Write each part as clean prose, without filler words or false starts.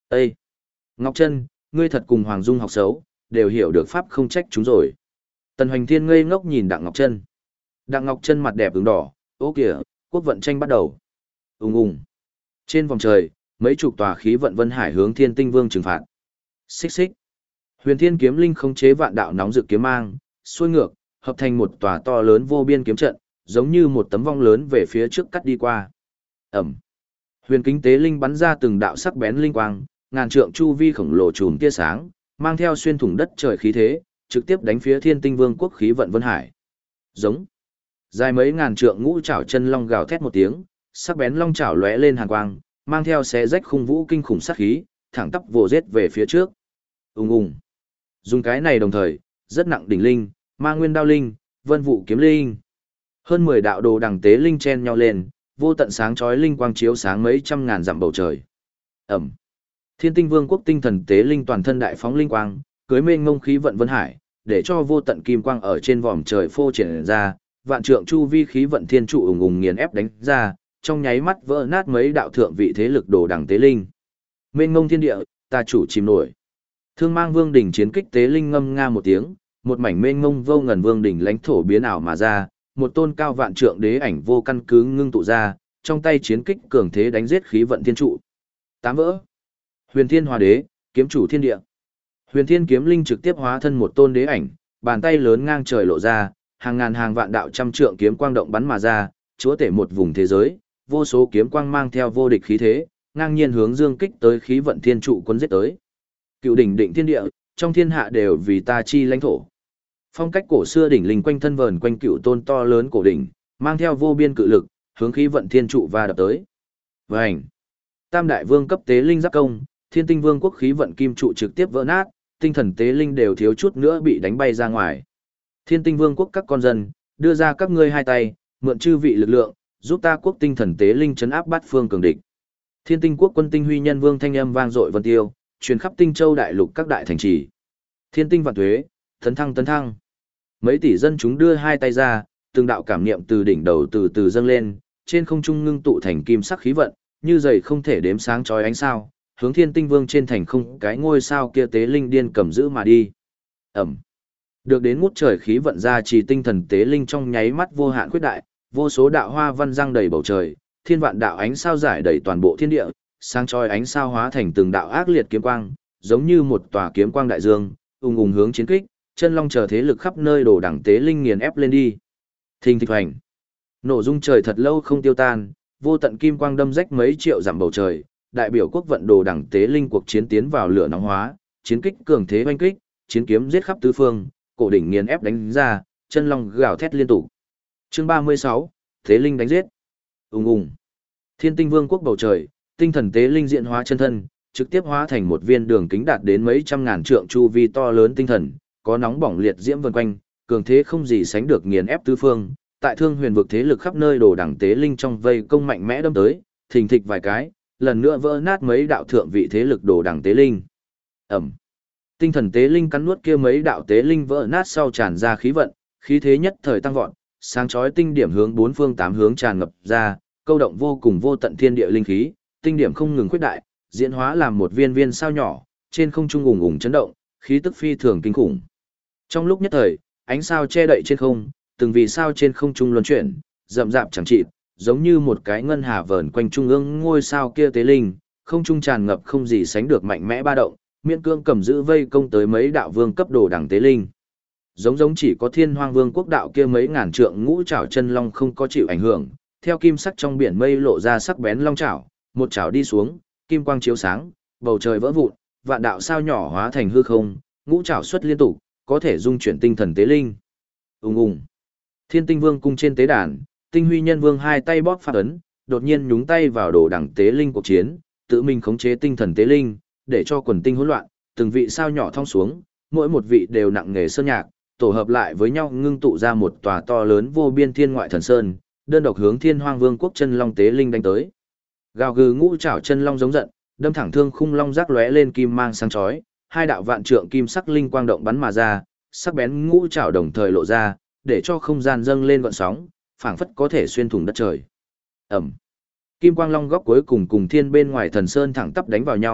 Ê! Ngọc Trân, ngươi thật cùng Hoàng Dung học xấu, đều hiểu được pháp không trách chúng rồi. Tần Hoành Thiên ngây ngốc nhìn Đặng Ngọc Trân. Đặng Ngọc Trân mặt đẹp ửng đỏ, ô kìa, quốc vận tranh bắt đầu. Ùng ùng. Trên vòng trời, mấy chục tòa khí vận vân hải hướng Thiên Tinh Vương trừng phạt. Xích xích. Huyền Thiên kiếm linh khống chế vạn đạo nóng rực kiếm mang, xuôi ngược, hợp thành một tòa to lớn vô biên kiếm trận, giống như một tấm vong lớn về phía trước cắt đi qua. Ẩm. Huyền kính tế linh bắn ra từng đạo sắc bén linh quang, ngàn trượng chu vi khổng lồ chùm tia sáng, mang theo xuyên thủng đất trời khí thế, trực tiếp đánh phía Thiên Tinh Vương quốc khí vận vân hải. Giống. Dài mấy ngàn trượng ngũ trảo chân long gào thét một tiếng, sắc bén long trảo lóe lên hàn quang, mang theo xé rách khung vũ kinh khủng sát khí, thẳng tắp vồ giết về phía trước. Ùng ùng. Dùng cái này đồng thời, rất nặng đỉnh linh, ma nguyên đao linh, vân vụ kiếm linh. Hơn 10 đạo đồ đằng tế linh chen nhau lên, vô tận sáng chói linh quang chiếu sáng mấy trăm ngàn dặm bầu trời. Ẩm. Thiên Tinh Vương quốc tinh thần tế linh toàn thân đại phóng linh quang, cưới mênh ngông khí vận vân hải, để cho vô tận kim quang ở trên vòm trời phô triển ra, vạn trượng chu vi khí vận thiên trụ ùng ùng nghiền ép đánh ra, trong nháy mắt vỡ nát mấy đạo thượng vị thế lực đồ đằng tế linh. Mênh ngông thiên địa, ta chủ chìm nổi. Thương Mang Vương đỉnh chiến kích tế linh ngâm nga một tiếng, một mảnh mênh mông vô ngần vương đỉnh lãnh thổ biến ảo mà ra, một tôn cao vạn trượng đế ảnh vô căn cứ ngưng tụ ra, trong tay chiến kích cường thế đánh giết khí vận thiên trụ. Tám vỡ. Huyền Thiên Hòa Đế, kiếm chủ thiên địa. Huyền Thiên kiếm linh trực tiếp hóa thân một tôn đế ảnh, bàn tay lớn ngang trời lộ ra, hàng ngàn hàng vạn đạo trăm trượng kiếm quang động bắn mà ra, chúa tể một vùng thế giới, vô số kiếm quang mang theo vô địch khí thế, ngang nhiên hướng dương kích tới khí vận thiên trụ quân giết tới. Cựu đỉnh định thiên địa, trong thiên hạ đều vì ta chi lãnh thổ. Phong cách cổ xưa đỉnh linh quanh thân vờn quanh cựu tôn to lớn cổ đỉnh, mang theo vô biên cự lực, hướng khí vận thiên trụ va đập tới. Vành. Tam đại vương cấp tế linh giáp công, Thiên Tinh Vương quốc khí vận kim trụ trực tiếp vỡ nát, tinh thần tế linh đều thiếu chút nữa bị đánh bay ra ngoài. Thiên Tinh Vương quốc các con dân, đưa ra các ngươi hai tay, mượn chư vị lực lượng, giúp ta quốc tinh thần tế linh trấn áp bát phương cường địch. Thiên Tinh quốc quân tinh huy nhân vương thanh âm vang dội vân tiêu, truyền khắp Tinh Châu đại lục các đại thành trì. Thiên tinh vạn tuế, tấn thăng tấn thăng. Mấy tỷ dân chúng đưa hai tay ra, từng đạo cảm niệm từ đỉnh đầu từ từ dâng lên, trên không trung ngưng tụ thành kim sắc khí vận, như dày không thể đếm sáng chói ánh sao, hướng Thiên Tinh Vương trên thành không cái ngôi sao kia tế linh điên cầm giữ mà đi. Ẩm. Được đến ngút trời khí vận ra trì tinh thần tế linh trong nháy mắt vô hạn khuyết đại, vô số đạo hoa văn răng đầy bầu trời, thiên vạn đạo ánh sao giải đầy toàn bộ thiên địa, sáng chói ánh sao hóa thành từng đạo ác liệt kiếm quang, giống như một tòa kiếm quang đại dương, ùng ùng hướng chiến kích, chân long chờ thế lực khắp nơi đổ đẳng tế linh nghiền ép lên đi. Thình thịch hoành. Nổ rung trời thật lâu không tiêu tan, vô tận kim quang đâm rách mấy triệu dặm bầu trời, đại biểu quốc vận đồ đẳng tế linh cuộc chiến tiến vào lửa nóng hóa, chiến kích cường thế oanh kích, chiến kiếm giết khắp tứ phương, cổ đỉnh nghiền ép đánh ra, chân long gào thét liên tục. Chương 36, Tế linh đánh giết. Ùng ùng. Thiên Tinh Vương quốc bầu trời, tinh thần tế linh diện hóa chân thân, trực tiếp hóa thành một viên đường kính đạt đến mấy trăm ngàn trượng chu vi to lớn tinh thần, có nóng bỏng liệt diễm vần quanh, cường thế không gì sánh được nghiền ép tứ phương. Tại Thương Huyền vực thế lực khắp nơi đồ đẳng tế linh trong vây công mạnh mẽ đâm tới, thình thịch vài cái, lần nữa vỡ nát mấy đạo thượng vị thế lực đồ đẳng tế linh. Ẩm. Tinh thần tế linh cắn nuốt kia mấy đạo tế linh vỡ nát sau tràn ra khí vận, khí thế nhất thời tăng vọt, sáng chói tinh điểm hướng bốn phương tám hướng tràn ngập ra, câu động vô cùng vô tận thiên địa linh khí, tinh điểm không ngừng khuyết đại, diễn hóa làm một viên viên sao nhỏ, trên không trung ùng ùng chấn động, khí tức phi thường kinh khủng. Trong lúc nhất thời, ánh sao che đậy trên không, từng vì sao trên không trung luân chuyển, rậm rạp chẳng chịt, giống như một cái ngân hà vờn quanh trung ương ngôi sao kia tế linh, không trung tràn ngập không gì sánh được mạnh mẽ ba động, miễn cương cầm giữ vây công tới mấy đạo vương cấp đồ đẳng tế linh. Giống chỉ có Thiên Hoang Vương quốc đạo kia mấy ngàn trượng ngũ trảo chân long không có chịu ảnh hưởng, theo kim sắc trong biển mây lộ ra sắc bén long trảo, một trảo đi xuống, kim quang chiếu sáng, bầu trời vỡ vụn, vạn đạo sao nhỏ hóa thành hư không, ngũ trảo xuất liên tục, có thể dung chuyển tinh thần tế linh. Ùng ùng. Thiên Tinh Vương cung trên tế đàn, Tinh Huy Nhân Vương hai tay bóp phát ấn, đột nhiên nhúng tay vào đồ đẳng tế linh cuộc chiến, tự mình khống chế tinh thần tế linh, để cho quần tinh hỗn loạn, từng vị sao nhỏ thong xuống, mỗi một vị đều nặng nghề sơn nhạc, tổ hợp lại với nhau ngưng tụ ra một tòa to lớn vô biên thiên ngoại thần sơn, đơn độc hướng Thiên Hoang Vương quốc chân long tế linh đánh tới. Gào gừ ngũ trảo chân long giống giận, đâm thẳng thương khung long rác lóe lên kim mang sáng chói, hai đạo vạn trượng kim sắc linh quang động bắn mà ra, sắc bén ngũ trảo đồng thời lộ ra, để cho không gian dâng lên gợn sóng, phảng phất có thể xuyên thủng đất trời. Ầm. Kim quang long góc cuối cùng cùng thiên bên ngoài thần sơn thẳng tắp đánh vào nhau,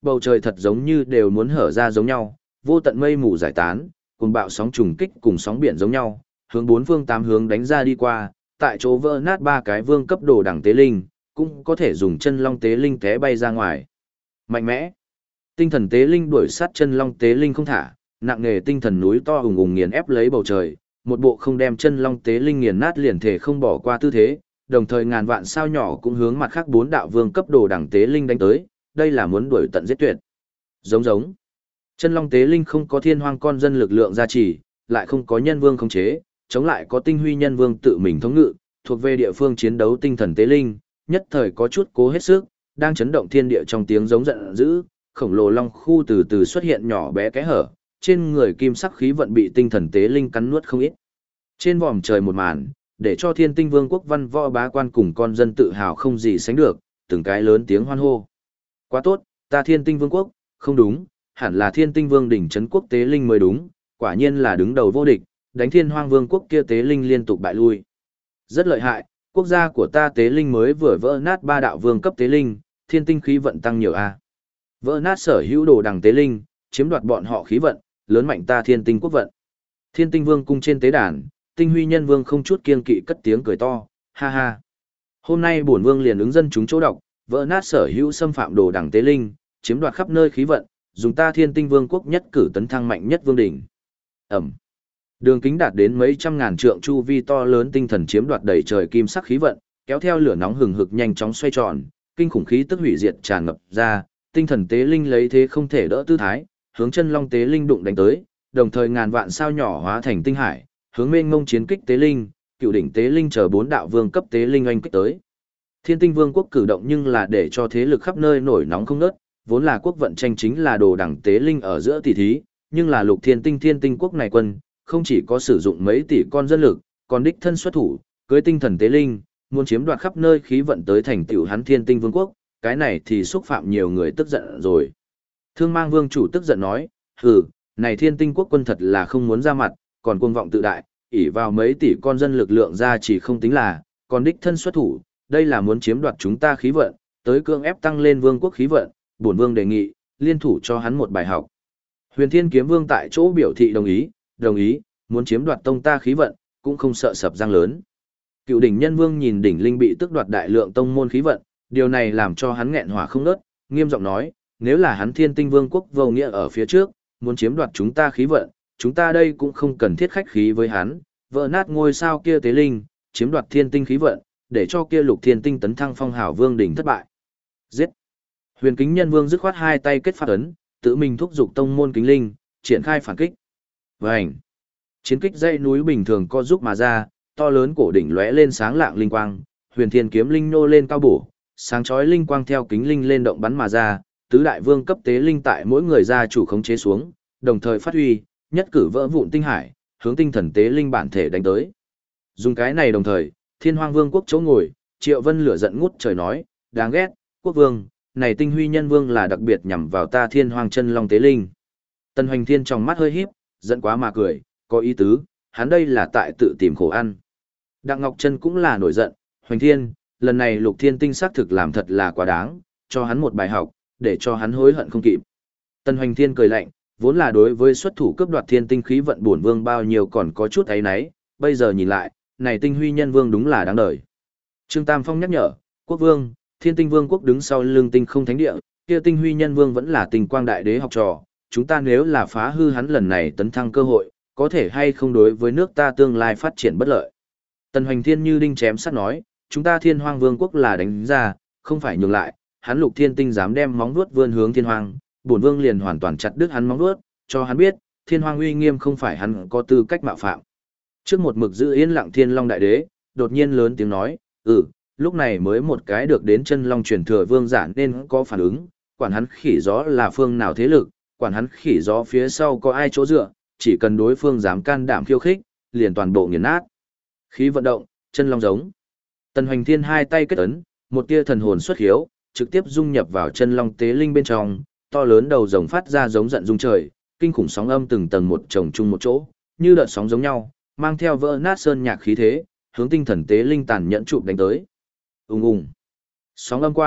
bầu trời thật giống như đều muốn hở ra giống nhau, vô tận mây mù giải tán, cùng bạo sóng trùng kích cùng sóng biển giống nhau, hướng bốn phương tám hướng đánh ra đi qua, tại chỗ vỡ nát ba cái vương cấp đồ đẳng tế linh, cũng có thể dùng chân long tế linh té bay ra ngoài. Mạnh mẽ. Tinh thần tế linh đuổi sát chân long tế linh không thả, nặng nề tinh thần núi to ùng ùng nghiền ép lấy bầu trời, một bộ không đem chân long tế linh nghiền nát liền thể không bỏ qua tư thế, đồng thời ngàn vạn sao nhỏ cũng hướng mặt khác bốn đạo vương cấp đồ đẳng tế linh đánh tới, đây là muốn đuổi tận giết tuyệt. Giống giống. Chân long tế linh không có thiên hoang con dân lực lượng gia trì, lại không có nhân vương khống chế, chống lại có tinh huy nhân vương tự mình thống ngự, thuộc về địa phương chiến đấu tinh thần tế linh, nhất thời có chút cố hết sức, đang chấn động thiên địa trong tiếng giống giận dữ, khổng lồ long khu từ từ xuất hiện nhỏ bé cái hở, trên người kim sắc khí vận bị tinh thần tế linh cắn nuốt không ít. Trên vòm trời một màn, để cho Thiên Tinh Vương quốc văn võ bá quan cùng con dân tự hào không gì sánh được, từng cái lớn tiếng hoan hô. Quá tốt, ta Thiên Tinh Vương quốc, không đúng, hẳn là Thiên Tinh Vương đỉnh trấn quốc tế linh mới đúng, quả nhiên là đứng đầu vô địch, đánh Thiên Hoang Vương quốc kia tế linh liên tục bại lui. Rất lợi hại, quốc gia của ta tế linh mới vừa vỡ nát ba đạo vương cấp tế linh, thiên tinh khí vận tăng nhiều a. Vỡ nát sở hữu đồ đằng tế linh, chiếm đoạt bọn họ khí vận, lớn mạnh ta thiên tinh quốc vận. Thiên tinh vương cung trên tế đàn, tinh huy nhân vương không chút kiên kỵ cất tiếng cười to, ha ha. Hôm nay bổn vương liền ứng dân chúng chỗ đọc, vỡ nát sở hữu xâm phạm đồ đằng tế linh, chiếm đoạt khắp nơi khí vận, dùng ta thiên tinh vương quốc nhất cử tấn thăng mạnh nhất vương đỉnh. Ẩm. Đường kính đạt đến mấy trăm ngàn trượng chu vi to lớn tinh thần chiếm đoạt đầy trời kim sắc khí vận, kéo theo lửa nóng hừng hực nhanh chóng xoay tròn, kinh khủng khí tức hủy diệt tràn ngập ra, tinh thần tế linh lấy thế không thể đỡ tư thái, hướng chân long tế linh đụng đánh tới, đồng thời ngàn vạn sao nhỏ hóa thành tinh hải, hướng mênh mông chiến kích tế linh, cựu đỉnh tế linh chờ bốn đạo vương cấp tế linh oanh kích tới. Thiên Tinh Vương quốc cử động nhưng là để cho thế lực khắp nơi nổi nóng không ngớt, vốn là quốc vận tranh chính là đồ đẳng tế linh ở giữa tỷ thí, nhưng là Lục Thiên Tinh quốc này quân, không chỉ có sử dụng mấy tỷ con dân lực, còn đích thân xuất thủ, cưới tinh thần tế linh, muốn chiếm đoạt khắp nơi khí vận tới thành tựu hắn Thiên Tinh Vương quốc, cái này thì xúc phạm nhiều người tức giận rồi. Thương Mang Vương chủ tức giận nói, hừ, này Thiên Tinh quốc quân thật là không muốn ra mặt, còn cuồng vọng tự đại, ỷ vào mấy tỷ con dân lực lượng ra chỉ không tính là, còn đích thân xuất thủ, đây là muốn chiếm đoạt chúng ta khí vận, tới cưỡng ép tăng lên vương quốc khí vận, bổn vương đề nghị, liên thủ cho hắn một bài học. Huyền Thiên Kiếm Vương tại chỗ biểu thị đồng ý, muốn chiếm đoạt tông ta khí vận, cũng không sợ sập răng lớn. Cựu đỉnh nhân vương nhìn đỉnh linh bị tước đoạt đại lượng tông môn khí vận, điều này làm cho hắn nghẹn hỏa không ngớt, nghiêm giọng nói, nếu là hắn Thiên Tinh Vương quốc vô nghĩa ở phía trước, muốn chiếm đoạt chúng ta khí vận, chúng ta đây cũng không cần thiết khách khí với hắn, vỡ nát ngôi sao kia tế linh, chiếm đoạt thiên tinh khí vận, để cho kia Lục Thiên Tinh tấn thăng phong hào vương đỉnh thất bại. Giết! Huyền Kính Nhân Vương dứt khoát hai tay kết pháp ấn, tự mình thúc giục tông môn kính linh, triển khai phản kích. Vành! Chiến kích dãy núi bình thường co giúp mà ra, to lớn cổ đỉnh lóe lên sáng lạng linh quang, Huyền Thiên kiếm linh nô lên cao bổ, sáng chói linh quang theo kính linh lên động bắn mà ra, tứ đại vương cấp tế linh tại mỗi người gia chủ khống chế xuống, đồng thời phát huy, nhất cử vỡ vụn tinh hải, hướng tinh thần tế linh bản thể đánh tới. Dùng cái này đồng thời, Thiên Hoang Vương quốc chỗ ngồi, Triệu Vân lửa giận ngút trời nói, đáng ghét, quốc vương, này tinh huy nhân vương là đặc biệt nhằm vào ta Thiên Hoang chân long tế linh. Tần Hoành Thiên trong mắt hơi híp, giận quá mà cười, có ý tứ, hắn đây là tại tự tìm khổ ăn. Đặng Ngọc Trân cũng là nổi giận, Hoành Thiên, lần này Lục Thiên Tinh xác thực làm thật là quá đáng, cho hắn một bài học, để cho hắn hối hận không kịp. Tần Hoành Thiên cười lạnh, vốn là đối với xuất thủ cướp đoạt thiên tinh khí vận bổn vương bao nhiêu còn có chút ấy nấy, bây giờ nhìn lại, này tinh huy nhân vương đúng là đáng đời. Trương Tam Phong nhắc nhở, quốc vương, Thiên Tinh Vương quốc đứng sau lưng tinh không thánh địa, kia tinh huy nhân vương vẫn là tinh quang đại đế học trò, chúng ta nếu là phá hư hắn lần này tấn thăng cơ hội, có thể hay không đối với nước ta tương lai phát triển bất lợi. Tần Hoành Thiên như đinh chém sắt nói, chúng ta Thiên Hoang Vương quốc là đánh ra, không phải nhường lại, hắn Lục Thiên Tinh dám đem móng vuốt vươn hướng Thiên Hoang, bổn vương liền hoàn toàn chặt đứt hắn móng vuốt, cho hắn biết, Thiên Hoang uy nghiêm không phải hắn có tư cách mạo phạm. Trước một mực giữ yên lặng Thiên Long đại đế, đột nhiên lớn tiếng nói, lúc này mới một cái được đến chân long truyền thừa vương giả nên có phản ứng, quản hắn khỉ gió là phương nào thế lực, quản hắn khỉ gió phía sau có ai chỗ dựa, chỉ cần đối phương dám can đảm khiêu khích, liền toàn bộ nghiền nát. Khí vận động, chân long giống. Tần Hoành Thiên hai tay kết ấn, một tia thần hồn xuất hiếu, trực tiếp dung nhập vào chân long tế linh bên trong, to lớn đầu rồng phát ra giống giận rung trời, kinh khủng sóng âm từng tầng một chồng chung một chỗ, như đợt sóng giống nhau, mang theo vỡ nát sơn nhạc khí thế, hướng tinh thần tế linh tàn nhẫn chụp đánh tới. Ùng ùng. Sóng âm qua,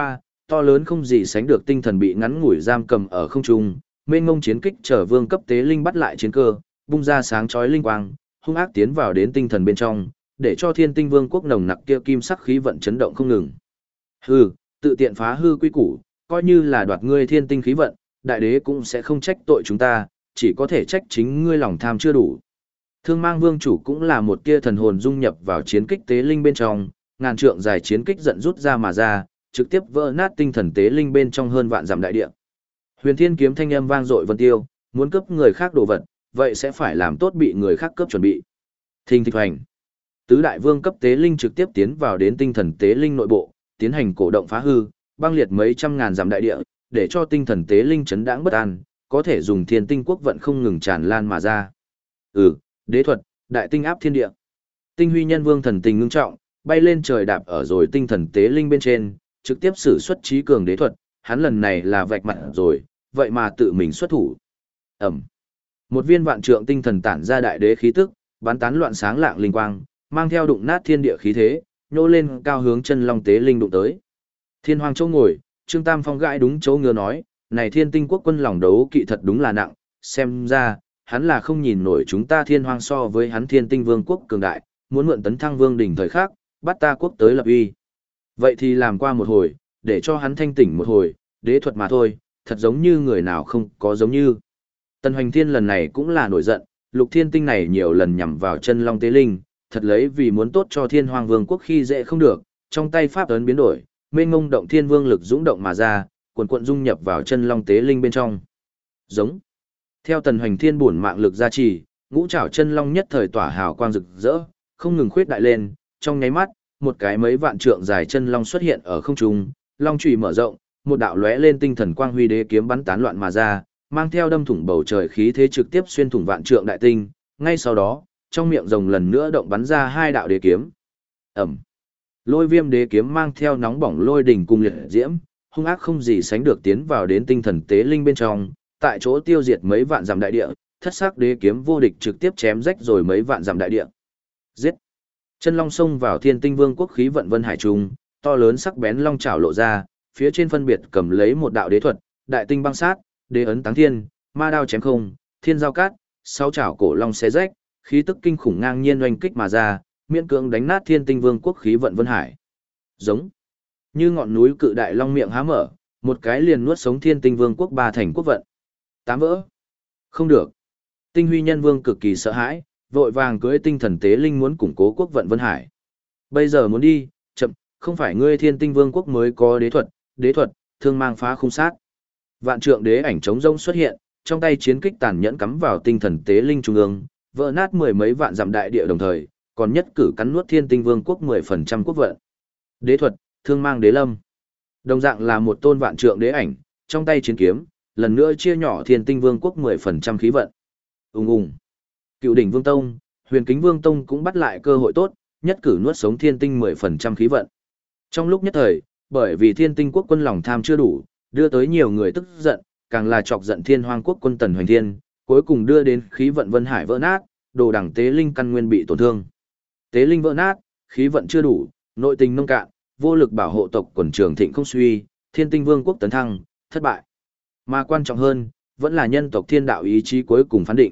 to lớn không gì sánh được tinh thần bị ngắn ngủi giam cầm ở không trung, mênh mông chiến kích trở vương cấp tế linh bắt lại chiến cơ, bung ra sáng chói linh quang, hung ác tiến vào đến tinh thần bên trong, để cho Thiên Tinh Vương quốc nồng nặc kia kim sắc khí vận chấn động không ngừng. Hừ, tự tiện phá hư quy củ, coi như là đoạt ngươi thiên tinh khí vận, đại đế cũng sẽ không trách tội chúng ta, chỉ có thể trách chính ngươi lòng tham chưa đủ. Thương Mang Vương chủ cũng là một tia thần hồn dung nhập vào chiến kích tế linh bên trong, ngàn trượng dài chiến kích giận rút ra mà ra, trực tiếp vỡ nát tinh thần tế linh bên trong hơn vạn dặm đại địa. Huyền Thiên kiếm thanh âm vang dội vân tiêu, muốn cướp người khác đồ vật, vậy sẽ phải làm tốt bị người khác cướp chuẩn bị. Thình thịch hoành. Tứ đại vương cấp tế linh trực tiếp tiến vào đến tinh thần tế linh nội bộ, tiến hành cổ động phá hư, băng liệt mấy trăm ngàn dặm đại địa, để cho tinh thần tế linh chấn đãng bất an, có thể dùng thiên tinh quốc vận không ngừng tràn lan mà ra. Đế thuật, đại tinh áp thiên địa. Tinh huy nhân vương thần tình ngưng trọng, bay lên trời đạp ở rồi tinh thần tế linh bên trên, trực tiếp sử xuất trí cường đế thuật, hắn lần này là vạch mặt rồi, vậy mà tự mình xuất thủ. Ẩm. Một viên vạn trượng tinh thần tản ra đại đế khí tức, bắn tán loạn sáng lạng linh quang, mang theo đụng nát thiên địa khí thế, nhô lên cao hướng chân long tế linh đụng tới. Thiên Hoàng Châu ngồi, Trương Tam Phong gãi đúng chỗ ngứa nói, này Thiên Tinh quốc quân lòng đấu kỵ thật đúng là nặng, xem ra hắn là không nhìn nổi chúng ta Thiên Hoàng so với hắn Thiên Tinh Vương quốc cường đại, muốn mượn tấn thăng vương đỉnh thời khắc, bắt ta quốc tới lập uy. Vậy thì làm qua một hồi, để cho hắn thanh tỉnh một hồi, đế thuật mà thôi, thật giống như người nào không có giống như. Tần Hoành Thiên lần này cũng là nổi giận, Lục Thiên Tinh này nhiều lần nhằm vào chân long tế linh, thật lấy vì muốn tốt cho Thiên Hoàng Vương quốc khi dễ không được, trong tay pháp ấn biến đổi, mênh mông động thiên vương lực dũng động mà ra, cuồn cuộn dung nhập vào chân long tế linh bên trong. Giống. Theo Tần Hoành Thiên bổn mạng lực gia trì, ngũ trảo chân long nhất thời tỏa hào quang rực rỡ, không ngừng khuyết đại lên, trong nháy mắt, một cái mấy vạn trượng dài chân long xuất hiện ở không trung, long chùy mở rộng, một đạo lóe lên tinh thần quang huy đế kiếm bắn tán loạn mà ra, mang theo đâm thủng bầu trời khí thế trực tiếp xuyên thủng vạn trượng đại tinh, ngay sau đó, trong miệng rồng lần nữa động bắn ra hai đạo đế kiếm. Ẩm. Lôi viêm đế kiếm mang theo nóng bỏng lôi đỉnh cùng liệt diễm, hung ác không gì sánh được tiến vào đến tinh thần tế linh bên trong, tại chỗ tiêu diệt mấy vạn dặm đại địa, thất sắc đế kiếm vô địch trực tiếp chém rách rồi mấy vạn dặm đại địa. Giết. Chân long xông vào Thiên Tinh Vương quốc khí vận vân hải trung, to lớn sắc bén long chảo lộ ra, phía trên phân biệt cầm lấy một đạo đế thuật, đại tinh băng sát, đế ấn táng thiên, ma đao chém không, thiên giao cát, sáu chảo cổ long xé rách, khí tức kinh khủng ngang nhiên oanh kích mà ra, miễn cưỡng đánh nát Thiên Tinh Vương quốc khí vận vân hải. Giống như ngọn núi cự đại long miệng há mở, một cái liền nuốt sống Thiên Tinh Vương quốc ba thành quốc vận. Tám vỡ. Không được. Tinh huy nhân vương cực kỳ sợ hãi, vội vàng cưỡi tinh thần tế linh muốn củng cố quốc vận vân hải. Bây giờ muốn đi, chậm, không phải ngươi Thiên Tinh Vương quốc mới có đế thuật, thương mang phá khung sát. Vạn trượng đế ảnh trống rông xuất hiện, trong tay chiến kích tàn nhẫn cắm vào tinh thần tế linh trung ương, vỡ nát mười mấy vạn dặm đại địa đồng thời, còn nhất cử cắn nuốt Thiên Tinh Vương quốc 10% quốc vận. Đế thuật, thương mang đế lâm. Đồng dạng là một tôn vạn trượng đế ảnh, trong tay chiến kiếm, lần nữa chia nhỏ Thiên Tinh Vương quốc 10% khí vận. Ùng ùng. Cựu đỉnh Vương Tông, Huyền Kính Vương Tông cũng bắt lại cơ hội tốt, nhất cử nuốt sống Thiên Tinh 10% khí vận. Trong lúc nhất thời, bởi vì Thiên Tinh quốc quân lòng tham chưa đủ, đưa tới nhiều người tức giận, càng là chọc giận Thiên Hoang quốc quân Tần Hoành Thiên, cuối cùng đưa đến khí vận vân hải vỡ nát, đồ đẳng tế linh căn nguyên bị tổn thương. Tế linh vỡ nát, khí vận chưa đủ, nội tình nông cạn, vô lực bảo hộ tộc quần trường thịnh không suy, Thiên Tinh Vương quốc tấn thăng, thất bại. Mà quan trọng hơn, vẫn là nhân tộc thiên đạo ý chí cuối cùng phán định.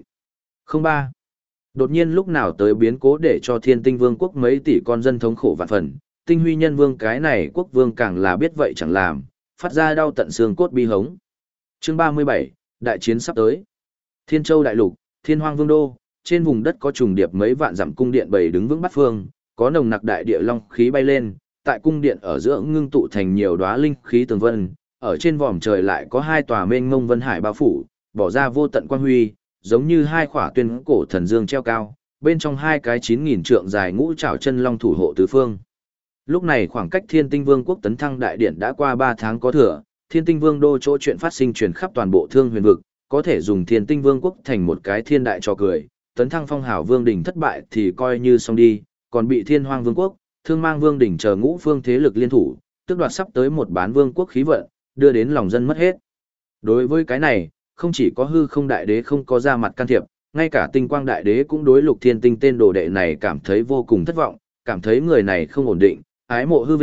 03. Đột nhiên lúc nào tới biến cố để cho Thiên Tinh Vương quốc mấy tỷ con dân thống khổ vạn phần, Tinh huy nhân vương cái này quốc vương càng là biết vậy chẳng làm, phát ra đau tận xương cốt bi hống. Chương 37, đại chiến sắp tới. Thiên Châu đại lục, Thiên Hoang Vương đô, trên vùng đất có trùng điệp mấy vạn dặm cung điện bày đứng vững bát phương, có nồng nặc đại địa long khí bay lên, tại cung điện ở giữa ngưng tụ thành nhiều đóa linh khí tường vân, ở trên vòm trời lại có hai tòa mênh mông vân hải bao phủ, bỏ ra vô tận quang huy, giống như hai khỏa tuyên cổ thần dương treo cao, bên trong hai cái 9000 trượng dài ngũ trảo chân long thủ hộ tứ phương. Lúc này khoảng cách Thiên Tinh Vương quốc tấn thăng đại điện đã qua 3 tháng có thừa, Thiên Tinh Vương đô chỗ chuyện phát sinh truyền khắp toàn bộ Thương Huyền vực, có thể dùng Thiên Tinh Vương quốc thành một cái thiên đại trò cười, tấn thăng phong hào vương đỉnh thất bại thì coi như xong đi, còn bị Thiên Hoang Vương quốc, Thương Mang Vương đỉnh chờ ngũ phương thế lực liên thủ, tức đoạt sắp tới một bán vương quốc khí vận, đưa đến lòng dân mất hết. Đối với cái này, không chỉ có hư không đại đế không có ra mặt can thiệp, ngay cả tinh quang đại đế cũng đối Lục Thiên Tinh tên đồ đệ này cảm thấy vô cùng thất vọng, cảm thấy người này không ổn định, ái mộ hư vinh,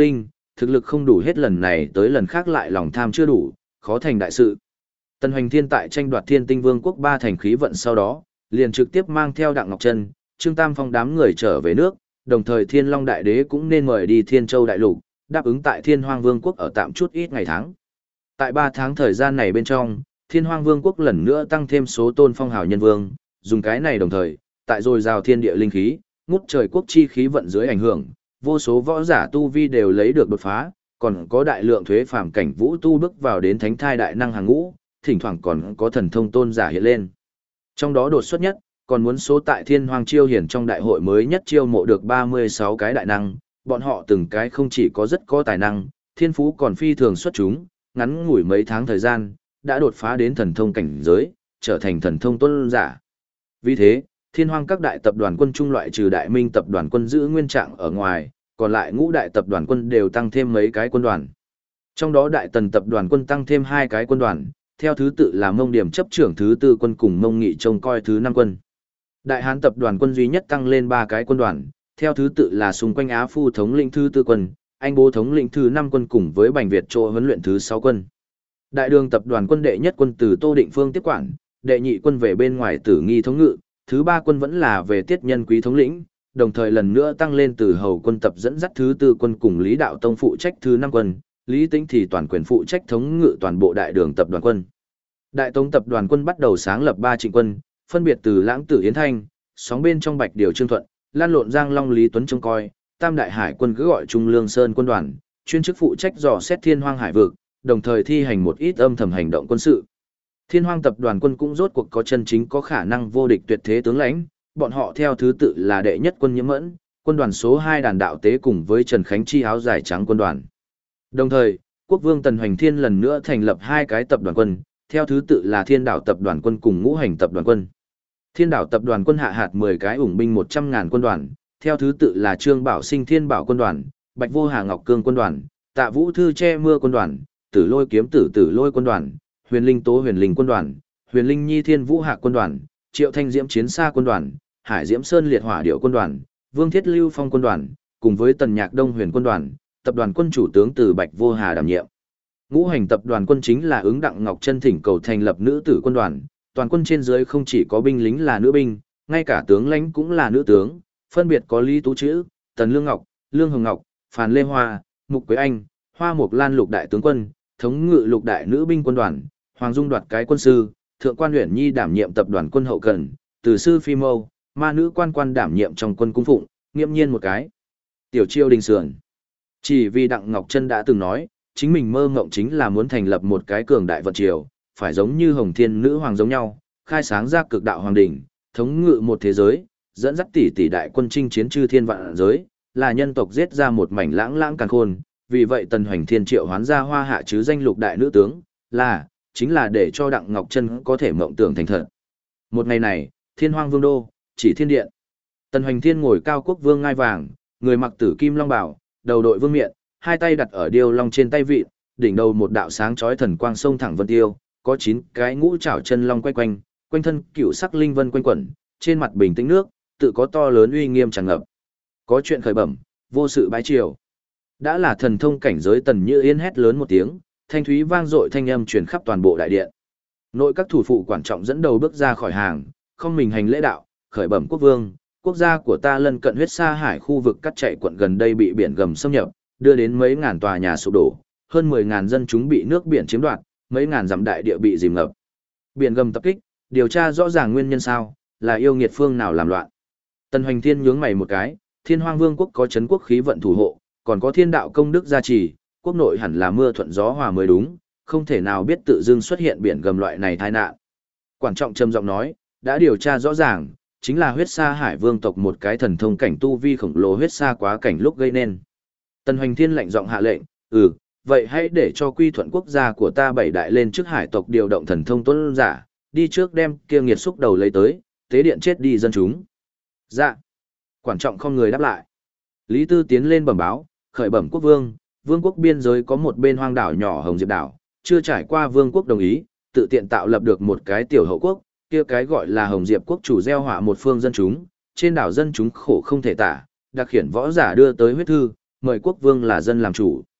thực lực không đủ hết lần này tới lần khác lại lòng tham chưa đủ, khó thành đại sự. Tần Hoành Thiên tại tranh đoạt Thiên Tinh Vương quốc 3 thành khí vận sau đó, liền trực tiếp mang theo Đặng Ngọc Trân, Trương Tam Phong đám người trở về nước, đồng thời Thiên Long Đại Đế cũng nên mời đi Thiên Châu Đại Lục, đáp ứng tại Thiên Hoang Vương quốc ở tạm chút ít ngày tháng. Tại 3 tháng thời gian này bên trong, Thiên Hoang Vương quốc lần nữa tăng thêm số tôn phong hào nhân vương, dùng cái này đồng thời, tại dồi dào thiên địa linh khí, ngút trời quốc chi khí vận dưới ảnh hưởng, vô số võ giả tu vi đều lấy được đột phá, còn có đại lượng thuế phàm cảnh vũ tu bước vào đến thánh thai đại năng hàng ngũ, thỉnh thoảng còn có thần thông tôn giả hiện lên. Trong đó đột xuất nhất, còn muốn số tại Thiên Hoang chiêu hiển trong đại hội mới nhất chiêu mộ được 36 cái đại năng, bọn họ từng cái không chỉ có rất có tài năng, thiên phú còn phi thường xuất chúng, ngắn ngủi mấy tháng thời gian, đã đột phá đến thần thông cảnh giới, trở thành thần thông tôn giả. Vì thế, Thiên Hoang các đại tập đoàn quân trung loại trừ Đại Minh tập đoàn quân giữ nguyên trạng ở ngoài, còn lại ngũ đại tập đoàn quân đều tăng thêm mấy cái quân đoàn. Trong đó Đại Tần tập đoàn quân tăng thêm 2 cái quân đoàn, theo thứ tự là Mông Điểm chấp trưởng thứ 4 quân cùng Mông Nghị trông coi thứ 5 quân. Đại Hán tập đoàn quân duy nhất tăng lên 3 cái quân đoàn, theo thứ tự là xung quanh Á Phu thống lĩnh thứ 4 quân, Anh Bố thống lĩnh thứ 5 quân cùng với Bành Việt Trô huấn luyện thứ 6 quân. Đại Đường tập đoàn quân đệ nhất quân từ Tô Định Phương tiếp quản, đệ nhị quân về bên ngoài Tử Nghi thống ngự, thứ 3 quân vẫn là về Tiết Nhân Quý thống lĩnh, đồng thời lần nữa tăng lên từ Hầu quân tập dẫn dắt thứ 4 quân cùng Lý Đạo Tông phụ trách thứ 5 quân, Lý Tĩnh thì toàn quyền phụ trách thống ngự toàn bộ Đại Đường tập đoàn quân. Đại Tống tập đoàn quân bắt đầu sáng lập 3 trịnh quân, phân biệt từ Lãng Tử Yến Thanh, sóng bên trong Bạch Điều Trương Thuận, Lan Lộn Giang Long Lý Tuấn trông coi, Tam Đại Hải quân cứ gọi Trung Lương Sơn quân đoàn, chuyên chức phụ trách dò xét Thiên Hoang hải vực, đồng thời thi hành một ít âm thầm hành động quân sự. Thiên Hoang tập đoàn quân cũng rốt cuộc có chân chính có khả năng vô địch tuyệt thế tướng lãnh, bọn họ theo thứ tự là đệ nhất quân Nhiễm Mẫn, quân đoàn số 2 Đàn Đạo Tế cùng với Trần Khánh Chi áo dài trắng quân đoàn. Đồng thời, Quốc vương Tần Hoành Thiên lần nữa thành lập 2 cái tập đoàn quân, theo thứ tự là Thiên Đảo tập đoàn quân cùng Ngũ Hành tập đoàn quân. Thiên Đảo tập đoàn quân hạ hạt 10 cái ủng binh 100.000 quân đoàn, theo thứ tự là Trương Bảo Sinh Thiên Bảo quân đoàn, Bạch Vô Hà Ngọc Cương quân đoàn, Tạ Vũ Thư Che Mưa quân đoàn, Tử Lôi Kiếm Tử Lôi quân đoàn, Huyền Linh Tố Huyền Linh quân đoàn, Huyền Linh Nhi Thiên Vũ Hạc quân đoàn, Triệu Thanh Diễm Chiến Xa quân đoàn, Hải Diễm Sơn Liệt Hỏa Điệu quân đoàn, Vương Thiết Lưu Phong quân đoàn, cùng với Tần Nhạc Đông Huyền quân đoàn, tập đoàn quân chủ tướng từ Bạch Vô Hà đảm nhiệm. Ngũ Hành tập đoàn quân chính là ứng Đặng Ngọc Trân thỉnh cầu thành lập nữ tử quân đoàn, toàn quân trên dưới không chỉ có binh lính là nữ binh, ngay cả tướng lãnh cũng là nữ tướng, phân biệt có Lý Tú Chữ, Tần Lương Ngọc, Lương Hồng Ngọc, Phàn Lê Hoa, Mục Quế Anh, Hoa Mộc Lan lục đại tướng quân, thống ngự lục đại nữ binh quân đoàn, Hoàng Dung đoạt cái quân sư, Thượng quan Uyển Nhi đảm nhiệm tập đoàn quân hậu cần, Từ sư Phi Mâu, Ma nữ quan quan đảm nhiệm trong quân cung phụng, Nghiễm Nhiên một cái. Tiểu Chiêu Đình Sườn. Chỉ vì Đặng Ngọc Trân đã từng nói, chính mình mơ ngộng chính là muốn thành lập một cái cường đại vận triều, phải giống như Hồng Thiên nữ hoàng giống nhau, khai sáng ra cực đạo hoàng đỉnh, thống ngự một thế giới, dẫn dắt tỷ tỷ đại quân chinh chiến chư thiên vạn giới, là nhân tộc giết ra một mảnh lãng lãng càn khôn, vì vậy Tần Hoành Thiên triệu hoán ra Hoa Hạ chứ danh lục đại nữ tướng, chính là để cho Đặng Ngọc Trân có thể mộng tưởng thành thật. Một ngày này, Thiên Hoang Vương đô, chỉ thiên điện. Tần Hoành Thiên ngồi cao quốc vương ngai vàng, người mặc tử kim long bào, đầu đội vương miện, hai tay đặt ở điêu long trên tay vịn, đỉnh đầu một đạo sáng chói thần quang sông thẳng vân tiêu, có 9 cái ngũ trảo chân long quay quanh, quanh thân cựu sắc linh vân quanh quẩn, trên mặt bình tĩnh nước, tự có to lớn uy nghiêm tràn ngập. Có chuyện khởi bẩm, vô sự bái triều. Đã là thần thông cảnh giới Tần Như Yên hét lớn một tiếng, thanh thúy vang dội thanh âm truyền khắp toàn bộ đại điện. Nội các thủ phụ quan trọng dẫn đầu bước ra khỏi hàng, không mình hành lễ đạo, khởi bẩm quốc vương, quốc gia của ta lân cận huyết sa hải khu vực cắt chạy quận gần đây bị biển gầm xâm nhập, đưa đến mấy ngàn tòa nhà sụp đổ, hơn 10.000 dân chúng bị nước biển chiếm đoạt, mấy ngàn dặm đại địa bị dìm ngập. Biển gầm tập kích, điều tra rõ ràng nguyên nhân sao, là yêu nghiệt phương nào làm loạn. Tần Hoành Thiên nhướng mày một cái, Thiên Hoang Vương quốc có trấn quốc khí vận thủ hộ, còn có thiên đạo công đức gia trì, quốc nội hẳn là mưa thuận gió hòa mới đúng, không thể nào biết tự dưng xuất hiện biển gầm loại này tai nạn. Quan trọng trầm giọng nói, đã điều tra rõ ràng, chính là huyết sa hải vương tộc một cái thần thông cảnh tu vi khổng lồ huyết sa quá cảnh lúc gây nên. Tần Hoành Thiên lạnh giọng hạ lệnh, vậy hãy để cho quy thuận quốc gia của ta 7 đại lên trước hải tộc điều động thần thông tuấn giả, đi trước đem kia nghiệt xúc đầu lấy tới, tế điện chết đi dân chúng. Dạ. Quan trọng không người đáp lại. Lý Tư tiến lên bẩm báo, khởi bẩm quốc vương, vương quốc biên giới có một bên hoang đảo nhỏ Hồng Diệp đảo, chưa trải qua vương quốc đồng ý, tự tiện tạo lập được một cái tiểu hậu quốc, kia cái gọi là Hồng Diệp quốc chủ gieo họa một phương dân chúng, trên đảo dân chúng khổ không thể tả, đặc khiển võ giả đưa tới huyết thư, mời quốc vương là dân làm chủ.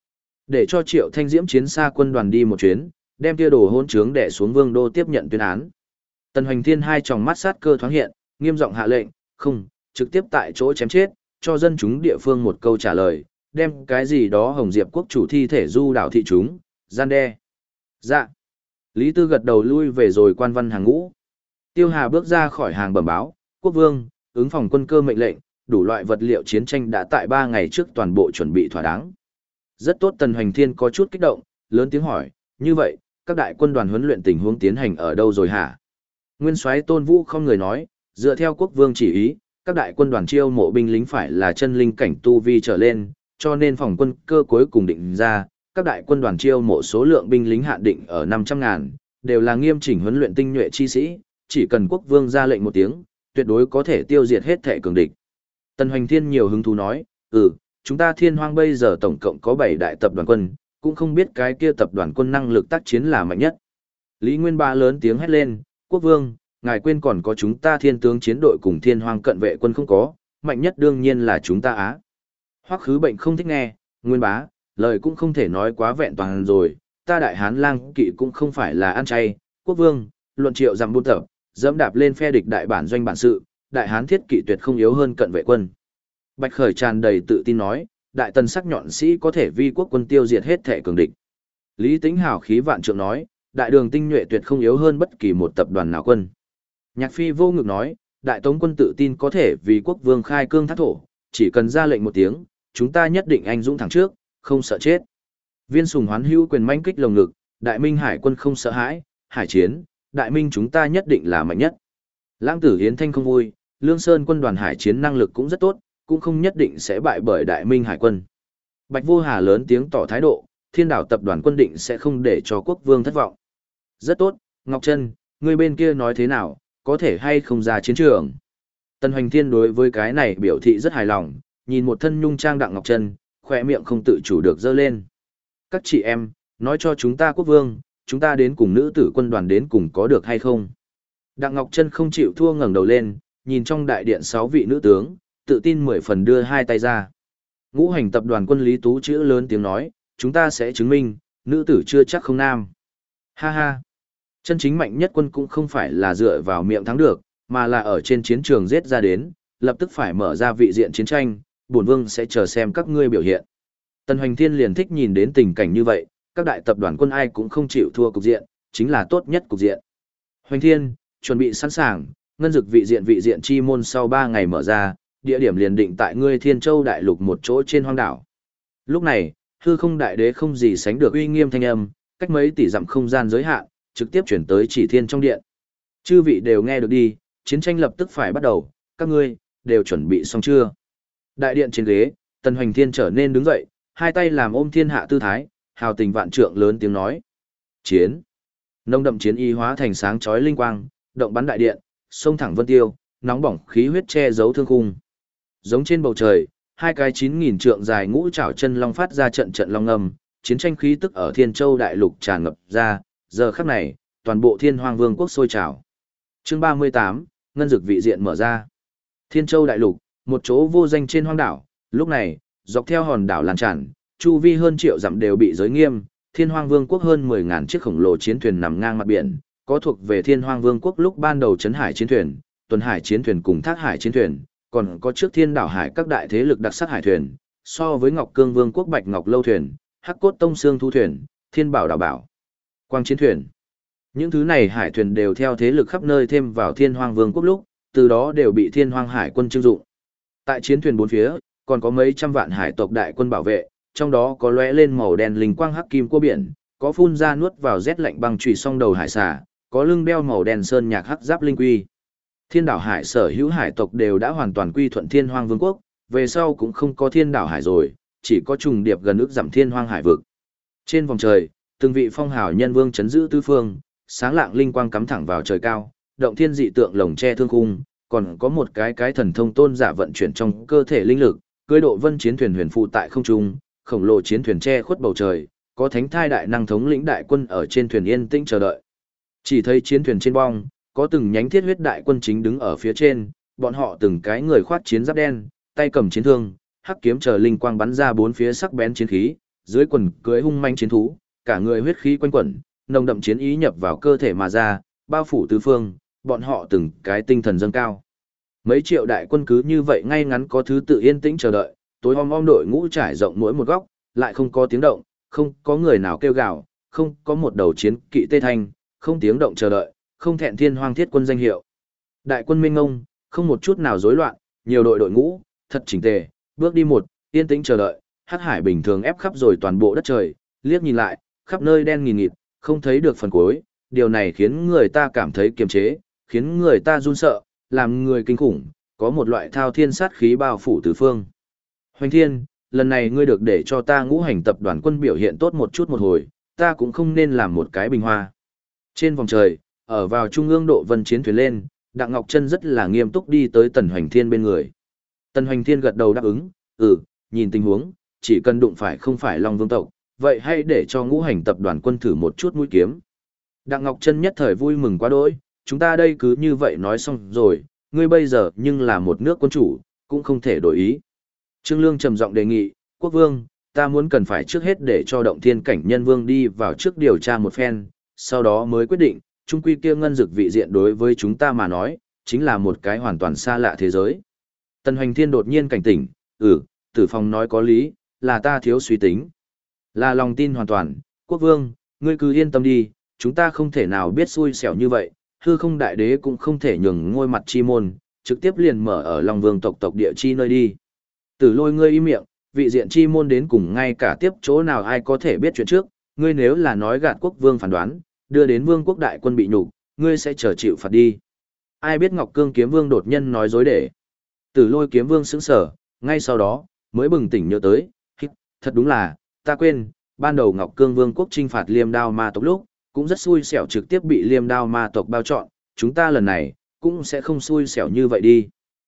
Để cho Triệu Thanh Diễm chiến xa quân đoàn đi một chuyến, đem kia đồ hỗn trướng đè xuống Vương đô tiếp nhận tuyên án. Tần Hoành Thiên hai tròng mắt sát cơ thoáng hiện, nghiêm giọng hạ lệnh, không, trực tiếp tại chỗ chém chết, cho dân chúng địa phương một câu trả lời, đem cái gì đó Hồng Diệp quốc chủ thi thể du đảo thị chúng, gian đe. Dạ. Lý Tư gật đầu lui về rồi quan văn hàng ngũ. Tiêu Hà bước ra khỏi hàng bẩm báo, quốc vương, ứng phòng quân cơ mệnh lệnh, đủ loại vật liệu chiến tranh đã tại 3 ngày trước toàn bộ chuẩn bị thỏa đáng. Rất tốt. Tần Hoành Thiên có chút kích động, lớn tiếng hỏi, như vậy, các đại quân đoàn huấn luyện tình huống tiến hành ở đâu rồi hả? Nguyên soái Tôn Vũ không người nói, dựa theo quốc vương chỉ ý, các đại quân đoàn chiêu mộ binh lính phải là chân linh cảnh tu vi trở lên, cho nên phòng quân cơ cuối cùng định ra, các đại quân đoàn chiêu mộ số lượng binh lính hạn định ở 500.000, đều là nghiêm chỉnh huấn luyện tinh nhuệ chi sĩ, chỉ cần quốc vương ra lệnh một tiếng, tuyệt đối có thể tiêu diệt hết thể cường địch. Tần Hoành Thiên nhiều hứng thú nói, chúng ta Thiên Hoang bây giờ tổng cộng có 7 đại tập đoàn quân, cũng không biết cái kia tập đoàn quân năng lực tác chiến là mạnh nhất. Lý Nguyên Bá lớn tiếng hét lên, quốc vương, ngài quên còn có chúng ta Thiên tướng chiến đội cùng Thiên Hoang cận vệ quân không có, mạnh nhất đương nhiên là chúng ta Á. Hoắc Khứ Bệnh không thích nghe, Nguyên Bá, lời cũng không thể nói quá vẹn toàn rồi, ta Đại Hán Lang kỵ cũng không phải là ăn chay, quốc vương, luận triệu dặm buôn tập, dẫm đạp lên phe địch đại bản doanh bản sự, Đại Hán thiết kỵ tuyệt không yếu hơn cận vệ quân. Bạch Khởi tràn đầy tự tin nói, đại tần sắc nhọn sĩ có thể vi quốc quân tiêu diệt hết thể cường địch. Lý Tĩnh hào khí vạn trượng nói, đại đường tinh nhuệ tuyệt không yếu hơn bất kỳ một tập đoàn nào quân. Nhạc Phi vô ngực nói, đại tống quân tự tin có thể vì quốc vương khai cương thác thổ, chỉ cần ra lệnh một tiếng, chúng ta nhất định anh dũng thẳng trước, không sợ chết. Viên Sùng Hoán hữu quyền manh kích lồng ngực, đại minh hải quân không sợ hãi, hải chiến, đại minh chúng ta nhất định là mạnh nhất. Lãng Tử Hiến Thanh không vui, Lương Sơn quân đoàn hải chiến năng lực cũng rất tốt, cũng không nhất định sẽ bại bởi đại minh hải quân. Bạch Vô Hà lớn tiếng tỏ thái độ, Thiên Đảo tập đoàn quân định sẽ không để cho quốc vương thất vọng. Rất tốt, Ngọc Trân, người bên kia nói thế nào, có thể hay không ra chiến trường? Tần Hoành Thiên đối với cái này biểu thị rất hài lòng, nhìn một thân nhung trang Đặng Ngọc Trân, khỏe miệng không tự chủ được dơ lên. Các chị em, nói cho chúng ta quốc vương, chúng ta đến cùng nữ tử quân đoàn đến cùng có được hay không? Đặng Ngọc Trân không chịu thua ngẩng đầu lên, nhìn trong đại điện 6 vị nữ tướng, tự tin 10 phần đưa hai tay ra. Ngũ hành tập đoàn quân Lý Tú chữ lớn tiếng nói, chúng ta sẽ chứng minh, nữ tử chưa chắc không nam. Ha ha. Chân chính mạnh nhất quân cũng không phải là dựa vào miệng thắng được, mà là ở trên chiến trường giết ra đến, lập tức phải mở ra vị diện chiến tranh, bổn vương sẽ chờ xem các ngươi biểu hiện. Tần Hoành Thiên liền thích nhìn đến tình cảnh như vậy, các đại tập đoàn quân ai cũng không chịu thua cục diện, chính là tốt nhất cục diện. Hoành Thiên, chuẩn bị sẵn sàng, ngân dực vị diện chi môn sau 3 ngày mở ra, địa điểm liền định tại ngươi Thiên Châu đại lục một chỗ trên hoang đảo. Lúc này, hư không đại đế không gì sánh được uy nghiêm thanh âm, cách mấy tỷ dặm không gian giới hạn, trực tiếp chuyển tới chỉ thiên trong điện. Chư vị đều nghe được đi, chiến tranh lập tức phải bắt đầu, các ngươi, đều chuẩn bị xong chưa? Đại điện trên ghế, Tần Hoành Thiên trở nên đứng dậy, hai tay làm ôm thiên hạ tư thái, hào tình vạn trượng lớn tiếng nói. Chiến! Nông đậm chiến y hóa thành sáng chói linh quang, động bắn đại điện, sông thẳng vân tiêu, nóng bỏng khí huyết che giấu thương khung. Giống trên bầu trời, hai cái 9.000 trượng dài ngũ trảo chân long phát ra trận trận long ngâm, chiến tranh khí tức ở Thiên Châu đại lục tràn ngập ra, giờ khắc này, toàn bộ Thiên Hoang Vương quốc sôi trào. Chương 38, ngân dực vị diện mở ra. Thiên Châu đại lục, một chỗ vô danh trên hoang đảo, lúc này, dọc theo hòn đảo lan tràn, chu vi hơn triệu dặm đều bị giới nghiêm, Thiên Hoang Vương quốc hơn 10.000 chiếc khổng lồ chiến thuyền nằm ngang mặt biển, có thuộc về Thiên Hoang Vương quốc lúc ban đầu trấn hải chiến thuyền, tuần hải chiến thuyền cùng thác hải chiến thuyền, còn có trước Thiên đảo hải các đại thế lực đặc sắc hải thuyền, so với Ngọc Cương Vương quốc Bạch Ngọc lâu thuyền, Hắc Cốt Tông Xương thu thuyền, Thiên Bảo đảo bảo, Quang chiến thuyền. Những thứ này hải thuyền đều theo thế lực khắp nơi thêm vào Thiên Hoang Vương quốc lúc, từ đó đều bị Thiên Hoang Hải quân trưng dụng. Tại chiến thuyền bốn phía, còn có mấy trăm vạn hải tộc đại quân bảo vệ, trong đó có lóe lên màu đen linh quang hắc kim của biển, có phun ra nuốt vào rét lạnh băng chùy song đầu hải xà, có lưng đeo màu đen sơn nhạc hắc giáp linh quy. Thiên đảo hải sở hữu hải tộc đều đã hoàn toàn quy thuận Thiên Hoang Vương quốc, về sau cũng không có Thiên đảo hải rồi, chỉ có trùng điệp gần ước dặm Thiên Hoang hải vực. Trên vòng trời, từng vị phong hào nhân vương chấn giữ tứ phương, sáng lạng linh quang cắm thẳng vào trời cao, động thiên dị tượng lồng che thương khung, còn có một cái thần thông tôn giả vận chuyển trong cơ thể linh lực, cưỡi độ vân chiến thuyền huyền phụ tại không trung, khổng lồ chiến thuyền che khuất bầu trời, có thánh thai đại năng thống lĩnh đại quân ở trên thuyền yên tĩnh chờ đợi. Chỉ thấy chiến thuyền trên bong, có từng nhánh thiết huyết đại quân chính đứng ở phía trên, bọn họ từng cái người khoác chiến giáp đen, tay cầm chiến thương, hắc kiếm chờ linh quang bắn ra bốn phía sắc bén chiến khí, dưới quần cưới hung manh chiến thú, cả người huyết khí quanh quẩn, nồng đậm chiến ý nhập vào cơ thể mà ra, bao phủ tứ phương, bọn họ từng cái tinh thần dâng cao. Mấy triệu đại quân cứ như vậy ngay ngắn có thứ tự yên tĩnh chờ đợi, tối om đội ngũ trải rộng mỗi một góc, lại không có tiếng động, không có người nào kêu gào, không có một đầu chiến kỵ tê thanh, không tiếng động chờ đợi, không thẹn thiên hoang thiết quân danh hiệu. Đại quân minh ngông, không một chút nào rối loạn, nhiều đội ngũ, thật chỉnh tề, bước đi một, yên tĩnh chờ đợi, hắc hải bình thường ép khắp rồi toàn bộ đất trời, liếc nhìn lại, khắp nơi đen nghìn nghịt, không thấy được phần cuối, điều này khiến người ta cảm thấy kiềm chế, khiến người ta run sợ, làm người kinh khủng, có một loại thao thiên sát khí bao phủ tứ phương. Hoành Thiên, lần này ngươi được để cho ta ngũ hành tập đoàn quân biểu hiện tốt một chút một hồi, ta cũng không nên làm một cái bình hoa. Trên vòng trời, ở vào trung ương độ vân chiến thuyền lên, Đặng Ngọc Trân rất là nghiêm túc đi tới Tần Hoành Thiên bên người. Tần Hoành Thiên gật đầu đáp ứng, nhìn tình huống, chỉ cần đụng phải không phải Long Vương tộc, vậy hãy để cho ngũ hành tập đoàn quân thử một chút mũi kiếm. Đặng Ngọc Trân nhất thời vui mừng quá đỗi, chúng ta đây cứ như vậy nói xong rồi, ngươi bây giờ nhưng là một nước quân chủ, cũng không thể đổi ý. Trương Lương trầm giọng đề nghị, quốc vương, ta muốn cần phải trước hết để cho động thiên cảnh nhân vương đi vào trước điều tra một phen, sau đó mới quyết định, trung quy kia ngân dực vị diện đối với chúng ta mà nói, chính là một cái hoàn toàn xa lạ thế giới. Tần Hoành Thiên đột nhiên cảnh tỉnh, Tử Phong nói có lý, là ta thiếu suy tính. Là lòng tin hoàn toàn, quốc vương, ngươi cứ yên tâm đi, chúng ta không thể nào biết xui xẻo như vậy, hư không đại đế cũng không thể nhường ngôi mặt chi môn, trực tiếp liền mở ở Long Vương tộc địa chi nơi đi. Tử Lôi ngươi im miệng, vị diện chi môn đến cùng ngay cả tiếp chỗ nào ai có thể biết chuyện trước, ngươi nếu là nói gạt quốc vương phán đoán, đưa đến vương quốc đại quân bị nhục, ngươi sẽ chờ chịu phạt đi. Ai biết Ngọc Cương kiếm vương đột nhiên nói dối để. Tử Lôi kiếm vương sững sờ, ngay sau đó mới bừng tỉnh nhớ tới, thật đúng là, ta quên, ban đầu Ngọc Cương vương quốc chinh phạt Liêm Đao ma tộc lúc, cũng rất xui xẻo trực tiếp bị Liêm Đao ma tộc bao trọn, chúng ta lần này cũng sẽ không xui xẻo như vậy đi.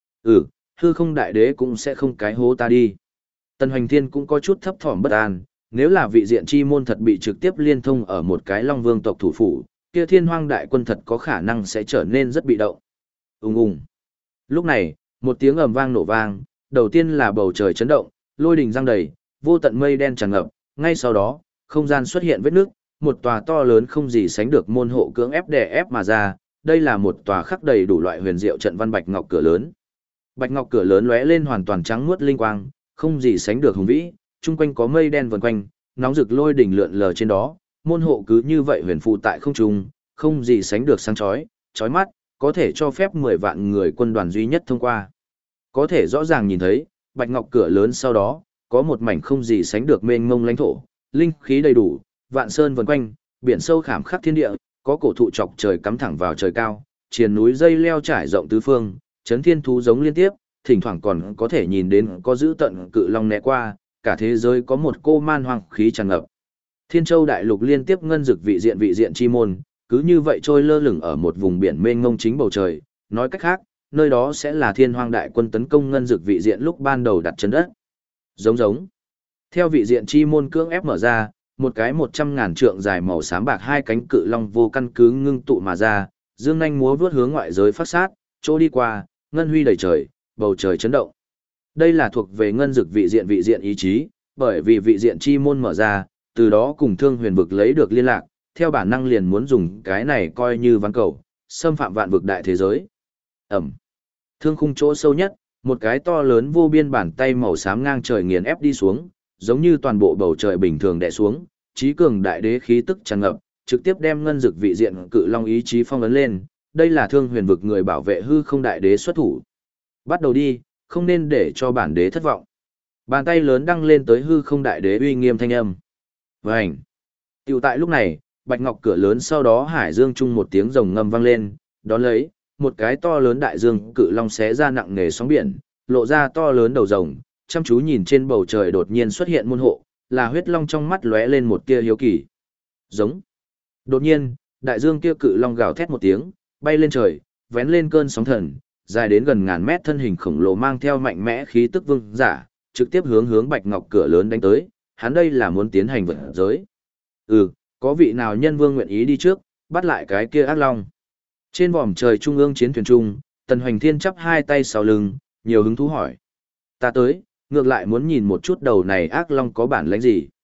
Hư không đại đế cũng sẽ không cái hố ta đi. Tần Hoành Thiên cũng có chút thấp thỏm bất an, nếu là vị diện chi môn thật bị trực tiếp liên thông ở một cái Long Vương tộc thủ phủ, kia Thiên Hoang đại quân thật có khả năng sẽ trở nên rất bị động. Ùng ùng. Lúc này, một tiếng ầm vang nổ vang, đầu tiên là bầu trời chấn động, lôi đình giăng đầy, vô tận mây đen tràn ngập, ngay sau đó, không gian xuất hiện vết nước, một tòa to lớn không gì sánh được môn hộ cưỡng ép đè ép mà ra, đây là một tòa khắc đầy đủ loại huyền diệu trận văn bạch ngọc cửa lớn. Bạch ngọc cửa lớn lóe lên hoàn toàn trắng muốt linh quang, không gì sánh được hùng vĩ, chung quanh có mây đen vần quanh, nóng rực lôi đỉnh lượn lờ trên đó, môn hộ cứ như vậy huyền phù tại không trung, không gì sánh được sáng chói, chói mắt, có thể cho phép 10 vạn người quân đoàn duy nhất thông qua. Có thể rõ ràng nhìn thấy, bạch ngọc cửa lớn sau đó, có một mảnh không gì sánh được mênh mông lãnh thổ, linh khí đầy đủ, vạn sơn vần quanh, biển sâu khảm khắc thiên địa, có cổ thụ chọc trời cắm thẳng vào trời cao, triền núi dây leo trải rộng tứ phương, chấn thiên thú giống liên tiếp, thỉnh thoảng còn có thể nhìn đến có giữ tận cự long né qua, cả thế giới có một cô man hoang khí tràn ngập. Thiên Châu đại lục liên tiếp ngân dực vị diện chi môn, cứ như vậy trôi lơ lửng ở một vùng biển mênh mông chính bầu trời, nói cách khác, nơi đó sẽ là Thiên Hoang đại quân tấn công ngân dực vị diện lúc ban đầu đặt chân đất. Giống. Theo vị diện chi môn cưỡng ép mở ra, một cái 100.000 trượng dài màu xám bạc hai cánh cự long vô căn cứ ngưng tụ mà ra, dương nhanh múa vuốt hướng ngoại giới phát sát, chỗ đi qua, ngân huy đầy trời, bầu trời chấn động. Đây là thuộc về ngân dực vị diện ý chí, bởi vì vị diện chi môn mở ra, từ đó cùng Thương Huyền vực lấy được liên lạc, theo bản năng liền muốn dùng cái này coi như ván cầu, xâm phạm vạn vực đại thế giới. Thương khung chỗ sâu nhất, một cái to lớn vô biên bàn tay màu xám ngang trời nghiền ép đi xuống, giống như toàn bộ bầu trời bình thường đè xuống, trí cường đại đế khí tức tràn ngập, trực tiếp đem ngân dực vị diện cự long ý chí phong ấn lên. Đây là Thương Huyền vực người bảo vệ hư không đại đế xuất thủ. Bắt đầu đi, không nên để cho bản đế thất vọng. Bàn tay lớn đăng lên tới hư không đại đế uy nghiêm thanh âm. Vành. Tiểu tại lúc này, bạch ngọc cửa lớn sau đó hải dương chung một tiếng rồng ngâm vang lên, đón lấy, một cái to lớn đại dương cự long xé ra nặng nề sóng biển, lộ ra to lớn đầu rồng, chăm chú nhìn trên bầu trời đột nhiên xuất hiện môn hộ, là huyết long trong mắt lóe lên một tia hiếu kỳ. Giống. Đột nhiên, đại dương kia cự long gào thét một tiếng, bay lên trời, vén lên cơn sóng thần, dài đến gần ngàn mét thân hình khổng lồ mang theo mạnh mẽ khí tức vương giả, trực tiếp hướng bạch ngọc cửa lớn đánh tới, hắn đây là muốn tiến hành vượt giới. Có vị nào nhân vương nguyện ý đi trước, bắt lại cái kia ác long. Trên vòm trời trung ương chiến thuyền trung, Tần Hoành Thiên chắp hai tay sau lưng, nhiều hứng thú hỏi. Ta tới, ngược lại muốn nhìn một chút đầu này ác long có bản lĩnh gì.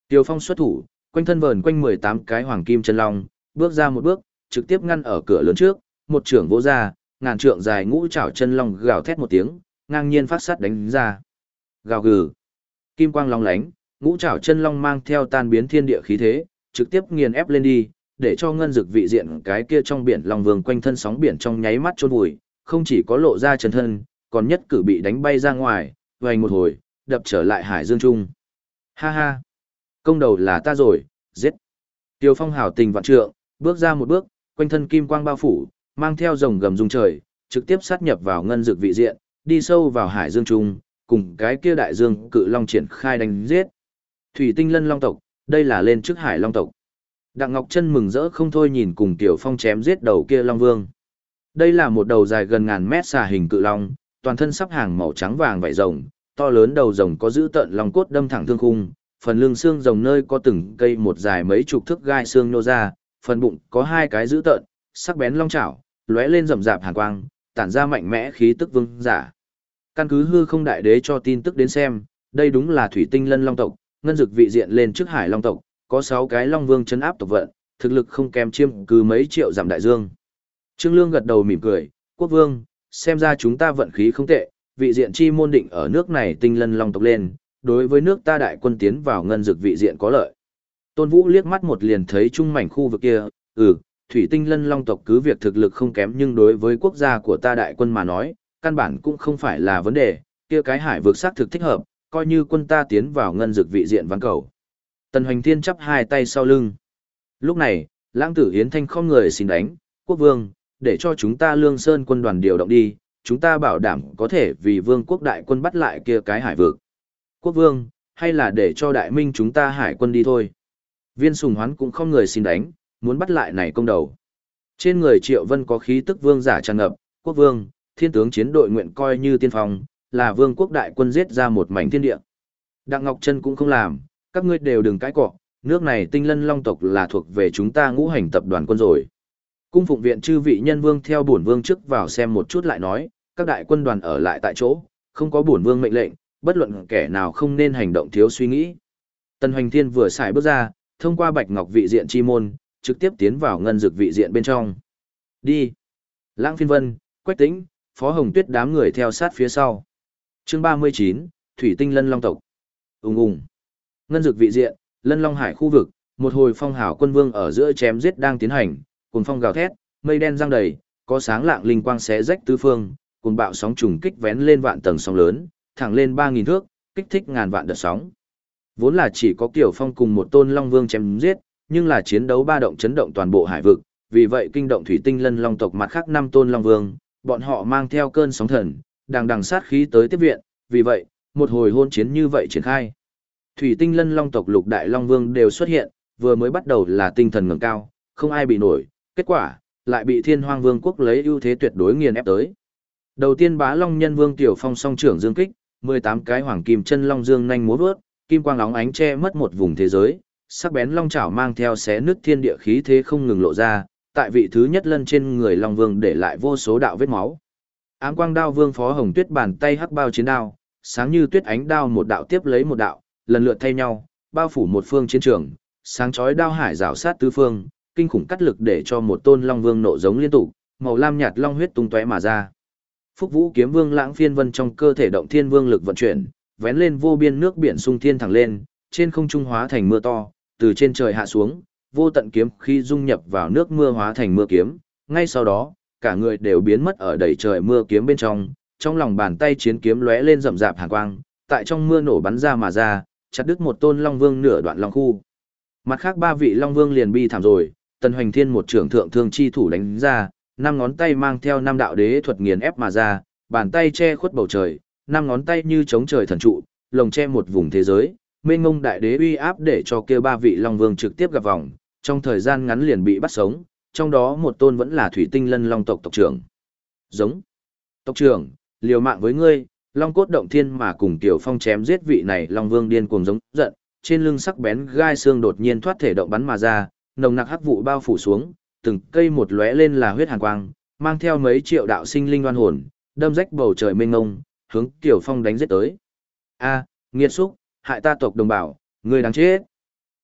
Tiêu Phong xuất thủ, quanh thân vờn quanh 18 cái hoàng kim chân long, bước ra một bước, trực tiếp ngăn ở cửa lớn trước, một trưởng vỗ ra, ngàn trượng dài ngũ trảo chân long gào thét một tiếng, ngang nhiên phát sát đánh ra. Gào gừ. Kim quang long lánh, ngũ trảo chân long mang theo tan biến thiên địa khí thế, trực tiếp nghiền ép lên đi, để cho ngân dực vị diện cái kia trong biển long vương quanh thân sóng biển trong nháy mắt chôn vùi, không chỉ có lộ ra chân thân, còn nhất cử bị đánh bay ra ngoài, vành một hồi, đập trở lại hải dương trung. Ha ha, công đầu là ta rồi, giết. Tiêu Phong hào tình vạn trượng, bước ra một bước, quanh thân kim quang bao phủ, mang theo rồng gầm rung trời, trực tiếp sát nhập vào ngân dực vị diện, đi sâu vào hải dương trung, cùng cái kia đại dương cự long triển khai đánh giết. Thủy tinh lân long tộc, đây là lên trước hải long tộc. Đặng Ngọc Chân mừng rỡ không thôi nhìn cùng Tiểu Phong chém giết đầu kia long vương. Đây là một đầu dài gần ngàn mét xà hình cự long, toàn thân sắp hàng màu trắng vàng vảy rồng, to lớn đầu rồng có giữ tận long cốt đâm thẳng thương khung, phần lưng xương rồng nơi có từng cây một dài mấy chục thước gai xương nô ra, phần bụng có hai cái giữ tận, sắc bén long chảo, lóe lên rậm rạp hàn quang, tản ra mạnh mẽ khí tức vương giả. Căn cứ hư không đại đế cho tin tức đến xem, đây đúng là thủy tinh lân long tộc, ngân dực vị diện lên trước hải long tộc, có 6 cái long vương chấn áp tộc vận, thực lực không kém chiêm cứ mấy triệu giảm đại dương. Trương Lương gật đầu mỉm cười, quốc vương, xem ra chúng ta vận khí không tệ, vị diện chi môn định ở nước này tinh lân long tộc lên, đối với nước ta đại quân tiến vào ngân dực vị diện có lợi. Tôn Vũ liếc mắt một liền thấy trung mảnh khu vực kia, thủy tinh lân long tộc cứ việc thực lực không kém nhưng đối với quốc gia của ta đại quân mà nói, căn bản cũng không phải là vấn đề, kia cái hải vực xác thực thích hợp, coi như quân ta tiến vào ngân dực vị diện ván cầu. Tần Hoành Thiên chắp hai tay sau lưng. Lúc này, Lãng Tử Yến Thanh không người xin đánh, quốc vương, để cho chúng ta Lương Sơn quân đoàn điều động đi, chúng ta bảo đảm có thể vì vương quốc đại quân bắt lại kia cái hải vực. Quốc vương, hay là để cho đại minh chúng ta hải quân đi thôi. Viên Sùng Hoán cũng không người xin đánh, muốn bắt lại này công đầu. Trên người Triệu Vân có khí tức vương giả tràn ngập, quốc vương, thiên tướng chiến đội nguyện coi như tiên phong, là vương quốc đại quân giết ra một mảnh thiên địa. Đặng Ngọc Chân cũng không làm, các ngươi đều đừng cãi cọ, nước này tinh lân long tộc là thuộc về chúng ta ngũ hành tập đoàn quân rồi. Cung phụng viện chư vị nhân vương theo bổn vương trước vào xem một chút lại nói, các đại quân đoàn ở lại tại chỗ, không có bổn vương mệnh lệnh, bất luận kẻ nào không nên hành động thiếu suy nghĩ. Tần Hoành Thiên vừa xài bước ra, thông qua Bạch Ngọc vị diện chi môn, trực tiếp tiến vào ngân dực vị diện bên trong. Đi. Lãng Phiên Vân, Quách Tĩnh, Phó Hồng Tuyết đám người theo sát phía sau. Chương 39, Thủy Tinh Lân Long tộc. Ùng ùng. Ngân dực vị diện, Lân Long Hải khu vực, một hồi phong hào quân vương ở giữa chém giết đang tiến hành, cùng phong gào thét, mây đen giăng đầy, có sáng lạng linh quang xé rách tứ phương, cùng bạo sóng trùng kích vén lên vạn tầng sóng lớn, thẳng lên 3000 thước, kích thích ngàn vạn đợt sóng. Vốn là chỉ có Kiều Phong cùng một tôn Long Vương chém giết, nhưng là chiến đấu ba động chấn động toàn bộ hải vực, vì vậy kinh động Thủy Tinh Lân Long tộc mặt khác 5 tôn Long Vương, bọn họ mang theo cơn sóng thần, đằng sát khí tới tiếp viện, vì vậy, một hồi hôn chiến như vậy triển khai. Thủy Tinh Lân Long tộc lục đại Long Vương đều xuất hiện, vừa mới bắt đầu là tinh thần ngẩng cao, không ai bị nổi, kết quả lại bị Thiên Hoang Vương quốc lấy ưu thế tuyệt đối nghiền ép tới. Đầu tiên Bá Long Nhân Vương Tiểu Phong song trưởng dương kích, 18 cái hoàng kim chân long dương nhanh múa vớt, kim quang óng ánh che mất một vùng thế giới, sắc bén long chảo mang theo xé nứt thiên địa khí thế không ngừng lộ ra, tại vị thứ nhất lân trên người Long Vương để lại vô số đạo vết máu. Ám quang đao vương Phó Hồng Tuyết bàn tay hắc bao chiến đao, sáng như tuyết ánh đao một đạo tiếp lấy một đạo, lần lượt thay nhau, bao phủ một phương chiến trường, sáng chói đao hải rào sát tứ phương, kinh khủng cắt lực để cho một tôn Long Vương nộ giống liên tục, màu lam nhạt long huyết tung tóe mà ra. Phúc Vũ Kiếm Vương Lãng Phiên Vân trong cơ thể động thiên vương lực vận chuyển, vén lên vô biên nước biển sung thiên thẳng lên, trên không trung hóa thành mưa to, từ trên trời hạ xuống, vô tận kiếm khi dung nhập vào nước mưa hóa thành mưa kiếm, ngay sau đó, cả người đều biến mất ở đầy trời mưa kiếm bên trong lòng bàn tay chiến kiếm lóe lên rậm rạp hàn quang, tại trong mưa nổ bắn ra mà ra, chặt đứt một tôn Long Vương nửa đoạn long khu. Mặt khác ba vị Long Vương liền bi thảm rồi, Tần Hoành Thiên một trưởng thượng thương chi thủ đánh ra, 5 ngón tay mang theo 5 đạo đế thuật nghiền ép mà ra, bàn tay che khuất bầu trời, 5 ngón tay như chống trời thần trụ, lồng che một vùng thế giới, mênh mông đại đế uy áp để cho kia ba vị Long Vương trực tiếp gặp vòng, trong thời gian ngắn liền bị bắt sống, trong đó một tôn vẫn là Thủy Tinh Lân Long tộc tộc trưởng. Giống. Tộc trưởng, liều mạng với ngươi, Long cốt động thiên mà cùng Tiểu Phong chém giết vị này Long Vương điên cuồng giống giận, trên lưng sắc bén gai xương đột nhiên thoát thể động bắn mà ra, nồng nặc hắc vụ bao phủ xuống, từng cây một lóe lên là huyết hàn quang, mang theo mấy triệu đạo sinh linh oan hồn, đâm rách bầu trời mênh mông, hướng Tiểu Phong đánh giết tới. A, nghiệt xúc, hại ta tộc đồng bào, ngươi đáng chết.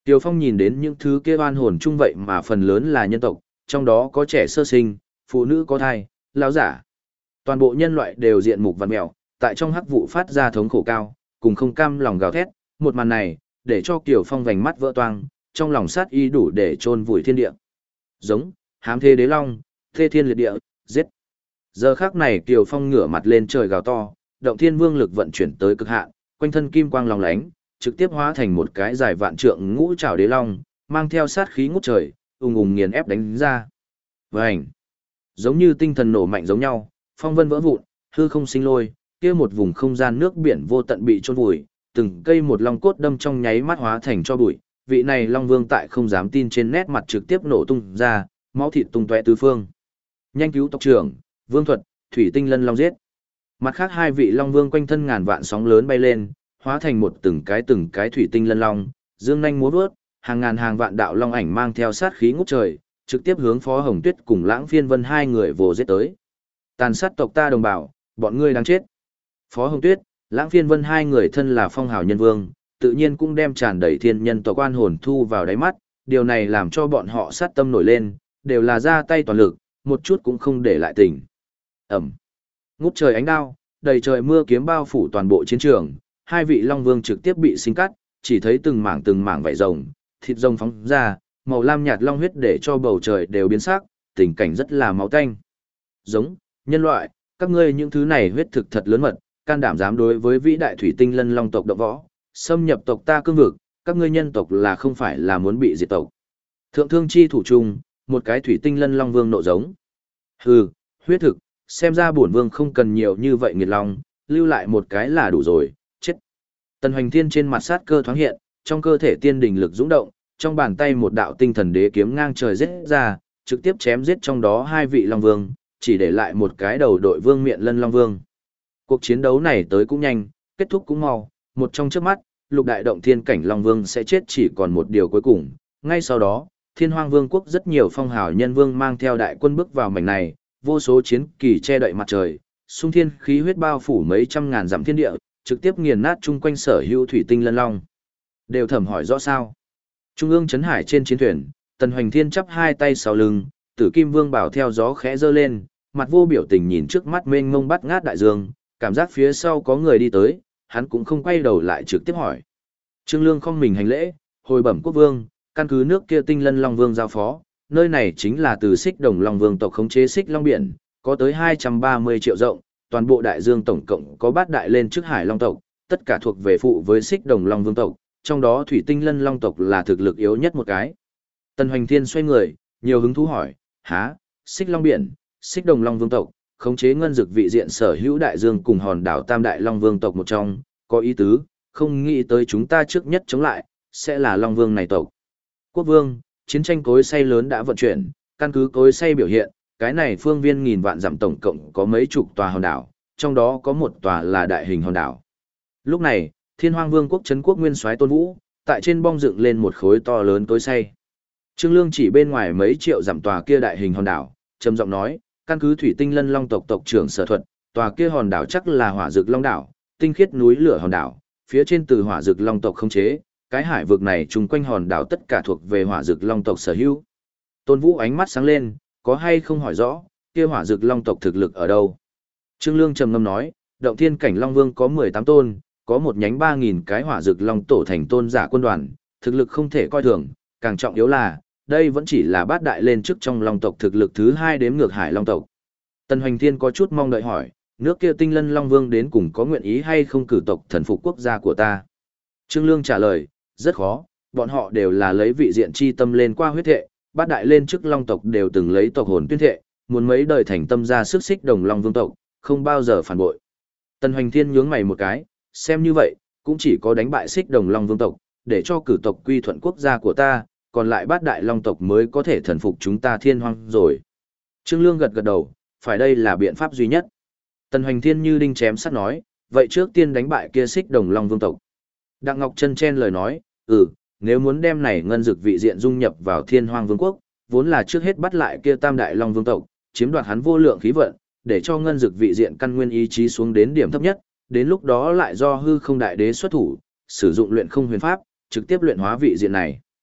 Tiều Phong nhìn đến những thứ kia oan hồn chung vậy mà phần lớn là nhân tộc, trong đó có trẻ sơ sinh, phụ nữ có thai, lão giả. Toàn bộ nhân loại đều diện mục vằn mèo, tại trong hắc vụ phát ra thống khổ cao, cùng không cam lòng gào thét, một màn này, để cho Kiều Phong vành mắt vỡ toang, trong lòng sát ý đủ để chôn vùi thiên địa. Giống, hám thế đế long, thê thiên liệt địa, giết. Giờ khắc này Kiều Phong ngửa mặt lên trời gào to, động thiên vương lực vận chuyển tới cực hạn, quanh thân kim quang lòng lánh, trực tiếp hóa thành một cái dài vạn trượng ngũ trảo đế long, mang theo sát khí ngút trời, ùng ùng nghiền ép đánh ra. Vành, giống như tinh thần nổ mạnh giống nhau, phong vân vỡ vụn, hư không sinh lôi, kia một vùng không gian nước biển vô tận bị chôn vùi, từng cây một long cốt đâm trong nháy mắt hóa thành cho bụi. Vị này long vương tại không dám tin trên nét mặt trực tiếp nổ tung ra, máu thịt tung tóe tứ phương. Nhanh cứu tộc trưởng, Vương Thuật, Thủy Tinh Lân Long giết. Mặt khác hai vị long vương quanh thân ngàn vạn sóng lớn bay lên, hóa thành một từng cái thủy tinh lân long, dương nhanh múa vớt, hàng ngàn hàng vạn đạo long ảnh mang theo sát khí ngút trời, trực tiếp hướng Phó Hồng Tuyết cùng Lãng Phiên Vân hai người vồ giết tới. Tàn sát tộc ta đồng bào, bọn ngươi đáng chết. Phó Hồng Tuyết, Lãng Phiên Vân hai người thân là phong hào nhân vương, tự nhiên cũng đem tràn đầy thiên nhân tộc quan hồn thu vào đáy mắt, điều này làm cho bọn họ sát tâm nổi lên, đều là ra tay toàn lực, một chút cũng không để lại tình. Ẩm. Ngút trời ánh đao, đầy trời mưa kiếm bao phủ toàn bộ chiến trường, hai vị long vương trực tiếp bị sinh cắt, chỉ thấy từng mảng vảy rồng, thịt rồng phóng ra, màu lam nhạt long huyết để cho bầu trời đều biến sắc, tình cảnh rất là máu tanh. Giống, nhân loại, các ngươi những thứ này huyết thực thật lớn mật, can đảm dám đối với vĩ đại thủy tinh lân long tộc động võ, xâm nhập tộc ta cương vực, các ngươi nhân tộc là không phải là muốn bị diệt tộc. Thượng thương chi thủ trung, một cái thủy tinh lân long vương nộ giống. Hừ, huyết thực, xem ra bổn vương không cần nhiều như vậy nghiệt long, lưu lại một cái là đủ rồi, chết. Tần Hoành Thiên trên mặt sát cơ thoáng hiện, trong cơ thể tiên đình lực dũng động, trong bàn tay một đạo tinh thần đế kiếm ngang trời giết ra, trực tiếp chém giết trong đó hai vị long vương, chỉ để lại một cái đầu đội vương miện lân long vương. Cuộc chiến đấu này tới cũng nhanh, kết thúc cũng mau, một trong chớp mắt, lục đại động thiên cảnh long vương sẽ chết chỉ còn một điều cuối cùng. Ngay sau đó, Thiên Hoang Vương quốc rất nhiều phong hào nhân vương mang theo đại quân bước vào mảnh này, vô số chiến kỳ che đậy mặt trời, xung thiên khí huyết bao phủ mấy trăm ngàn dặm thiên địa, trực tiếp nghiền nát chung quanh sở hữu thủy tinh lân long. Đều thẩm hỏi rõ sao? Trung ương trấn hải trên chiến thuyền, Tần Hoành Thiên chắp hai tay sau lưng, Tử Kim Vương bảo theo gió khẽ giơ lên, mặt vô biểu tình nhìn trước mắt mênh mông bắt ngát đại dương, cảm giác phía sau có người đi tới, hắn cũng không quay đầu lại trực tiếp hỏi. Trương Lương không mình hành lễ, hồi bẩm quốc vương, căn cứ nước kia tinh lân long vương giao phó, nơi này chính là từ Xích Đồng Long Vương tộc khống chế Xích Long biển, có tới 230 triệu rộng, toàn bộ đại dương tổng cộng có 8 đại lên trước Hải Long tộc, tất cả thuộc về phụ với Xích Đồng Long Vương tộc, trong đó Thủy Tinh Lân Long tộc là thực lực yếu nhất một cái. Tần Hoành Thiên xoay người, nhiều hứng thú hỏi, há, Xích Long biển, Xích Đồng Long Vương tộc, khống chế ngân dực vị diện sở hữu đại dương cùng hòn đảo Tam Đại Long Vương tộc một trong, có ý tứ, không nghĩ tới chúng ta trước nhất chống lại, sẽ là Long Vương này tộc. Quốc vương, chiến tranh cối xay lớn đã vận chuyển, căn cứ cối xay biểu hiện, cái này phương viên nghìn vạn dặm tổng cộng có mấy chục tòa hòn đảo, trong đó có một tòa là đại hình hòn đảo. Lúc này, Thiên Hoang Vương quốc trấn quốc nguyên soái Tôn Vũ, tại trên bong dựng lên một khối to lớn cối xay. Trương Lương chỉ bên ngoài mấy triệu dặm tòa kia đại hình hòn đảo, trầm giọng nói, căn cứ Thủy Tinh Lân Long tộc tộc trưởng Sở Thuật, tòa kia hòn đảo chắc là Hỏa Dực Long đảo, tinh khiết núi lửa hòn đảo, phía trên từ Hỏa Dực Long tộc khống chế, cái hải vực này chung quanh hòn đảo tất cả thuộc về Hỏa Dực Long tộc sở hữu. Tôn Vũ ánh mắt sáng lên, có hay không hỏi rõ, kia Hỏa Dực Long tộc thực lực ở đâu? Trương Lương trầm ngâm nói, động thiên cảnh Long Vương có 18 tôn, có một nhánh 3000 cái Hỏa Dực Long tổ thành tôn giả quân đoàn, thực lực không thể coi thường, càng trọng yếu là, đây vẫn chỉ là bát đại lên trước trong Long tộc thực lực thứ 2 đếm ngược Hải Long tộc. Tần Hoành Thiên có chút mong đợi hỏi, nước kia Tinh Lân Long Vương đến cùng có nguyện ý hay không cử tộc thần phục quốc gia của ta? Trương Lương trả lời, rất khó, bọn họ đều là lấy vị diện chi tâm lên qua huyết thệ, bát đại lên trước Long tộc đều từng lấy tộc hồn tuyên thệ, muốn mấy đời thành tâm ra sức Xích Đồng Long Vương tộc, không bao giờ phản bội. Tần Hoành Thiên nhướng mày một cái, xem như vậy, cũng chỉ có đánh bại Xích Đồng Long Vương tộc, để cho cử tộc quy thuận quốc gia của ta, còn lại bát đại Long tộc mới có thể thần phục chúng ta Thiên Hoang rồi. Trương Lương gật gật đầu, phải đây là biện pháp duy nhất. Tần Hoành Thiên như đinh chém sắt nói, vậy trước tiên đánh bại kia Xích Đồng Long Vương tộc. Đặng Ngọc Trân chen lời nói, nếu muốn đem này ngân dực vị diện dung nhập vào Thiên Hoang Vương quốc, vốn là trước hết bắt lại kia Tam Đại Long Vương tộc, chiếm đoạt hắn vô lượng khí vận, để cho ngân dực vị diện căn nguyên ý chí xuống đến điểm thấp nhất, đến lúc đó lại do hư không đại đế xuất thủ, sử dụng luyện không huyền pháp, trực tiếp luyện hóa vị diện này.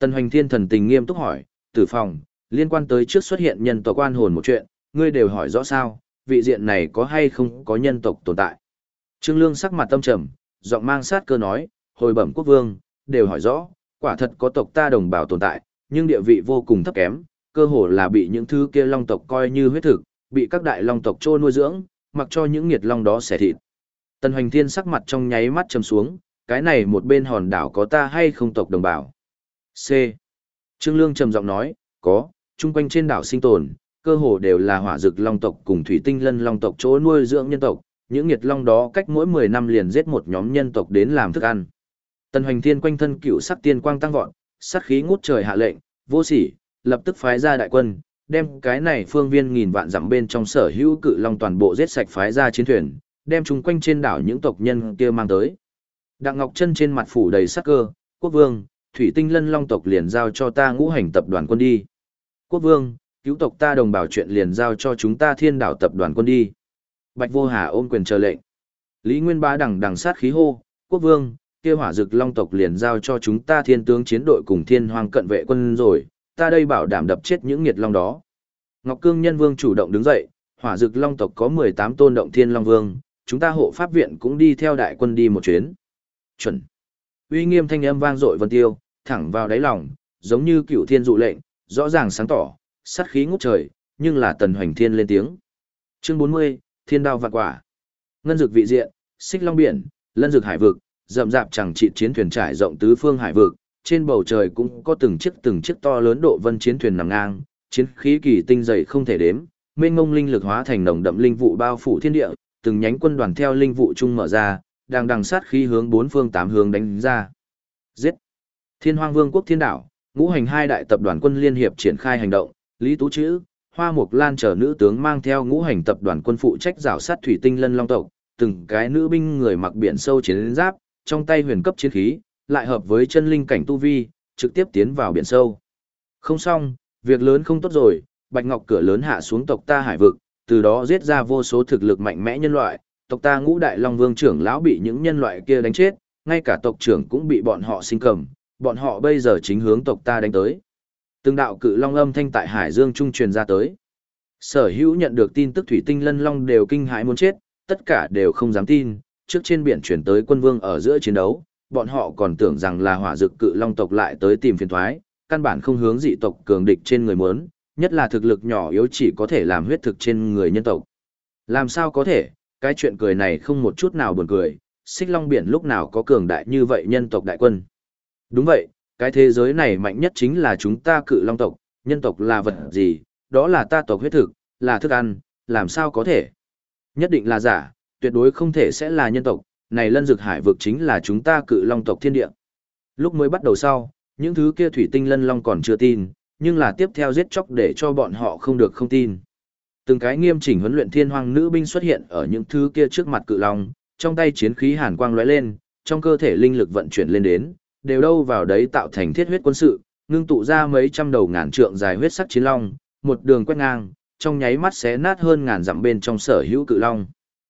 Tần Hoành Thiên thần tình nghiêm túc hỏi, Tử Phong, liên quan tới trước xuất hiện nhân tộc oan hồn một chuyện, ngươi đều hỏi rõ sao, vị diện này có hay không có nhân tộc tồn tại. Trương Lương sắc mặt tâm trầm, giọng mang sát cơ nói, hồi bẩm quốc vương, đều hỏi rõ, quả thật có tộc ta đồng bào tồn tại, nhưng địa vị vô cùng thấp kém, cơ hồ là bị những thứ kia long tộc coi như huyết thực, bị các đại long tộc trô nuôi dưỡng, mặc cho những nghiệt long đó xẻ thịt. Tần Hoành Thiên sắc mặt trong nháy mắt trầm xuống, cái này một bên hòn đảo có ta hay không tộc đồng bào? C. Trương Lương trầm giọng nói, có, chung quanh trên đảo sinh tồn, cơ hồ đều là hỏa dực long tộc cùng thủy tinh lân long tộc chỗ nuôi dưỡng nhân tộc, những nghiệt long đó cách mỗi 10 năm liền giết một nhóm nhân tộc đến làm thức ăn. Tần Hoành Thiên quanh thân cựu sắc tiên quang tăng vọt, sát khí ngút trời hạ lệnh, vô sỉ, lập tức phái ra đại quân, đem cái này phương viên nghìn vạn dặm bên trong sở hữu cự long toàn bộ giết sạch, phái ra chiến thuyền, đem chúng quanh trên đảo những tộc nhân kia mang tới. Đặng Ngọc Chân trên mặt phủ đầy sắc cơ, quốc vương, thủy tinh lân long tộc liền giao cho ta ngũ hành tập đoàn quân đi. Quốc vương, cứu tộc ta đồng bào chuyện liền giao cho chúng ta thiên đảo tập đoàn quân đi. Bạch Vô Hà ôm quyền chờ lệnh. Lý Nguyên Bá đằng sát khí hô, quốc vương, kia hỏa dực long tộc liền giao cho chúng ta thiên tướng chiến đội cùng thiên hoàng cận vệ quân rồi, ta đây bảo đảm đập chết những nghiệt long đó. Ngọc Cương Nhân Vương chủ động đứng dậy, hỏa dực long tộc có 18 tôn động thiên long vương, chúng ta hộ pháp viện cũng đi theo đại quân đi một chuyến. Chuẩn. Uy nghiêm thanh âm vang dội vân tiêu, thẳng vào đáy lòng, giống như cựu thiên dụ lệnh, rõ ràng sáng tỏ, sát khí ngút trời, nhưng là Tần Hoành Thiên lên tiếng. Chương 40, Thiên đao vạn quả. Ngân dực vị diện, xích long biển, lân dực hải vực, rậm rạp chẳng trị chiến thuyền trải rộng tứ phương hải vực, trên bầu trời cũng có từng chiếc to lớn độ vân chiến thuyền nằm ngang, chiến khí kỳ tinh dày không thể đếm, mênh mông linh lực hóa thành nồng đậm linh vụ bao phủ thiên địa, từng nhánh quân đoàn theo linh vụ chung mở ra, đằng sát khí hướng bốn phương tám hướng đánh ra. Giết! Thiên Hoang Vương quốc thiên đảo, ngũ hành hai đại tập đoàn quân liên hiệp triển khai hành động, Lý Tú Chữ, Hoa Mục Lan chờ nữ tướng mang theo ngũ hành tập đoàn quân phụ trách rào sát thủy tinh lân long tộc, từng cái nữ binh người mặc biển sâu chiến giáp, trong tay huyền cấp chiến khí, lại hợp với chân linh cảnh tu vi, trực tiếp tiến vào biển sâu. Không xong, việc lớn không tốt rồi, Bạch Ngọc cửa lớn hạ xuống tộc ta hải vực, từ đó giết ra vô số thực lực mạnh mẽ nhân loại, tộc ta ngũ đại long vương trưởng lão bị những nhân loại kia đánh chết, ngay cả tộc trưởng cũng bị bọn họ sinh cầm, bọn họ bây giờ chính hướng tộc ta đánh tới. Từng đạo cự long âm thanh tại Hải Dương trung truyền ra tới. Sở hữu nhận được tin tức thủy tinh lân long đều kinh hãi muốn chết, tất cả đều không dám tin, trước trên biển chuyển tới quân vương ở giữa chiến đấu, bọn họ còn tưởng rằng là hỏa dực cự long tộc lại tới tìm phiền toái, căn bản không hướng dị tộc cường địch trên người muốn, nhất là thực lực nhỏ yếu chỉ có thể làm huyết thực trên người nhân tộc. Làm sao có thể, cái chuyện cười này không một chút nào buồn cười, xích long biển lúc nào có cường đại như vậy nhân tộc đại quân. Đúng vậy, cái thế giới này mạnh nhất chính là chúng ta cự long tộc, nhân tộc là vật gì, đó là ta tộc huyết thực, là thức ăn, làm sao có thể. Nhất định là giả, tuyệt đối không thể sẽ là nhân tộc, này lân dực hải vực chính là chúng ta cự long tộc thiên địa. Lúc mới bắt đầu sau, những thứ kia thủy tinh lân long còn chưa tin, nhưng là tiếp theo giết chóc để cho bọn họ không được không tin. Từng cái nghiêm chỉnh huấn luyện thiên hoàng nữ binh xuất hiện ở những thứ kia trước mặt cự long, trong tay chiến khí hàn quang lóe lên, trong cơ thể linh lực vận chuyển lên đến, đều đâu vào đấy tạo thành thiết huyết quân sự, ngưng tụ ra mấy trăm đầu ngàn trượng dài huyết sắc chiến long, một đường quét ngang, trong nháy mắt xé nát hơn ngàn dặm bên trong sở hữu cự long.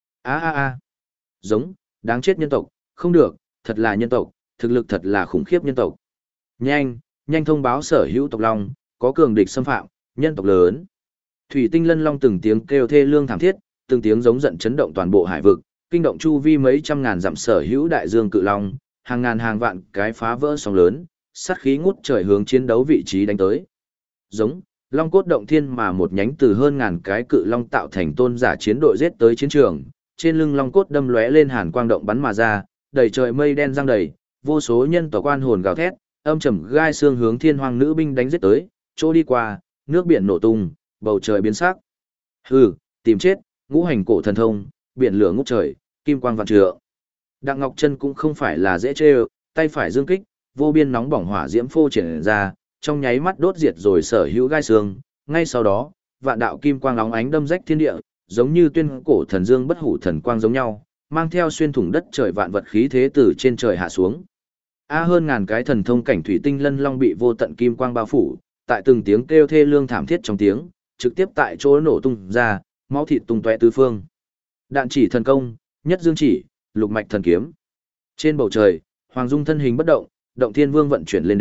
Giống, đáng chết nhân tộc, không được, thật là nhân tộc, thực lực thật là khủng khiếp nhân tộc. Nhanh, nhanh thông báo sở hữu tộc long, có cường địch xâm phạm, nhân tộc lớn. Thủy tinh lân long từng tiếng kêu thê lương thảm thiết, từng tiếng giống giận chấn động toàn bộ hải vực, kinh động chu vi mấy trăm ngàn dặm sở hữu đại dương cự long, hàng ngàn hàng vạn cái phá vỡ sóng lớn, sát khí ngút trời hướng chiến đấu vị trí đánh tới. Giống, long cốt động thiên mà một nhánh từ hơn ngàn cái cự long tạo thành tôn giả chiến đội giết tới chiến trường, trên lưng long cốt đâm lóe lên hàn quang động bắn mà ra, đầy trời mây đen giăng đầy, vô số nhân tộc quan hồn gào thét, âm trầm gai xương hướng thiên hoàng nữ binh đánh giết tới, chỗ đi qua, nước biển nổ tung, bầu trời biến sắc. Hừ, tìm chết, ngũ hành cổ thần thông, biển lửa ngút trời, kim quang vạn trượng. Đặng Ngọc Chân cũng không phải là dễ chơi, tay phải dương kích, vô biên nóng bỏng hỏa diễm phô triển ra, trong nháy mắt đốt diệt rồi sở hữu gai xương, ngay sau đó, vạn đạo kim quang óng ánh đâm rách thiên địa, giống như tuyên cổ thần dương bất hủ thần quang giống nhau, mang theo xuyên thủng đất trời vạn vật khí thế từ trên trời hạ xuống. Hơn ngàn cái thần thông cảnh thủy tinh lân long bị vô tận kim quang bao phủ, tại từng tiếng kêu thê lương thảm thiết trong tiếng, trực tiếp tại chỗ nổ tung ra, máu thịt tung tóe tứ phương. Đạn chỉ thần công, nhất dương chỉ, lục mạch thần kiếm. Trên bầu trời, Hoàng Dung thân hình bất động, Động Thiên Vương vận chuyển lên đến,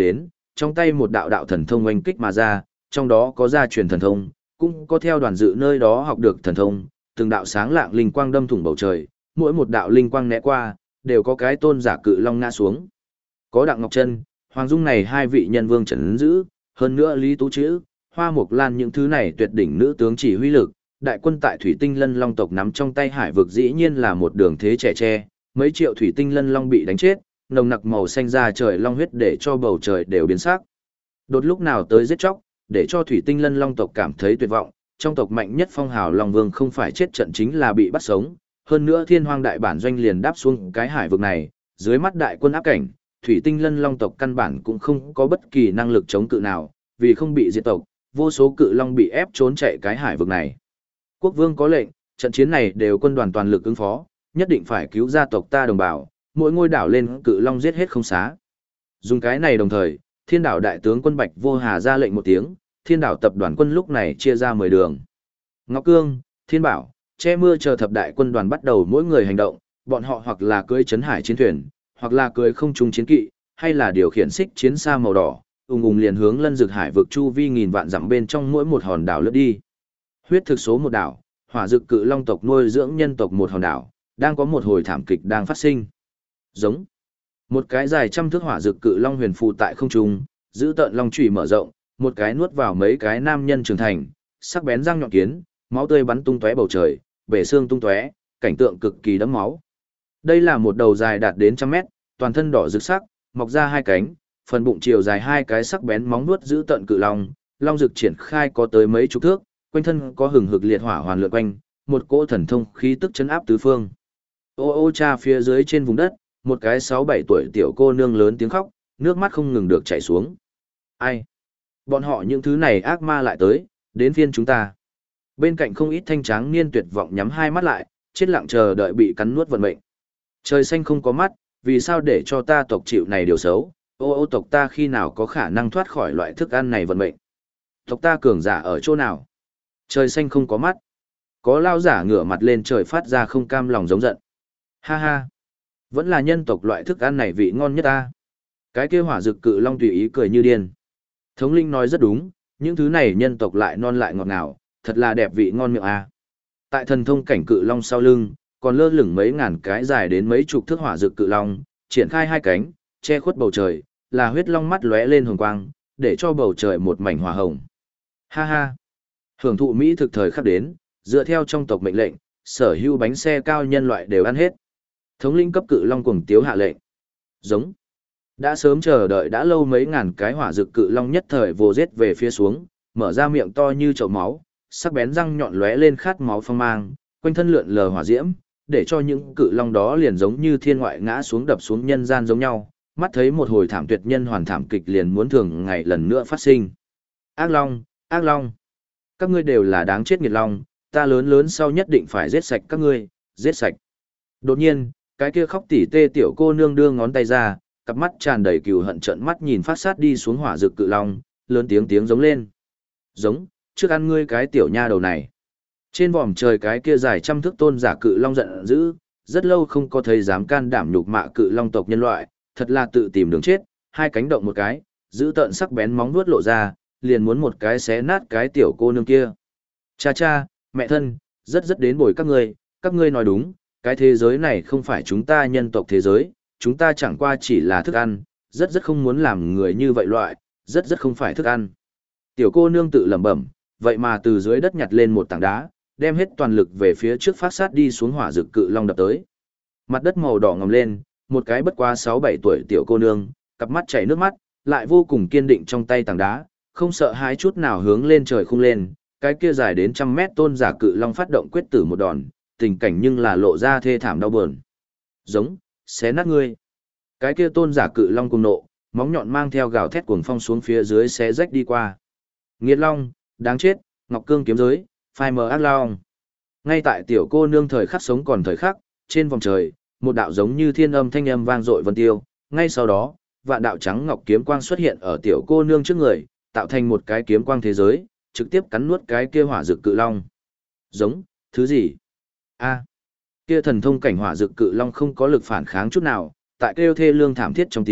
trong tay một đạo đạo thần thông oanh kích mà ra, trong đó có gia truyền thần thông, cũng có theo đoàn dự nơi đó học được thần thông, từng đạo sáng lạng linh quang đâm thủng bầu trời, mỗi một đạo linh quang né qua, đều có cái tôn giả cự long ngã xuống. Có Đặng Ngọc Chân, Hoàng Dung này hai vị nhân vương trấn giữ, hơn nữa Lý Tú Chữ, Hoa Mộc Lan những thứ này tuyệt đỉnh nữ tướng chỉ huy lực, đại quân tại Thủy Tinh Lân Long tộc nắm trong tay hải vực dĩ nhiên là một đường thế trẻ tre, mấy triệu Thủy Tinh Lân Long bị đánh chết, nồng nặc màu xanh ra trời long huyết để cho bầu trời đều biến sắc. Đột lúc nào tới giết chóc, để cho Thủy Tinh Lân Long tộc cảm thấy tuyệt vọng, trong tộc mạnh nhất Phong Hào Long Vương không phải chết trận chính là bị bắt sống, hơn nữa Thiên Hoang đại bản doanh liền đáp xuống cái hải vực này, dưới mắt đại quân áp cảnh, Thủy Tinh Lân Long tộc căn bản cũng không có bất kỳ năng lực chống cự nào, vì không bị diệt tộc, vô số cự long bị ép trốn chạy cái hải vực này. Quốc vương có lệnh, trận chiến này đều quân đoàn toàn lực ứng phó, nhất định phải cứu gia tộc ta đồng bào, mỗi ngôi đảo lên cự long giết hết không xá. Dùng cái này đồng thời, Thiên đảo đại tướng quân Bạch Vô Hà ra lệnh một tiếng, Thiên đảo tập đoàn quân lúc này chia ra 10 đường. Ngọc Cương, Thiên Bảo, Che Mưa chờ thập đại quân đoàn bắt đầu mỗi người hành động, bọn họ hoặc là cưỡi trấn hải chiến thuyền, hoặc là cưỡi không trung chiến kỵ, hay là điều khiển xích chiến xa màu đỏ, ùng ùng liền hướng Lân Dực Hải vực chu vi nghìn vạn dặm bên trong mỗi một hòn đảo lướt đi. Huyết thực số một đảo, Hỏa Dực Cự Long tộc nuôi dưỡng nhân tộc một hòn đảo, đang có một hồi thảm kịch đang phát sinh. Giống. Một cái dài trăm thước Hỏa Dực Cự Long huyền phù tại không trung, giữ tợn long chùy mở rộng, một cái nuốt vào mấy cái nam nhân trưởng thành, sắc bén răng nhọn kiến, máu tươi bắn tung tóe bầu trời, bể xương tung tóe, cảnh tượng cực kỳ đẫm máu. Đây là một đầu dài đạt đến trăm mét, toàn thân đỏ rực sắc, mọc ra hai cánh, phần bụng chiều dài hai cái sắc bén móng vuốt giữ tận cự long, long rực triển khai có tới mấy chục thước, quanh thân có hừng hực liệt hỏa hoàn lượn quanh, một cỗ thần thông khí tức chấn áp tứ phương. Ô ô cha phía dưới trên vùng đất, một cái 6-7 tuổi tiểu cô nương lớn tiếng khóc, nước mắt không ngừng được chảy xuống. Ai? Bọn họ những thứ này ác ma lại tới, đến phiên chúng ta. Bên cạnh không ít thanh tráng niên tuyệt vọng nhắm hai mắt lại, chết lặng chờ đợi bị cắn nuốt vận mệnh. Trời xanh không có mắt, vì sao để cho ta tộc chịu này điều xấu, ô tộc ta khi nào có khả năng thoát khỏi loại thức ăn này vận mệnh. Tộc ta cường giả ở chỗ nào? Trời xanh không có mắt. Có lao giả ngửa mặt lên trời phát ra không cam lòng giống giận. Ha ha! Vẫn là nhân tộc loại thức ăn này vị ngon nhất ta. Cái kia Hỏa Dực Cự Long tùy ý cười như điên. Thống linh nói rất đúng, những thứ này nhân tộc lại non lại ngọt ngào, thật là đẹp vị ngon miệng a. Tại thần thông cảnh cự long sau lưng, còn lơ lửng mấy ngàn cái dài đến mấy chục thước Hỏa Dực Cự Long, triển khai hai cánh, che khuất bầu trời, là huyết long mắt lóe lên hồng quang, để cho bầu trời một mảnh hỏa hồng. Ha ha! Hưởng thụ mỹ thực thời khắc đến, dựa theo trong tộc mệnh lệnh, sở hữu bánh xe cao nhân loại đều ăn hết. Thống lĩnh cấp cự long cuồng tiếu hạ lệnh. Giống. Đã sớm chờ đợi đã lâu mấy ngàn cái Hỏa Dực Cự Long nhất thời vồ giết về phía xuống, mở ra miệng to như chậu máu, sắc bén răng nhọn lóe lên khát máu phong mang, quanh thân lượn lờ hỏa diễm, để cho những cự long đó liền giống như thiên ngoại ngã xuống đập xuống nhân gian giống nhau, mắt thấy một hồi thảm tuyệt nhân hoàn thảm kịch liền muốn thường ngày lần nữa phát sinh. Ác long, ác long, các ngươi đều là đáng chết nghiệt long, ta lớn lớn sau nhất định phải giết sạch các ngươi, giết sạch. Đột nhiên, cái kia khóc tỉ tê tiểu cô nương đưa ngón tay ra, cặp mắt tràn đầy cừu hận trợn mắt nhìn phát sát đi xuống Hỏa Dực Cự Long, lớn tiếng giống lên. Giống, trước ăn ngươi cái tiểu nha đầu này. Trên vòm trời cái kia dài trăm thước tôn giả cự long giận dữ, rất lâu không có thấy dám can đảm nhục mạ cự long tộc nhân loại, thật là tự tìm đường chết, hai cánh động một cái, giữ tợn sắc bén móng vuốt lộ ra, liền muốn một cái xé nát cái tiểu cô nương kia. Cha cha, mẹ thân, rất đến bồi các ngươi nói đúng, cái thế giới này không phải chúng ta nhân tộc thế giới, chúng ta chẳng qua chỉ là thức ăn, rất không muốn làm người như vậy loại, rất không phải thức ăn. Tiểu cô nương tự lẩm bẩm, vậy mà từ dưới đất nhặt lên một tảng đá, đem hết toàn lực về phía trước phát sát đi xuống Hỏa Dực Cự Long đập tới. Mặt đất màu đỏ ngòm lên, một cái bất quá 6-7 tuổi tiểu cô nương, cặp mắt chảy nước mắt, lại vô cùng kiên định trong tay tảng đá, không sợ hãi chút nào hướng lên trời khung lên, cái kia dài đến trăm mét tôn giả cự long phát động quyết tử một đòn, tình cảnh nhưng là lộ ra thê thảm đau buồn. Giống, xé nát ngươi. Cái kia tôn giả cự long cùng nộ, móng nhọn mang theo gào thét cuồng phong xuống phía dưới xé rách đi qua. Nghiệt long, đáng chết, Ngọc Cương kiếm giới, phai mờ ác long. Ngay tại tiểu cô nương thời khắc sống còn thời khắc, trên vòng trời, một đạo giống như thiên âm thanh âm vang dội vân tiêu, ngay sau đó, vạn đạo trắng ngọc kiếm quang xuất hiện ở tiểu cô nương trước người, tạo thành một cái kiếm quang thế giới, trực tiếp cắn nuốt cái kia Hỏa Dực Cự Long. Giống, thứ gì? A. Kia thần thông cảnh Hỏa Dực Cự Long không có lực phản kháng chút nào, tại kêu thê lương thảm thiết trong tiếng,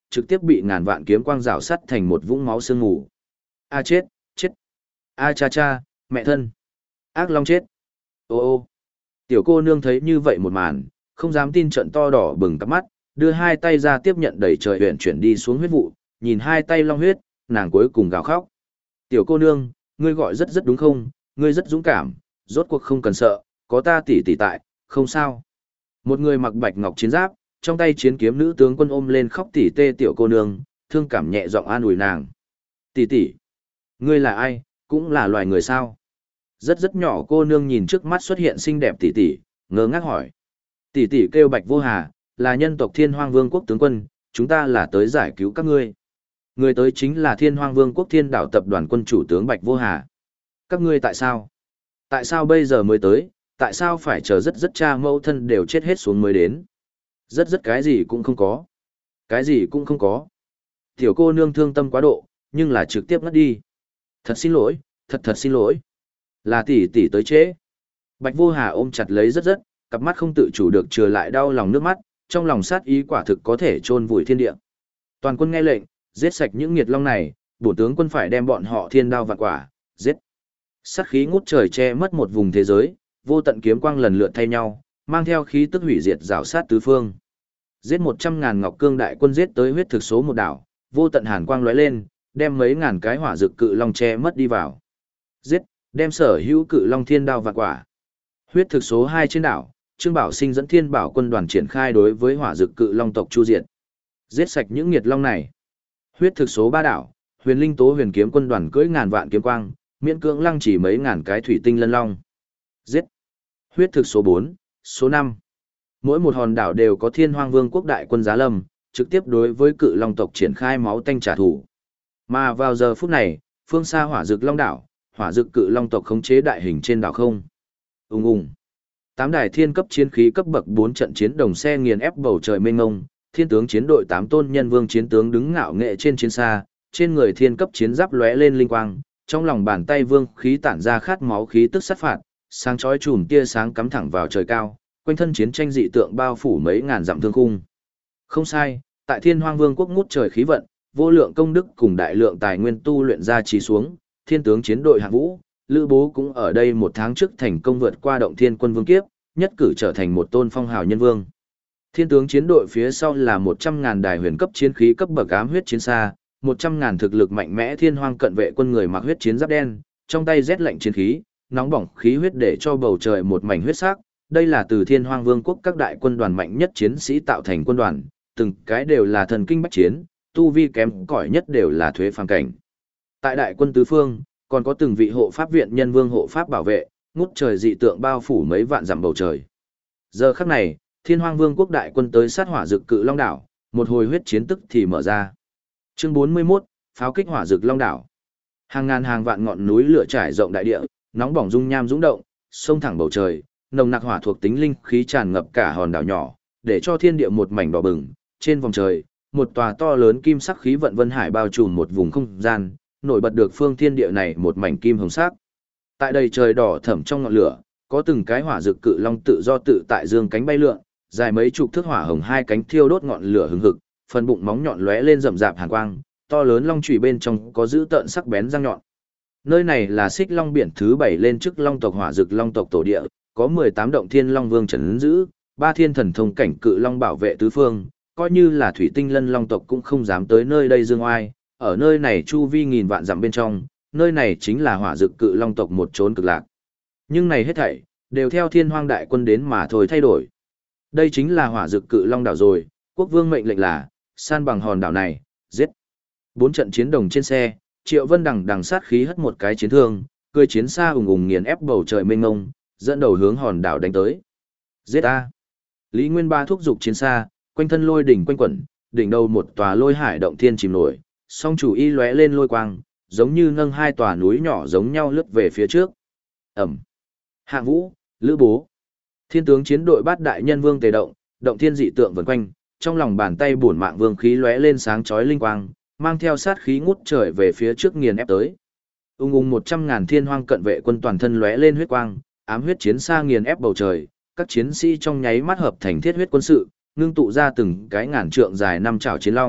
trực tiếp bị ngàn vạn kiếm quang rào sắt thành một vũng máu sương mù. A chết, chết. A cha cha, mẹ thân. Ác long chết. Ô ô. Tiểu cô nương thấy như vậy một màn, không dám tin, trợn to đỏ bừng cặp mắt, đưa hai tay ra tiếp nhận đầy trời huyền chuyển đi xuống huyết vụ, nhìn hai tay long huyết, nàng cuối cùng gào khóc. Tiểu cô nương, ngươi gọi rất rất đúng không, ngươi rất dũng cảm, rốt cuộc không cần sợ, có ta tỷ tỷ tại, không sao. Một người mặc bạch ngọc chiến giáp, trong tay chiến kiếm nữ tướng quân ôm lên khóc tỉ tê tiểu cô nương, thương cảm nhẹ giọng an ủi nàng. Tỷ tỷ, ngươi là ai, cũng là loài người sao? Rất rất nhỏ cô nương nhìn trước mắt xuất hiện xinh đẹp tỷ tỷ, ngơ ngác hỏi. Tỷ tỷ kêu Bạch Vô Hà, là nhân tộc Thiên Hoang Vương quốc tướng quân, chúng ta là tới giải cứu các ngươi. Người tới chính là Thiên Hoang Vương quốc Thiên Đảo tập đoàn quân chủ tướng Bạch Vô Hà. Các ngươi tại sao? Tại sao bây giờ mới tới? Tại sao phải chờ rất rất cha mẫu thân đều chết hết xuống mới đến? Rất rất cái gì cũng không có. Cái gì cũng không có. Tiểu cô nương thương tâm quá độ, nhưng là trực tiếp ngất đi. Thật xin lỗi, thật thật xin lỗi. Là tỷ tỷ tới trễ. Bạch Vô Hà ôm chặt lấy rất rất, cặp mắt không tự chủ được trừ lại đau lòng nước mắt, trong lòng sát ý quả thực có thể chôn vùi thiên địa. Toàn quân nghe lệnh, giết sạch những nghiệt long này, bổn tướng quân phải đem bọn họ thiên đao vạn quả, giết. Sát khí ngút trời che mất một vùng thế giới, vô tận kiếm quang lần lượt thay nhau, mang theo khí tức hủy diệt rào sát tứ phương. Giết 100.000 ngọc cương đại quân giết tới huyết thực số một đảo, vô tận hàn quang lóe lên, đem mấy ngàn cái hỏa dược cự long che mất đi vào. Giết, đem sở hữu cự long thiên đao vạn quả. Huyết thực số 2 trên đảo, Trương Bảo Sinh dẫn Thiên Bảo quân đoàn triển khai đối với hỏa dược cự long tộc chu diệt. Giết sạch những nghiệt long này. Huyết thực số 3 đảo, Huyền Linh Tố Huyền Kiếm quân đoàn cưỡi ngàn vạn kiếm quang, miễn cưỡng lăng chỉ mấy ngàn cái thủy tinh lân long. Giết. Huyết thực số 4, số 5. Mỗi một hòn đảo đều có Thiên Hoang Vương quốc đại quân giá lâm, trực tiếp đối với cự long tộc triển khai máu tanh trả thù. Mà vào giờ phút này, phương xa hỏa dược long đảo, hỏa dược cự long tộc khống chế đại hình trên đảo không. Ùng ùng. 8 đài thiên cấp chiến khí cấp bậc 4 trận chiến đồng xe nghiền ép bầu trời mênh mông, thiên tướng chiến đội 8 tôn nhân vương chiến tướng đứng ngạo nghệ trên chiến xa, trên người thiên cấp chiến giáp lóe lên linh quang, trong lòng bàn tay vương khí tản ra khát máu khí tức sát phạt, sáng chói chùm tia sáng cắm thẳng vào trời cao, quanh thân chiến tranh dị tượng bao phủ mấy ngàn dặm thương khung. Không sai, tại Thiên Hoang Vương quốc ngút trời khí vận, vô lượng công đức cùng đại lượng tài nguyên tu luyện ra trì xuống, thiên tướng chiến đội hạng vũ, Lữ Bố cũng ở đây một tháng trước thành công vượt qua động thiên quân vương kiếp, nhất cử trở thành một tôn phong hào nhân vương. Thiên tướng chiến đội phía sau là 100.000 đài huyền cấp chiến khí cấp bậc ám huyết chiến xa, 100.000 thực lực mạnh mẽ thiên hoang cận vệ quân người mặc huyết chiến giáp đen, trong tay rét lạnh chiến khí, nóng bỏng khí huyết để cho bầu trời một mảnh huyết sắc. Đây là từ Thiên Hoang Vương quốc các đại quân đoàn mạnh nhất chiến sĩ tạo thành quân đoàn, từng cái đều là thần kinh bách chiến, tu vi kém cỏi nhất đều là thuế phàm cảnh. Tại đại quân tứ phương, còn có từng vị hộ pháp viện nhân vương hộ pháp bảo vệ, ngút trời dị tượng bao phủ mấy vạn dặm bầu trời. Giờ khắc này, Thiên Hoang Vương quốc đại quân tới sát hỏa dực cự long đảo, một hồi huyết chiến tức thì mở ra. Chương 41, pháo kích hỏa dực long đảo. Hàng ngàn hàng vạn ngọn núi lửa trải rộng đại địa, nóng bỏng dung nham dũng động, sông thẳng bầu trời, nồng nặc hỏa thuộc tính linh khí tràn ngập cả hòn đảo nhỏ, để cho thiên địa một mảnh đỏ bừng. Trên vòng trời, một tòa to lớn kim sắc khí vận vân hải bao trùm một vùng không gian, nổi bật được phương thiên địa này một mảnh kim hồng sắc. Tại đây trời đỏ thẫm trong ngọn lửa, có từng cái hỏa dực cự long tự do tự tại dương cánh bay lượn, dài mấy chục thước hỏa hồng hai cánh thiêu đốt ngọn lửa hừng hực, phần bụng móng nhọn lóe lên rậm rạp hàn quang, to lớn long chùy bên trong có giữ tợn sắc bén răng nhọn. Nơi này là Xích Long biển thứ 7 lên chức long tộc hỏa dực long tộc tổ địa, có 18 động thiên long vương trấn giữ, 3 thiên thần thông cảnh cự long bảo vệ tứ phương, coi như là thủy tinh lân long tộc cũng không dám tới nơi đây dương oai, ở nơi này chu vi nghìn vạn dặm bên trong, nơi này chính là hỏa dực cự long tộc một chốn cực lạc. Nhưng này hết thảy đều theo Thiên Hoang đại quân đến mà thôi thay đổi. Đây chính là hỏa dực cự long đảo rồi, quốc vương mệnh lệnh là san bằng hòn đảo này, giết. 4 trận chiến đồng trên xe, Triệu Vân đằng đằng sát khí hất một cái chiến thương, cười chiến xa ùng ùng nghiền ép bầu trời mênh mông, dẫn đầu hướng hòn đảo đánh tới. Giết a! Lý Nguyên Ba thúc giục chiến xa, quanh thân lôi đỉnh quanh quẩn, đỉnh đầu một tòa lôi hải động thiên chìm nổi, song chủ y lóe lên lôi quang, giống như nâng hai tòa núi nhỏ giống nhau lướt về phía trước. Ẩm! Hạng Vũ, Lữ Bố. Thiên tướng chiến đội bát đại nhân vương tề động, động thiên dị tượng vần quanh, trong lòng bàn tay bổn mạng vương khí lóe lên sáng chói linh quang, mang theo sát khí ngút trời về phía trước nghiền ép tới. Ung ung 100.000 thiên hoang cận vệ quân toàn thân lóe lên huyết quang, ám huyết chiến xa nghiền ép bầu trời, các chiến sĩ trong nháy mắt hợp thành thiết huyết quân sự, ngưng tụ ra từng cái ngàn trượng dài năm chảo chiến long,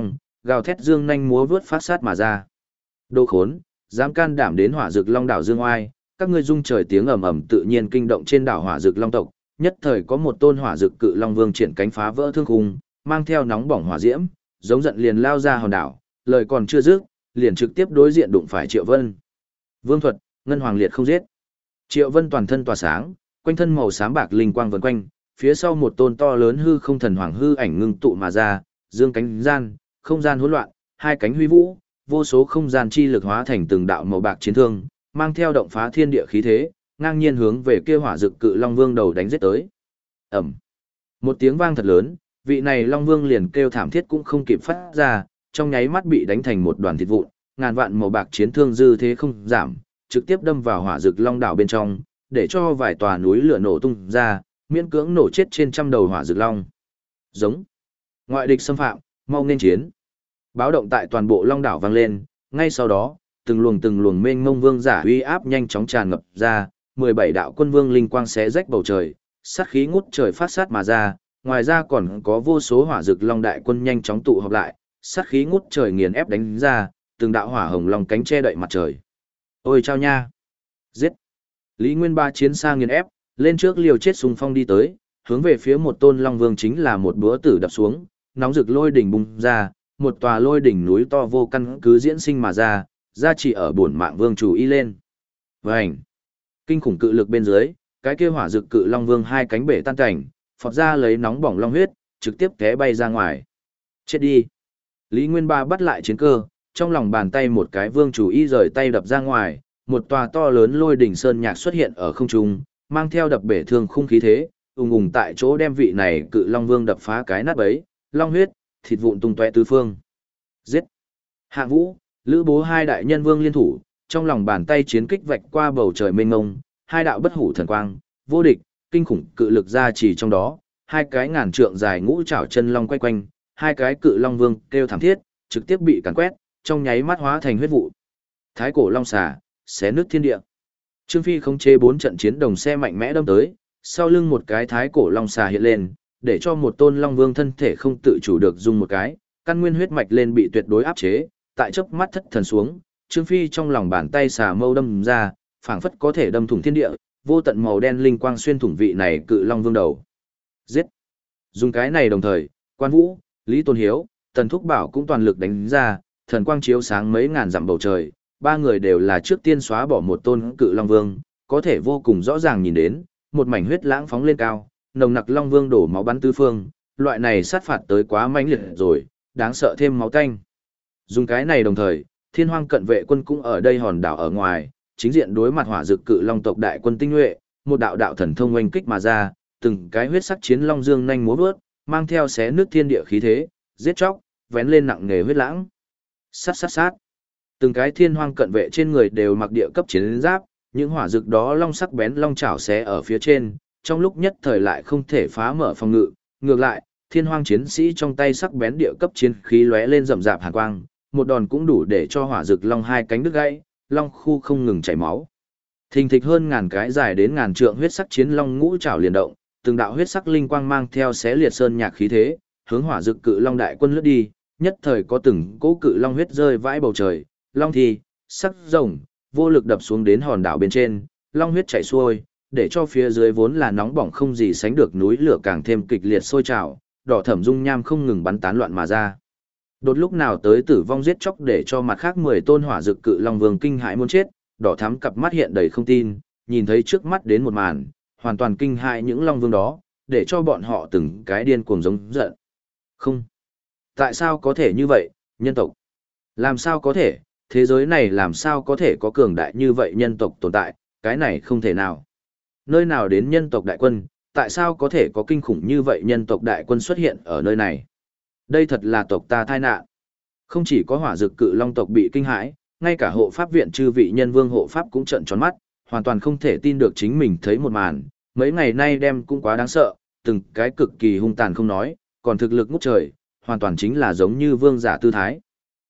gào thét dương nhanh múa vướt phát sát mà ra. Đồ khốn, dám can đảm đến Hỏa Dực Long đảo Dương Oai, các ngươi rung trời tiếng ầm ầm tự nhiên kinh động trên đảo Hỏa Dực Long tộc, nhất thời có một tôn Hỏa Dực Cự Long Vương triển cánh phá vỡ thương khung, mang theo nóng bỏng hỏa diễm, giống giận liền lao ra hòn đảo, lời còn chưa dứt, liền trực tiếp đối diện đụng phải Triệu Vân. Vương thuật, ngân hoàng liệt không giết. Triệu Vân toàn thân tỏa sáng, quanh thân màu xám bạc linh quang vần quanh, phía sau một tôn to lớn hư không thần hoàng hư ảnh ngưng tụ mà ra, dương cánh gian, không gian hỗn loạn, hai cánh huy vũ, vô số không gian chi lực hóa thành từng đạo màu bạc chiến thương, mang theo động phá thiên địa khí thế, ngang nhiên hướng về kia Hỏa Dực Cự Long Vương đầu đánh giết tới. Ầm. Một tiếng vang thật lớn, vị này Long Vương liền kêu thảm thiết cũng không kịp phát ra, trong nháy mắt bị đánh thành một đoàn thịt vụn, ngàn vạn màu bạc chiến thương dư thế không giảm, trực tiếp đâm vào Hỏa Dực Long đảo bên trong, để cho vài tòa núi lửa nổ tung ra, miễn cưỡng nổ chết trên trăm đầu Hỏa Dực Long. Giống. Ngoại địch xâm phạm, mau nên chiến. Báo động tại toàn bộ Long đảo vang lên, ngay sau đó, từng luồng mênh mông vương giả uy áp nhanh chóng tràn ngập ra, 17 đạo quân vương linh quang xé rách bầu trời, sát khí ngút trời phát sát mà ra, ngoài ra còn có vô số Hỏa Dực Long đại quân nhanh chóng tụ họp lại, sát khí ngút trời nghiền ép đánh ra, từng đạo hỏa hồng long cánh che đậy mặt trời. Ôi chao nha! Giết! Lý Nguyên Ba chiến xa nghiền ép, lên trước liều chết xung phong đi tới, hướng về phía một tôn Long Vương chính là một búa tử đập xuống, nóng rực lôi đỉnh bùng ra, một tòa lôi đỉnh núi to vô căn cứ diễn sinh mà ra, ra chỉ ở bổn mạng vương chủ y lên. Vành! Kinh khủng cự lực bên dưới, cái kia Hỏa Dực Cự Long Vương hai cánh bể tan cảnh, phọt ra lấy nóng bỏng long huyết, trực tiếp té bay ra ngoài. Chết đi! Lý Nguyên Ba bắt lại chiến cơ, trong lòng bàn tay một cái vương chủ y rời tay đập ra ngoài, một tòa to lớn lôi đỉnh sơn nhạc xuất hiện ở không trung, mang theo đập bể thương khung khí thế, ùng ùng tại chỗ đem vị này Cự Long Vương đập phá cái nát bấy, long huyết, thịt vụn tung tóe tứ phương. Giết! Hạng Vũ, Lữ Bố hai đại nhân vương liên thủ, trong lòng bàn tay chiến kích vạch qua bầu trời mênh mông, hai đạo bất hủ thần quang, vô địch, kinh khủng cự lực ra chỉ trong đó, hai cái ngàn trượng dài ngũ trảo chân long quay quanh, hai cái Cự Long Vương kêu thảm thiết, trực tiếp bị càn quét, trong nháy mắt hóa thành huyết vụ. Thái cổ long xà, xé nước thiên địa. Trương Phi khống chế 4 trận chiến đồng xe mạnh mẽ đâm tới, sau lưng một cái thái cổ long xà hiện lên, để cho một tôn Long Vương thân thể không tự chủ được dùng một cái, căn nguyên huyết mạch lên bị tuyệt đối áp chế, tại chớp mắt thất thần xuống, Trương Phi trong lòng bàn tay xà mâu đâm ra, phảng phất có thể đâm thủng thiên địa, vô tận màu đen linh quang xuyên thủng vị này Cự Long Vương đầu. Giết! Dùng cái này đồng thời, Quan Vũ, Lý Tôn Hiếu, Tần Thúc Bảo cũng toàn lực đánh ra, thần quang chiếu sáng mấy ngàn dặm bầu trời, ba người đều là trước tiên xóa bỏ một tôn Cự Long Vương, có thể vô cùng rõ ràng nhìn đến, một mảnh huyết lãng phóng lên cao, nồng nặc Long Vương đổ máu bắn tứ phương, loại này sát phạt tới quá mãnh liệt rồi, đáng sợ thêm máu tanh. Dùng cái này đồng thời, Thiên Hoang cận vệ quân cũng ở đây hòn đảo ở ngoài, chính diện đối mặt Hỏa Dực Cự Long tộc đại quân tinh nhuệ, một đạo đạo thần thông oanh kích mà ra, từng cái huyết sắc chiến long dương nhanh múa vớt, mang theo xé nước thiên địa khí thế, giết chóc, vén lên nặng nề huyết lãng. Sát sát sát. Từng cái Thiên Hoang cận vệ trên người đều mặc địa cấp chiến giáp, những hỏa dực đó long sắc bén long chảo xé ở phía trên, trong lúc nhất thời lại không thể phá mở phòng ngự, ngược lại, Thiên Hoang chiến sĩ trong tay sắc bén địa cấp chiến khí lóe lên rậm rạp hàn quang, một đòn cũng đủ để cho hỏa dực long hai cánh đứt gãy, long khu không ngừng chảy máu. Thình thịch hơn ngàn cái dài đến ngàn trượng huyết sắc chiến long ngũ trảo liền động, từng đạo huyết sắc linh quang mang theo xé liệt sơn nhạc khí thế, hướng hỏa dực cự long đại quân lướt đi, nhất thời có từng cỗ cự long huyết rơi vãi bầu trời, long thi, sắc rồng, vô lực đập xuống đến hòn đảo bên trên, long huyết chảy xuôi, để cho phía dưới vốn là nóng bỏng không gì sánh được núi lửa càng thêm kịch liệt sôi trào, đỏ thẫm dung nham không ngừng bắn tán loạn mà ra. Đột lúc nào tới tử vong giết chóc để cho mặt khác 10 tôn hỏa dực cự long vương kinh hãi muốn chết, đỏ thắm cặp mắt hiện đầy không tin, nhìn thấy trước mắt đến một màn, hoàn toàn kinh hãi những long vương đó, để cho bọn họ từng cái điên cuồng giống giận. Không. Tại sao có thể như vậy, nhân tộc? Làm sao có thể, thế giới này làm sao có thể có cường đại như vậy nhân tộc tồn tại, cái này không thể nào. Nơi nào đến nhân tộc đại quân, tại sao có thể có kinh khủng như vậy nhân tộc đại quân xuất hiện ở nơi này? Đây thật là tộc ta tai nạn. Không chỉ có hỏa dực cự long tộc bị kinh hãi, ngay cả hộ pháp viện chư vị nhân vương hộ pháp cũng trợn tròn mắt, hoàn toàn không thể tin được chính mình thấy một màn. Mấy ngày nay đem cũng quá đáng sợ, từng cái cực kỳ hung tàn không nói, còn thực lực ngút trời, hoàn toàn chính là giống như vương giả tư thái.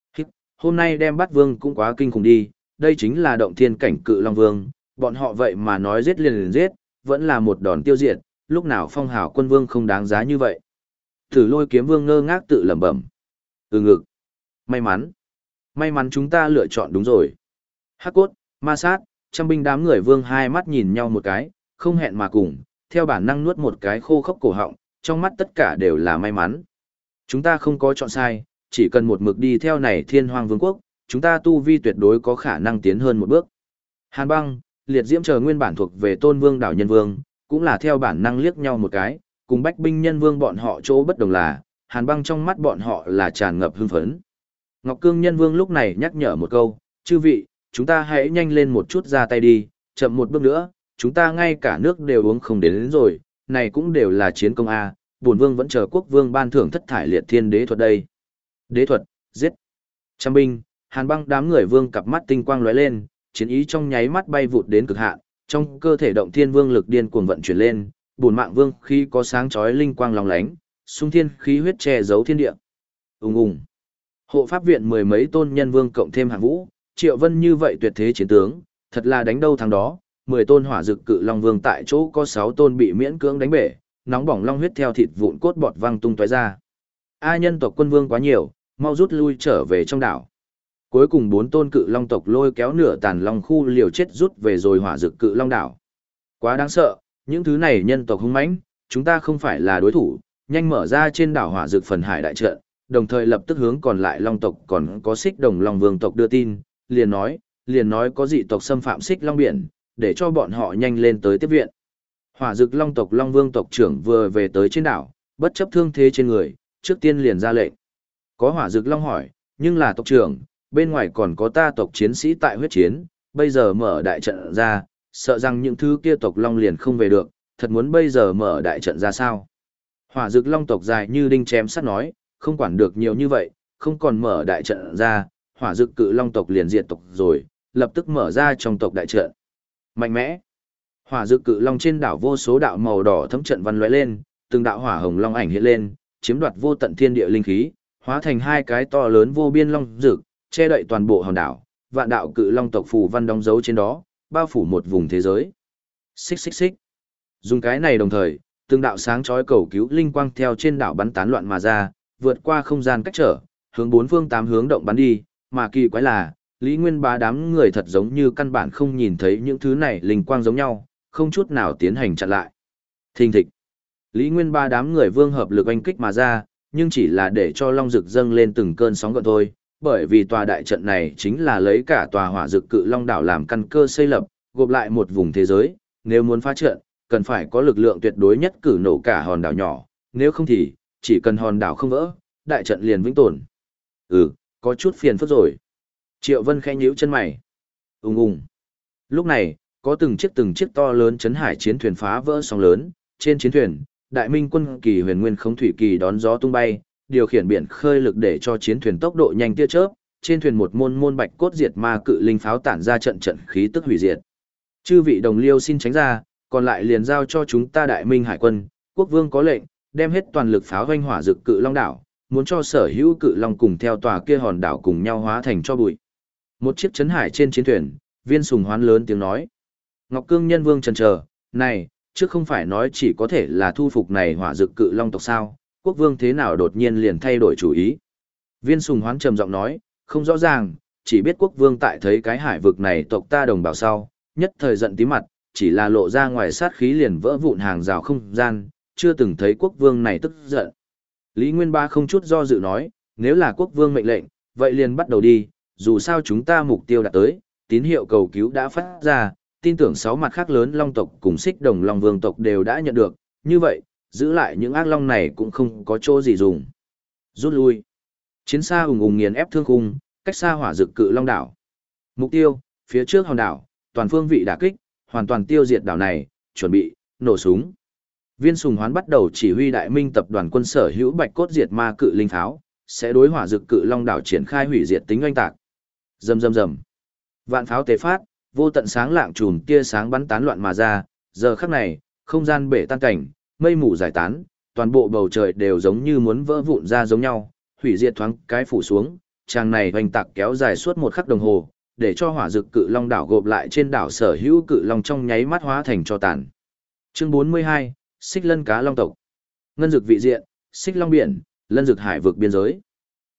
Hôm nay đem bắt vương cũng quá kinh khủng đi, đây chính là động thiên cảnh cự long vương, bọn họ vậy mà nói giết liền giết, vẫn là một đòn tiêu diệt, lúc nào phong hào quân vương không đáng giá như vậy. Thử Lôi kiếm vương ngơ ngác tự lẩm bẩm. Ngực. May mắn. May mắn chúng ta lựa chọn đúng rồi. Hắc cốt, ma sát, trăm binh đám người vương hai mắt nhìn nhau một cái, không hẹn mà cùng, theo bản năng nuốt một cái khô khốc cổ họng, trong mắt tất cả đều là may mắn. Chúng ta không có chọn sai, chỉ cần một mực đi theo này thiên hoàng vương quốc, chúng ta tu vi tuyệt đối có khả năng tiến hơn một bước. Hàn băng, liệt diễm chờ nguyên bản thuộc về tôn vương đảo nhân vương, cũng là theo bản năng liếc nhau một cái, cùng bách binh nhân vương bọn họ chỗ bất đồng là, hàn băng trong mắt bọn họ là tràn ngập hưng phấn. Ngọc Cương nhân vương lúc này nhắc nhở một câu, chư vị, chúng ta hãy nhanh lên một chút ra tay đi, chậm một bước nữa, chúng ta ngay cả nước đều uống không đến rồi, này cũng đều là chiến công A, bổn vương vẫn chờ quốc vương ban thưởng thất thải liệt thiên đế thuật đây. Đế thuật, giết. Trăm binh, hàn băng đám người vương cặp mắt tinh quang lóe lên, chiến ý trong nháy mắt bay vụt đến cực hạn, trong cơ thể động thiên vương lực điên cuồng vận chuyển lên, bổn mạng vương khi có sáng chói linh quang lóng lánh, xung thiên khí huyết che giấu thiên địa. Ùng ùng. Hộ pháp viện mười mấy tôn nhân vương cộng thêm hạng vũ, Triệu Vân như vậy tuyệt thế chiến tướng, thật là đánh đâu thắng đó, 10 tôn hỏa dực cự long vương tại chỗ có 6 tôn bị miễn cưỡng đánh bể, nóng bỏng long huyết theo thịt vụn cốt bọt văng tung tóe ra. A nhân tộc quân vương quá nhiều, mau rút lui trở về trong đảo. Cuối cùng 4 tôn cự long tộc lôi kéo nửa tàn long khu liều chết rút về rồi hỏa dực cự long đảo. Quá đáng sợ, những thứ này nhân tộc hung mãnh, chúng ta không phải là đối thủ, nhanh mở ra trên đảo hỏa dực phần hải đại trận, đồng thời lập tức hướng còn lại long tộc còn có xích đồng long vương tộc đưa tin, liền nói có dị tộc xâm phạm xích long biển, để cho bọn họ nhanh lên tới tiếp viện. Hỏa dực long tộc long vương tộc trưởng vừa về tới trên đảo, bất chấp thương thế trên người, trước tiên liền ra lệnh. Có hỏa dực long hỏi, nhưng là tộc trưởng, bên ngoài còn có ta tộc chiến sĩ tại huyết chiến, bây giờ mở đại trận ra, sợ rằng những thứ kia tộc long liền không về được, thật muốn bây giờ mở đại trận ra sao? Hỏa dực long tộc dài như đinh chém sắt nói, không quản được nhiều như vậy, không còn mở đại trận ra, hỏa dực cự long tộc liền diệt tộc rồi, lập tức mở ra trong tộc đại trận. Mạnh mẽ. Hỏa dực cự long trên đảo vô số đạo màu đỏ thấm trận văn lóe lên, từng đạo hỏa hồng long ảnh hiện lên, chiếm đoạt vô tận thiên địa linh khí, hóa thành hai cái to lớn vô biên long dực, che đậy toàn bộ hòn đảo, vạn đạo cự long tộc phù văn đóng dấu trên đó, bao phủ một vùng thế giới. Xích xích xích. Dùng cái này đồng thời, từng đạo sáng chói cầu cứu linh quang theo trên đảo bắn tán loạn mà ra, vượt qua không gian cách trở, hướng bốn phương tám hướng động bắn đi, mà kỳ quái là, Lý Nguyên Bá đám người thật giống như căn bản không nhìn thấy những thứ này linh quang giống nhau, không chút nào tiến hành chặn lại. Thình thịch. Lý Nguyên Bá đám người vương hợp lực oanh kích mà ra, nhưng chỉ là để cho long dực dâng lên từng cơn sóng gợn thôi, bởi vì tòa đại trận này chính là lấy cả tòa hỏa dực cự long đảo làm căn cơ xây lập, gộp lại một vùng thế giới, nếu muốn phá trận, cần phải có lực lượng tuyệt đối nhất cử nổ cả hòn đảo nhỏ, nếu không thì, chỉ cần hòn đảo không vỡ, đại trận liền vĩnh tồn. Có chút phiền phức rồi. Triệu Vân khẽ nhíu chân mày. Ùng ùng. Lúc này, có từng chiếc to lớn chấn hải chiến thuyền phá vỡ sóng lớn, trên chiến thuyền, Đại Minh quân kỳ Huyền Nguyên Khống Thủy Kỳ đón gió tung bay, điều khiển biển khơi lực để cho chiến thuyền tốc độ nhanh tia chớp, trên thuyền một môn bạch cốt diệt ma cự linh pháo tản ra trận khí tức hủy diệt. Chư vị đồng liêu xin tránh ra, còn lại liền giao cho chúng ta Đại Minh hải quân, quốc vương có lệnh, đem hết toàn lực pháo hoanh hỏa dực cự long đảo, muốn cho sở hữu cự long cùng theo tòa kia hòn đảo cùng nhau hóa thành cho bụi. Một chiếc chấn hải trên chiến thuyền, Viên Sùng Hoán lớn tiếng nói. Ngọc Cương nhân vương chần chờ, này, trước không phải nói chỉ có thể là thu phục này hỏa dực cự long tộc sao, quốc vương thế nào đột nhiên liền thay đổi chủ ý. Viên Sùng Hoán trầm giọng nói, không rõ ràng, chỉ biết quốc vương tại thấy cái hải vực này tộc ta đồng bào sau, nhất thời giận tí mặt, chỉ là lộ ra ngoài sát khí liền vỡ vụn hàng rào không gian, chưa từng thấy quốc vương này tức giận. Lý Nguyên Ba không chút do dự nói, nếu là quốc vương mệnh lệnh, vậy liền bắt đầu đi, dù sao chúng ta mục tiêu đã tới, tín hiệu cầu cứu đã phát ra, tin tưởng 6 mặt khác lớn long tộc cùng xích đồng long vương tộc đều đã nhận được, như vậy, giữ lại những ác long này cũng không có chỗ gì dùng. Rút lui. Chiến xa ùng ùng nghiền ép thương khung, cách xa hỏa dực cự long đảo. Mục tiêu, phía trước hòn đảo, toàn phương vị đả kích, hoàn toàn tiêu diệt đảo này, chuẩn bị, nổ súng. Viên Sùng Hoán bắt đầu chỉ huy Đại Minh tập đoàn quân sở hữu bạch cốt diệt ma cự linh pháo, sẽ đối hỏa dực cự long đảo triển khai hủy diệt tính oanh tạc. Rầm rầm rầm. Vạn pháo tế phát, vô tận sáng lạng chùm tia sáng bắn tán loạn mà ra, giờ khắc này, không gian bể tan cảnh, mây mù giải tán, toàn bộ bầu trời đều giống như muốn vỡ vụn ra giống nhau, hủy diệt thoáng cái phủ xuống, tràng này oanh tạc kéo dài suốt 1 khắc đồng hồ, để cho hỏa dực cự long đảo gộp lại trên đảo sở hữu cự long trong nháy mắt hóa thành tro tàn. Chương 42, Xích Lân cá long tộc. Ngân dực vị diện, Xích Long biển, Lân dực hải vực biên giới.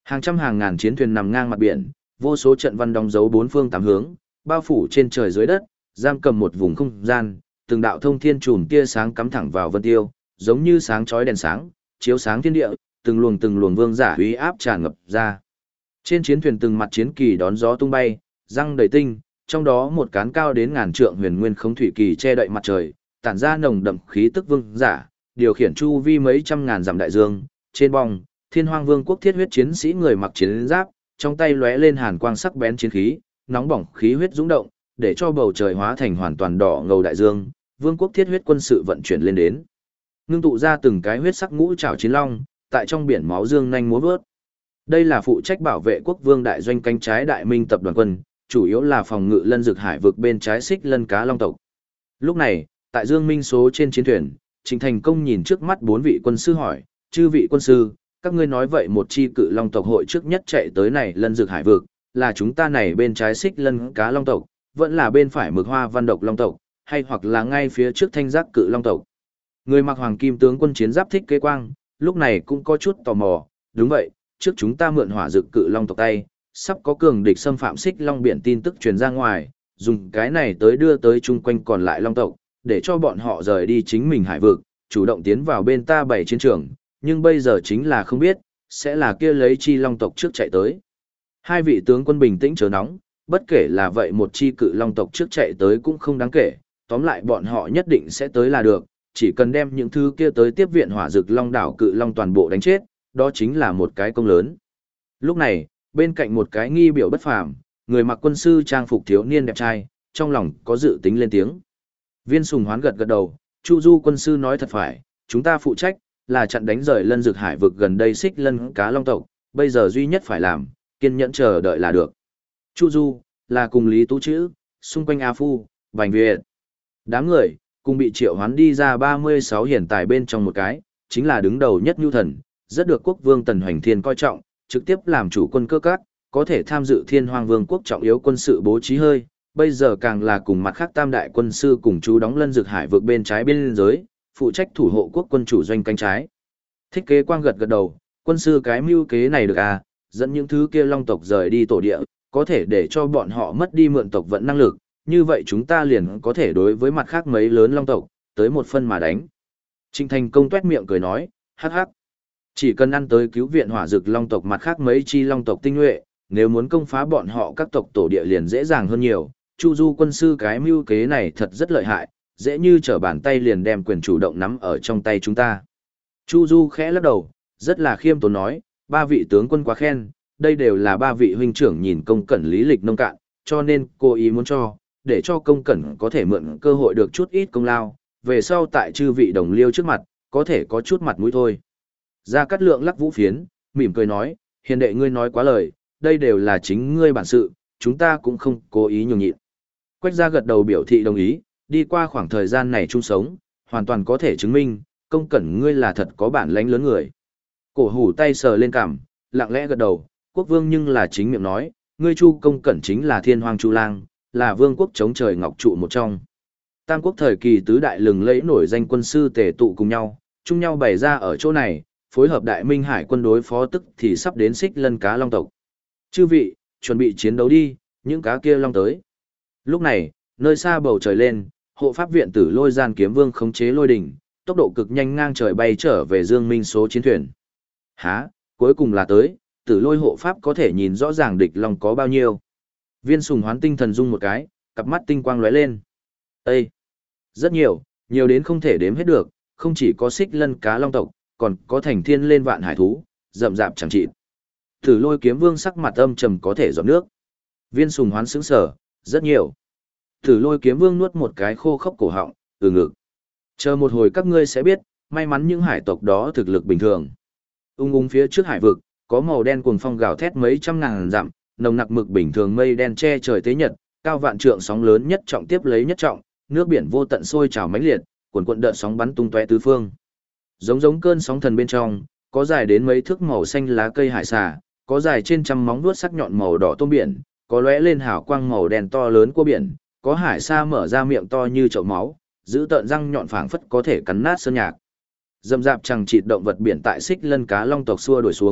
Hàng trăm hàng ngàn chiến thuyền nằm ngang mặt biển, vô số trận văn đóng dấu bốn phương tám hướng, bao phủ trên trời dưới đất, giam cầm một vùng không gian, từng đạo thông thiên chùm tia sáng cắm thẳng vào vân tiêu, giống như sáng chói đèn sáng, chiếu sáng thiên địa, từng luồng vương giả uy áp tràn ngập ra. Trên chiến thuyền từng mặt chiến kỳ đón gió tung bay, răng đầy tinh, trong đó một cán cao đến ngàn trượng huyền nguyên không thủy kỳ che đậy mặt trời, tản ra nồng đậm khí tức vương giả, điều khiển chu vi mấy trăm ngàn dặm đại dương, trên bong, Thiên Hoang Vương quốc thiết huyết chiến sĩ người mặc chiến giáp, trong tay lóe lên hàn quang sắc bén chiến khí, nóng bỏng khí huyết dũng động, để cho bầu trời hóa thành hoàn toàn đỏ ngầu đại dương, vương quốc thiết huyết quân sự vận chuyển lên đến. Ngưng tụ ra từng cái huyết sắc ngũ trảo chiến long, tại trong biển máu dương nhanh múa vớt. Đây là phụ trách bảo vệ quốc vương đại doanh cánh trái Đại Minh tập đoàn quân, chủ yếu là phòng ngự lân dực hải vực bên trái Xích Lân Cá Long tộc. Lúc này, tại Dương Minh số trên chiến thuyền, Trịnh Thành Công nhìn trước mắt bốn vị quân sư hỏi, chư vị quân sư, các ngươi nói vậy một chi cự long tộc hội trước nhất chạy tới này lân dực hải vực, là chúng ta này bên trái Xích Lân Cá Long tộc, vẫn là bên phải Mực Hoa Văn Độc Long tộc, hay hoặc là ngay phía trước Thanh Giác Cự Long tộc. Người mặc hoàng kim tướng quân chiến giáp Thích Kế Quang, lúc này cũng có chút tò mò, đúng vậy, trước chúng ta mượn hỏa dực cự long tộc tay, sắp có cường địch xâm phạm Xích Long biển tin tức truyền ra ngoài, dùng cái này tới đưa tới chung quanh còn lại long tộc, để cho bọn họ rời đi chính mình hải vực, chủ động tiến vào bên ta bảy chiến trường, nhưng bây giờ chính là không biết, sẽ là kia lấy chi long tộc trước chạy tới. Hai vị tướng quân bình tĩnh chớ nóng, bất kể là vậy một chi cự long tộc trước chạy tới cũng không đáng kể, tóm lại bọn họ nhất định sẽ tới là được, chỉ cần đem những thứ kia tới tiếp viện hỏa dực long đảo cự long toàn bộ đánh chết, đó chính là một cái công lớn. Lúc này, bên cạnh một cái nghi biểu bất phàm, người mặc quân sư trang phục thiếu niên đẹp trai, trong lòng có dự tính lên tiếng. Viên Sùng Hoán gật gật đầu, Chu Du quân sư nói thật phải, chúng ta phụ trách là chặn đánh rời lân dực hải vực gần đây Xích Lân Cá Long tộc, bây giờ duy nhất phải làm, kiên nhẫn chờ đợi là được. Chu Du là cùng Lý Tú Chữ, xung quanh A Phu, Bành Việt. Đám người cùng bị triệu hoán đi ra 36 hiển tài bên trong một cái, chính là đứng đầu nhất Nhu Thần, rất được quốc vương Tần Hoành Thiên coi trọng, trực tiếp làm chủ quân cơ các, có thể tham dự Thiên Hoang Vương quốc trọng yếu quân sự bố trí hơi, bây giờ càng là cùng mặt khác tam đại quân sư cùng chú đóng lân dực hải vực bên trái biên giới, phụ trách thủ hộ quốc quân chủ doanh cánh trái. Thích Kế Quang gật gật đầu, quân sư cái mưu kế này được à, dẫn những thứ kia long tộc rời đi tổ địa, có thể để cho bọn họ mất đi mượn tộc vận năng lực, như vậy chúng ta liền có thể đối với mặt khác mấy lớn long tộc, tới một phân mà đánh. Trịnh Thành Công tuét miệng cười nói, hắc hắc. Chỉ cần ăn tới cứu viện hỏa dực long tộc mặt khác mấy chi long tộc tinh nhuệ, nếu muốn công phá bọn họ các tộc tổ địa liền dễ dàng hơn nhiều. Chu Du quân sư cái mưu kế này thật rất lợi hại, dễ như trở bàn tay liền đem quyền chủ động nắm ở trong tay chúng ta. Chu Du khẽ lắc đầu, rất là khiêm tốn nói, ba vị tướng quân quá khen, đây đều là ba vị huynh trưởng nhìn công cẩn lý lịch nông cạn, cho nên cô ý muốn cho, để cho công cẩn có thể mượn cơ hội được chút ít công lao, về sau tại chư vị đồng liêu trước mặt, có thể có chút mặt mũi thôi. Gia Cát Lượng lắc vũ phiến, mỉm cười nói, hiền đệ ngươi nói quá lời, đây đều là chính ngươi bản sự, chúng ta cũng không cố ý nhường nhịn. Quách Gia gật đầu biểu thị đồng ý, đi qua khoảng thời gian này chung sống, hoàn toàn có thể chứng minh, công cẩn ngươi là thật có bản lãnh lớn người. Cổ hủ tay sờ lên cằm, lặng lẽ gật đầu, quốc vương nhưng là chính miệng nói, ngươi Chu công cẩn chính là thiên hoàng Chu lang, là vương quốc chống trời ngọc trụ một trong. Tam quốc thời kỳ tứ đại lừng lẫy nổi danh quân sư tề tụ cùng nhau, chung nhau bày ra ở chỗ này, phối hợp đại minh hải quân đối phó tức thì sắp đến Xích Lân Cá Long tộc. Chư vị, chuẩn bị chiến đấu đi, những cá kia long tới. Lúc này, nơi xa bầu trời lên, hộ pháp viện tử Lôi Gian Kiếm Vương khống chế lôi đỉnh, tốc độ cực nhanh ngang trời bay trở về Dương Minh số chiến thuyền. Hả, cuối cùng là tới, tử Lôi hộ pháp có thể nhìn rõ ràng địch long có bao nhiêu. Viên Sùng Hoán tinh thần rung một cái, cặp mắt tinh quang lóe lên. Ê! Rất nhiều, nhiều đến không thể đếm hết được, không chỉ có Xích Lân Cá Long tộc, còn có thành thiên lên vạn hải thú, rậm rạp chẳng trị. Tử Lôi Kiếm Vương sắc mặt âm trầm có thể giọt nước. Viên Sùng Hoán sững sờ, rất nhiều. Tử Lôi Kiếm Vương nuốt một cái khô khốc cổ họng, từ ngực. Chờ một hồi các ngươi sẽ biết, may mắn những hải tộc đó thực lực bình thường. Ung phía trước hải vực, có màu đen cuồng phong gào thét mấy trăm ngàn dặm, nồng nặc mực bình thường mây đen che trời tế nhật, cao vạn trượng sóng lớn nhất trọng tiếp lấy nhất trọng, nước biển vô tận sôi trào mãnh liệt, cuồn cuộn đợt sóng bắn tung tóe tứ phương. Giống cơn sóng thần bên trong, có dài đến mấy thước màu xanh lá cây hải xà, có dài trên trăm móng vuốt sắc nhọn màu đỏ tôm biển, có lóe lên hào quang màu đen to lớn của biển, có hải sa mở ra miệng to như chậu máu, giữ tợn răng nhọn phảng phất có thể cắn nát sơn nhạc. Dầm dạp chẳng chịt động vật biển tại Xích Lân Cá Long tộc xua đuổi xuống,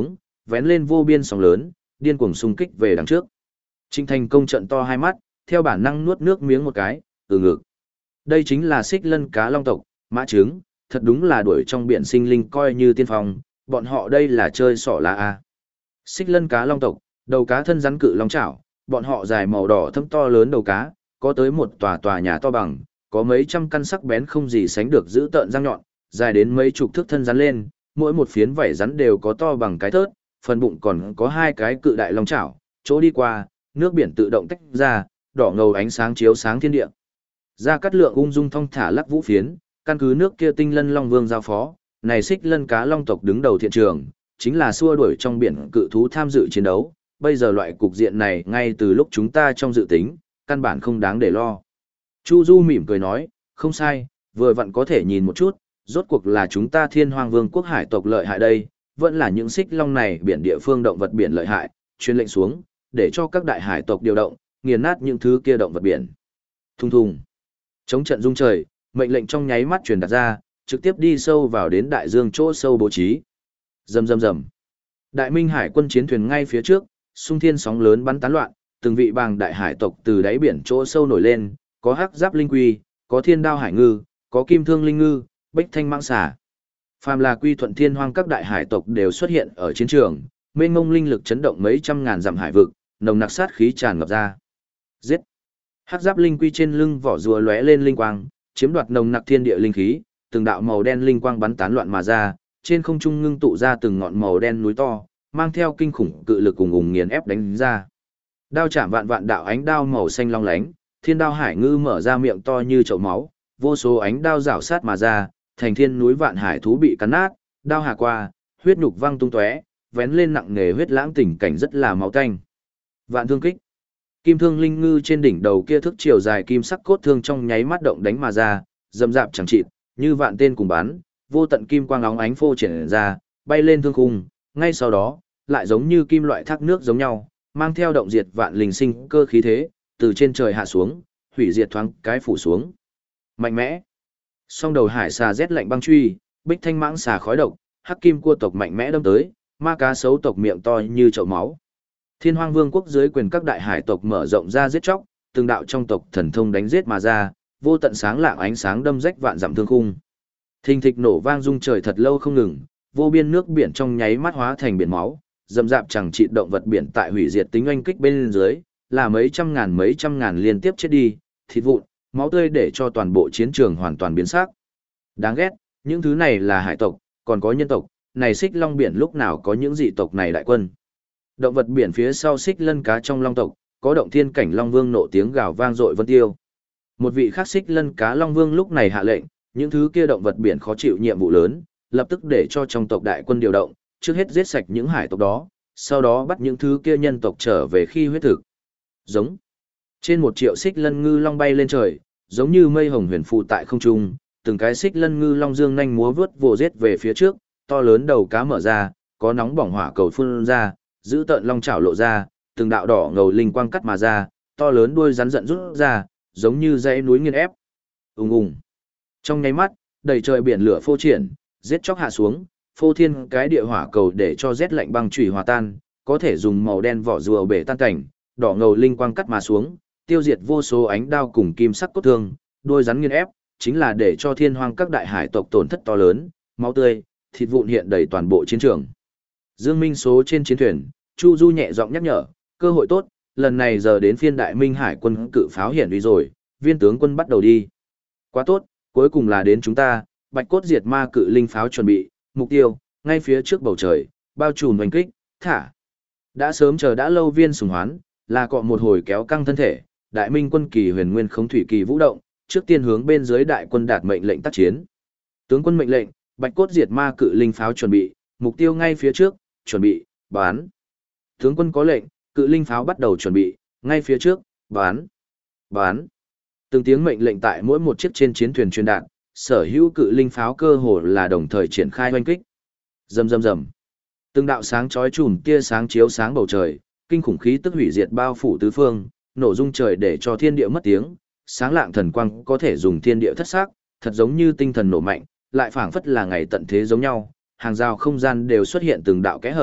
vén lên vô biên sóng lớn, điên cuồng xung kích về đằng trước. Trịnh Thành Công trận to hai mắt, theo bản năng nuốt nước miếng một cái, từ ngực. Đây chính là xích lân cá long tộc, mã trứng, thật đúng là đuổi trong biển sinh linh coi như tiên phong, bọn họ đây là chơi sỏ lá a. Xích lân cá long tộc, đầu cá thân rắn cự long chảo, bọn họ dài màu đỏ thâm to lớn đầu cá, có tới một tòa nhà to bằng, có mấy trăm căn sắc bén không gì sánh được giữ tợn răng nhọn, dài đến mấy chục thước thân rắn lên, mỗi một phiến vảy rắn đều có to bằng cái thớt, phần bụng còn có hai cái cự đại long chảo, chỗ đi qua, nước biển tự động tách ra, đỏ ngầu ánh sáng chiếu sáng thiên địa. Gia Cát Lượng ung dung thong thả lắc vũ phiến, căn cứ nước kia Tinh Lân Long Vương giao phó, này xích lân cá long tộc đứng đầu thiện trường, chính là xua đuổi trong biển cự thú tham dự chiến đấu, bây giờ loại cục diện này ngay từ lúc chúng ta trong dự tính, căn bản không đáng để lo. Chu Du mỉm cười nói, không sai, vừa vặn có thể nhìn một chút, rốt cuộc là chúng ta Thiên Hoang Vương quốc hải tộc lợi hại đây, vẫn là những xích long này biển địa phương động vật biển lợi hại, truyền lệnh xuống, để cho các đại hải tộc điều động, nghiền nát những thứ kia động vật biển. Thùng thùng. Chống trận rung trời, mệnh lệnh trong nháy mắt truyền đạt ra, trực tiếp đi sâu vào đến đại dương chỗ sâu bố trí. Rầm rầm rầm. Đại Minh hải quân chiến thuyền ngay phía trước, xung thiên sóng lớn bắn tán loạn, từng vị bàng đại hải tộc từ đáy biển chỗ sâu nổi lên, có hắc giáp linh quy, có thiên đao hải ngư, có kim thương linh ngư, bích thanh mãng xà. Phàm là quy thuận Thiên Hoang các đại hải tộc đều xuất hiện ở chiến trường, mênh mông linh lực chấn động mấy trăm ngàn dặm hải vực, nồng nặc sát khí tràn ngập ra. Giết! Hắc giáp linh quy trên lưng vỏ rùa lóe lên linh quang, chiếm đoạt nồng nặc thiên địa linh khí, từng đạo màu đen linh quang bắn tán loạn mà ra, trên không trung ngưng tụ ra từng ngọn màu đen núi to, mang theo kinh khủng cự lực cùng ùng nghiền ép đánh ra. Đao chạm vạn vạn đạo ánh đao màu xanh long lánh, thiên đao hải ngư mở ra miệng to như chậu máu, vô số ánh đao rảo sát mà ra, thành thiên núi vạn hải thú bị cắn nát, đao hà qua, huyết nhục văng tung tóe, vén lên nặng nề huyết lãng tình cảnh rất là máu tanh. Vạn thương kích. Kim thương linh ngư trên đỉnh đầu kia thước chiều dài kim sắc cốt thương trong nháy mắt động đánh mà ra, dầm dạp chẳng chịt, như vạn tên cùng bắn, vô tận kim quang óng ánh phô triển ra, bay lên thương khung, ngay sau đó, lại giống như kim loại thác nước giống nhau, mang theo động diệt vạn linh sinh cơ khí thế, từ trên trời hạ xuống, hủy diệt thoáng cái phủ xuống. Mạnh mẽ. Song đầu hải xà rét lạnh băng truy, bích thanh mãng xà khói độc, hắc kim cua tộc mạnh mẽ đâm tới, ma cá sấu tộc miệng to như chậu máu. Thiên Hoang Vương quốc dưới quyền các đại hải tộc mở rộng ra giết chóc, từng đạo trong tộc thần thông đánh giết mà ra, vô tận sáng lạng ánh sáng đâm rách vạn dặm thương khung. Thình thịch nổ vang rung trời thật lâu không ngừng, vô biên nước biển trong nháy mắt hóa thành biển máu, dầm dạp chẳng trị động vật biển tại hủy diệt tính oanh kích bên dưới, là mấy trăm ngàn liên tiếp chết đi, thịt vụn, máu tươi để cho toàn bộ chiến trường hoàn toàn biến sắc. Đáng ghét, những thứ này là hải tộc, còn có nhân tộc, này xích long biển lúc nào có những dị tộc này đại quân. Động vật biển phía sau xích lân cá trong long tộc, có động thiên cảnh long vương nộ tiếng gào vang dội vân tiêu. Một vị khác xích lân cá long vương lúc này hạ lệnh, những thứ kia động vật biển khó chịu nhiệm vụ lớn, lập tức để cho trong tộc đại quân điều động, trước hết giết sạch những hải tộc đó, sau đó bắt những thứ kia nhân tộc trở về khi huyết thực. Giống. Trên 1 triệu xích lân ngư long bay lên trời, giống như mây hồng huyền phù tại không trung, từng cái xích lân ngư long dương nhanh múa vớt vồ giết về phía trước, to lớn đầu cá mở ra, có nóng bỏng hỏa cầu phun ra, giữ tợn long chảo lộ ra, từng đạo đỏ ngầu linh quang cắt mà ra, to lớn đuôi rắn giận rút ra, giống như dãy núi nghiền ép. Ùng ùng. Trong nháy mắt, đầy trời biển lửa phô triển, giết chóc hạ xuống, phô thiên cái địa hỏa cầu để cho rét lạnh băng chủy hòa tan, có thể dùng màu đen vỏ rùa bể tan cảnh, đỏ ngầu linh quang cắt mà xuống, tiêu diệt vô số ánh đao cùng kim sắc cốt thương, đuôi rắn nghiền ép, chính là để cho Thiên Hoang các đại hải tộc tổn thất to lớn, máu tươi, thịt vụn hiện đầy toàn bộ chiến trường. Dương Minh số trên chiến thuyền, Chu Du nhẹ giọng nhắc nhở, cơ hội tốt, lần này giờ đến phiên Đại Minh hải quân cự pháo hiển uy rồi, viên tướng quân bắt đầu đi. Quá tốt, cuối cùng là đến chúng ta, bạch cốt diệt ma cự linh pháo chuẩn bị, mục tiêu, ngay phía trước bầu trời, bao trùm oanh kích, thả. Đã sớm chờ đã lâu viên sùng hoán, là cọ một hồi kéo căng thân thể, Đại Minh quân kỳ huyền nguyên không thủy kỳ vũ động, trước tiên hướng bên dưới đại quân đạt mệnh lệnh tác chiến. Tướng quân mệnh lệnh, bạch cốt diệt ma cự linh pháo chuẩn bị, mục tiêu ngay phía trước, chuẩn bị, bán. Tướng quân có lệnh, cự linh pháo bắt đầu chuẩn bị, ngay phía trước, bán, bán. Từng tiếng mệnh lệnh tại mỗi một chiếc trên chiến thuyền truyền đạt, sở hữu cự linh pháo cơ hồ là đồng thời triển khai hoanh kích. Rầm rầm rầm. Từng đạo sáng chói chùm tia sáng chiếu sáng bầu trời, kinh khủng khí tức hủy diệt bao phủ tứ phương, nổ rung trời để cho thiên địa mất tiếng, sáng lạng thần quang có thể dùng thiên địa thất xác, thật giống như tinh thần nổ mạnh, lại phảng phất là ngày tận thế giống nhau, hàng rào không gian đều xuất hiện từng đạo kẽ hở,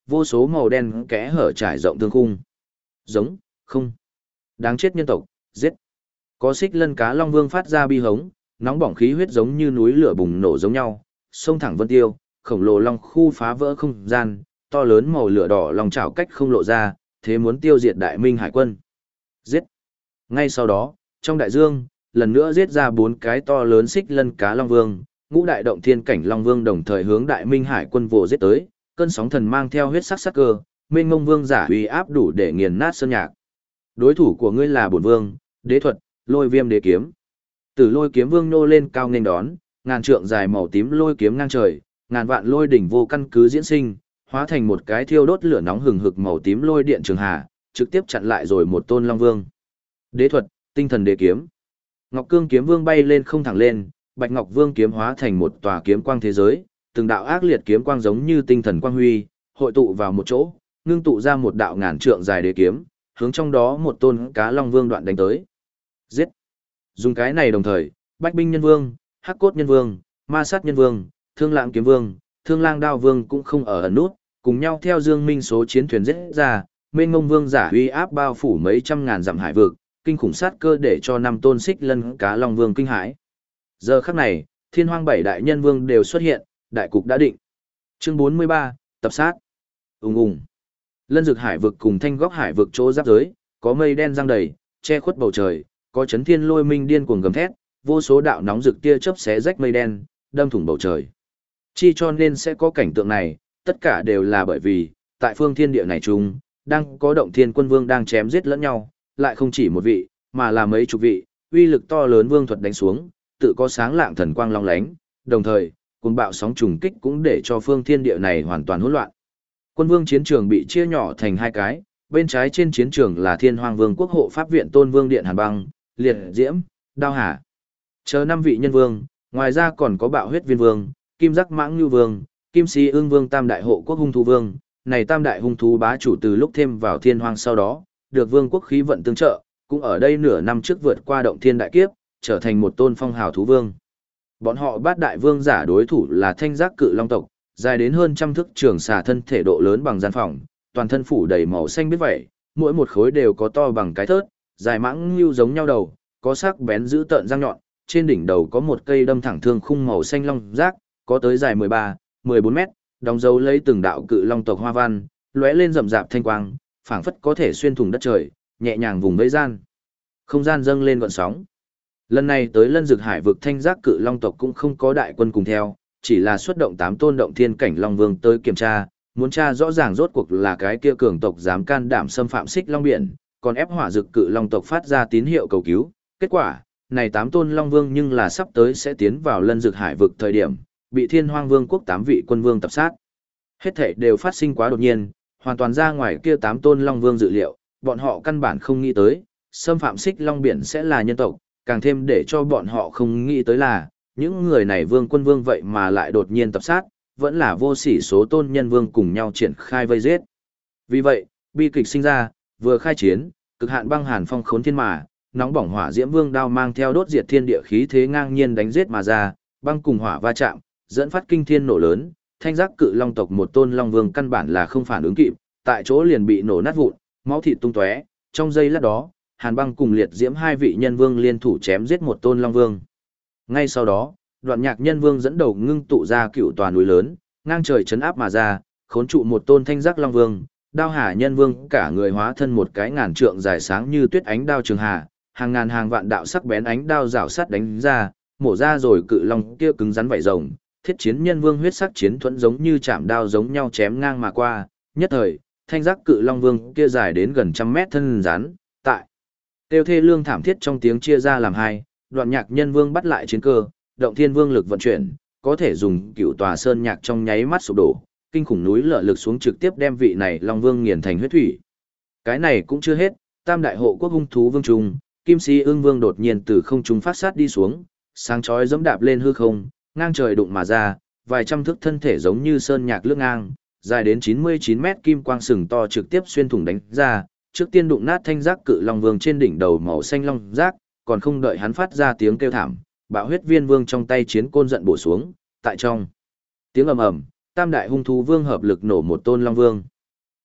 vô số màu đen kẽ hở trải rộng thương khung. Giống, không. Đáng chết nhân tộc, giết. Có xích lân cá long vương phát ra bi hống, nóng bỏng khí huyết giống như núi lửa bùng nổ giống nhau, xông thẳng vân tiêu, khổng lồ long khu phá vỡ không gian, to lớn màu lửa đỏ long chảo cách không lộ ra, thế muốn tiêu diệt đại minh hải quân. Giết. Ngay sau đó, trong đại dương, lần nữa giết ra 4 cái to lớn xích lân cá long vương, ngũ đại động thiên cảnh long vương đồng thời hướng đại minh hải quân vồ giết tới, cơn sóng thần mang theo huyết sắc sắc cơ, mênh mông vương giả uy áp đủ để nghiền nát sơn nhạc. Đối thủ của ngươi là bổn vương, đế thuật, lôi viêm đế kiếm. Tử lôi kiếm vương nô lên cao nghênh đón, ngàn trượng dài màu tím lôi kiếm ngang trời, ngàn vạn lôi đỉnh vô căn cứ diễn sinh, hóa thành một cái thiêu đốt lửa nóng hừng hực màu tím lôi điện trường hà, trực tiếp chặn lại rồi một tôn long vương. Đế thuật, tinh thần đế kiếm. Ngọc cương kiếm vương bay lên không thẳng lên, bạch ngọc vương kiếm hóa thành một tòa kiếm quang thế giới, từng đạo ác liệt kiếm quang giống như tinh thần quang huy, hội tụ vào một chỗ, ngưng tụ ra một đạo ngàn trượng dài đế kiếm, hướng trong đó một tôn cá long vương đoạn đánh tới. Giết. Dùng cái này đồng thời, bách binh nhân vương, hắc cốt nhân vương, ma sát nhân vương, thương lãng kiếm vương, thương lang đao vương cũng không ở ẩn nút, cùng nhau theo dương minh số chiến thuyền giết ra, mênh ngông vương giả uy áp bao phủ mấy trăm ngàn dặm hải vực, kinh khủng sát cơ để cho 5 tôn xích lân cá long vương kinh hãi. Giờ khắc này, thiên hoang 7 đại nhân vương đều xuất hiện, đại cục đã định. Chương 43, tập sát. Ùng ùng. Lân Dực hải vực cùng Thanh Góc hải vực chỗ giáp giới, có mây đen giăng đầy, che khuất bầu trời, có chấn thiên lôi minh điên cuồng gầm thét, vô số đạo nóng rực tia chớp xé rách mây đen, đâm thủng bầu trời. Chi cho nên sẽ có cảnh tượng này, tất cả đều là bởi vì, tại phương thiên địa này chung, đang có động thiên quân vương đang chém giết lẫn nhau, lại không chỉ một vị, mà là mấy chục vị, uy lực to lớn vương thuật đánh xuống, tự có sáng lạng thần quang long lánh, đồng thời, cuồng bạo sóng trùng kích cũng để cho phương thiên địa này hoàn toàn hỗn loạn. Quân vương chiến trường bị chia nhỏ thành 2 cái, bên trái trên chiến trường là Thiên Hoang Vương quốc hộ pháp viện Tôn Vương Điện Hàn Băng, Liệt Diễm, Đao Hà. Chờ 5 vị nhân vương, ngoài ra còn có Bạo Huyết Viên Vương, Kim Giác Mãng Nhu Vương, Kim Si Ưng Vương tam đại hộ quốc hung thú vương, này tam đại hung thú bá chủ từ lúc thêm vào Thiên Hoang sau đó, được vương quốc khí vận tương trợ, cũng ở đây nửa năm trước vượt qua động thiên đại kiếp, trở thành một tôn phong hào thú vương. Bọn họ bát đại vương giả đối thủ là Thanh Giác Cự Long tộc, dài đến hơn trăm thước trường xà thân thể độ lớn bằng gian phòng, toàn thân phủ đầy màu xanh biết vậy, mỗi một khối đều có to bằng cái thớt, dài mãng như giống nhau đầu, có sắc bén dữ tợn răng nhọn, trên đỉnh đầu có một cây đâm thẳng thương khung màu xanh long giác, có tới dài 13, 14 mét, đóng dấu lấy từng đạo cự long tộc hoa văn, lóe lên rậm rạp thanh quang, phảng phất có thể xuyên thủng đất trời, nhẹ nhàng vùng vẫy gian. Không gian dâng lên gợn sóng. Lần này tới Lân Dực hải vực Thanh Giác Cự Long tộc cũng không có đại quân cùng theo, chỉ là xuất động 8 tôn động thiên cảnh long vương tới kiểm tra, muốn tra rõ ràng rốt cuộc là cái kia cường tộc dám can đảm xâm phạm xích long biển, còn ép Hỏa Dực Cự Long tộc phát ra tín hiệu cầu cứu. Kết quả, này 8 tôn long vương nhưng là sắp tới sẽ tiến vào Lân Dực hải vực thời điểm, bị Thiên Hoang Vương quốc 8 vị quân vương tập sát. Hết thảy đều phát sinh quá đột nhiên, hoàn toàn ra ngoài kia 8 tôn long vương dự liệu, bọn họ căn bản không nghĩ tới, xâm phạm xích long biển sẽ là nhân tộc, càng thêm để cho bọn họ không nghĩ tới là, những người này vương quân vương vậy mà lại đột nhiên tập sát, vẫn là vô sỉ số tôn nhân vương cùng nhau triển khai vây giết. Vì vậy, bi kịch sinh ra, vừa khai chiến, cực hạn băng hàn phong khốn thiên mà, nóng bỏng hỏa diễm vương đao mang theo đốt diệt thiên địa khí thế ngang nhiên đánh giết mà ra, băng cùng hỏa va chạm, dẫn phát kinh thiên nổ lớn, Thanh Giác Cự Long tộc một tôn long vương căn bản là không phản ứng kịp, tại chỗ liền bị nổ nát vụn, máu thịt tung tóe. Trong giây lát đó, Hàn Băng cùng Liệt Diễm 2 vị nhân vương liên thủ chém giết một tôn long vương. Ngay sau đó, Đoạn Nhạc nhân vương dẫn đầu ngưng tụ ra cựu tòa núi lớn, ngang trời chấn áp mà ra, khốn trụ một tôn Thanh Giác long vương. Đao Hà nhân vương cả người hóa thân một cái ngàn trượng dài sáng như tuyết ánh đao trường hà, hàng ngàn hàng vạn đạo sắc bén ánh đao rảo sát đánh ra, mổ ra rồi cự long kia cứng rắn vảy rồng. Thiết chiến nhân vương huyết sắc chiến thuẫn giống như chạm đao giống nhau chém ngang mà qua, nhất thời, Thanh Giác Cự Long vương kia dài đến gần trăm mét thân rắn, tại tiêu thê lương thảm thiết trong tiếng chia ra làm hai, Đoạn Nhạc nhân vương bắt lại chiến cơ, động thiên vương lực vận chuyển, có thể dùng cựu tòa sơn nhạc trong nháy mắt sụp đổ, kinh khủng núi lở lực xuống trực tiếp đem vị này long vương nghiền thành huyết thủy. Cái này cũng chưa hết, tam đại hộ quốc hung thú vương trung, Kim Si Ưng vương đột nhiên từ không trung phát sát đi xuống, sáng chói giẫm đạp lên hư không, ngang trời đụng mà ra, vài trăm thước thân thể giống như sơn nhạc lướt ngang, dài đến 99 mét kim quang sừng to trực tiếp xuyên thủng đánh ra, trước tiên đụng nát Thanh Giác Cự Long vương trên đỉnh đầu màu xanh long giác, còn không đợi hắn phát ra tiếng kêu thảm, Bạo Huyết Viên vương trong tay chiến côn giận bổ xuống, tại trong tiếng ầm ầm, tam đại hung thú vương hợp lực nổ một tôn long vương.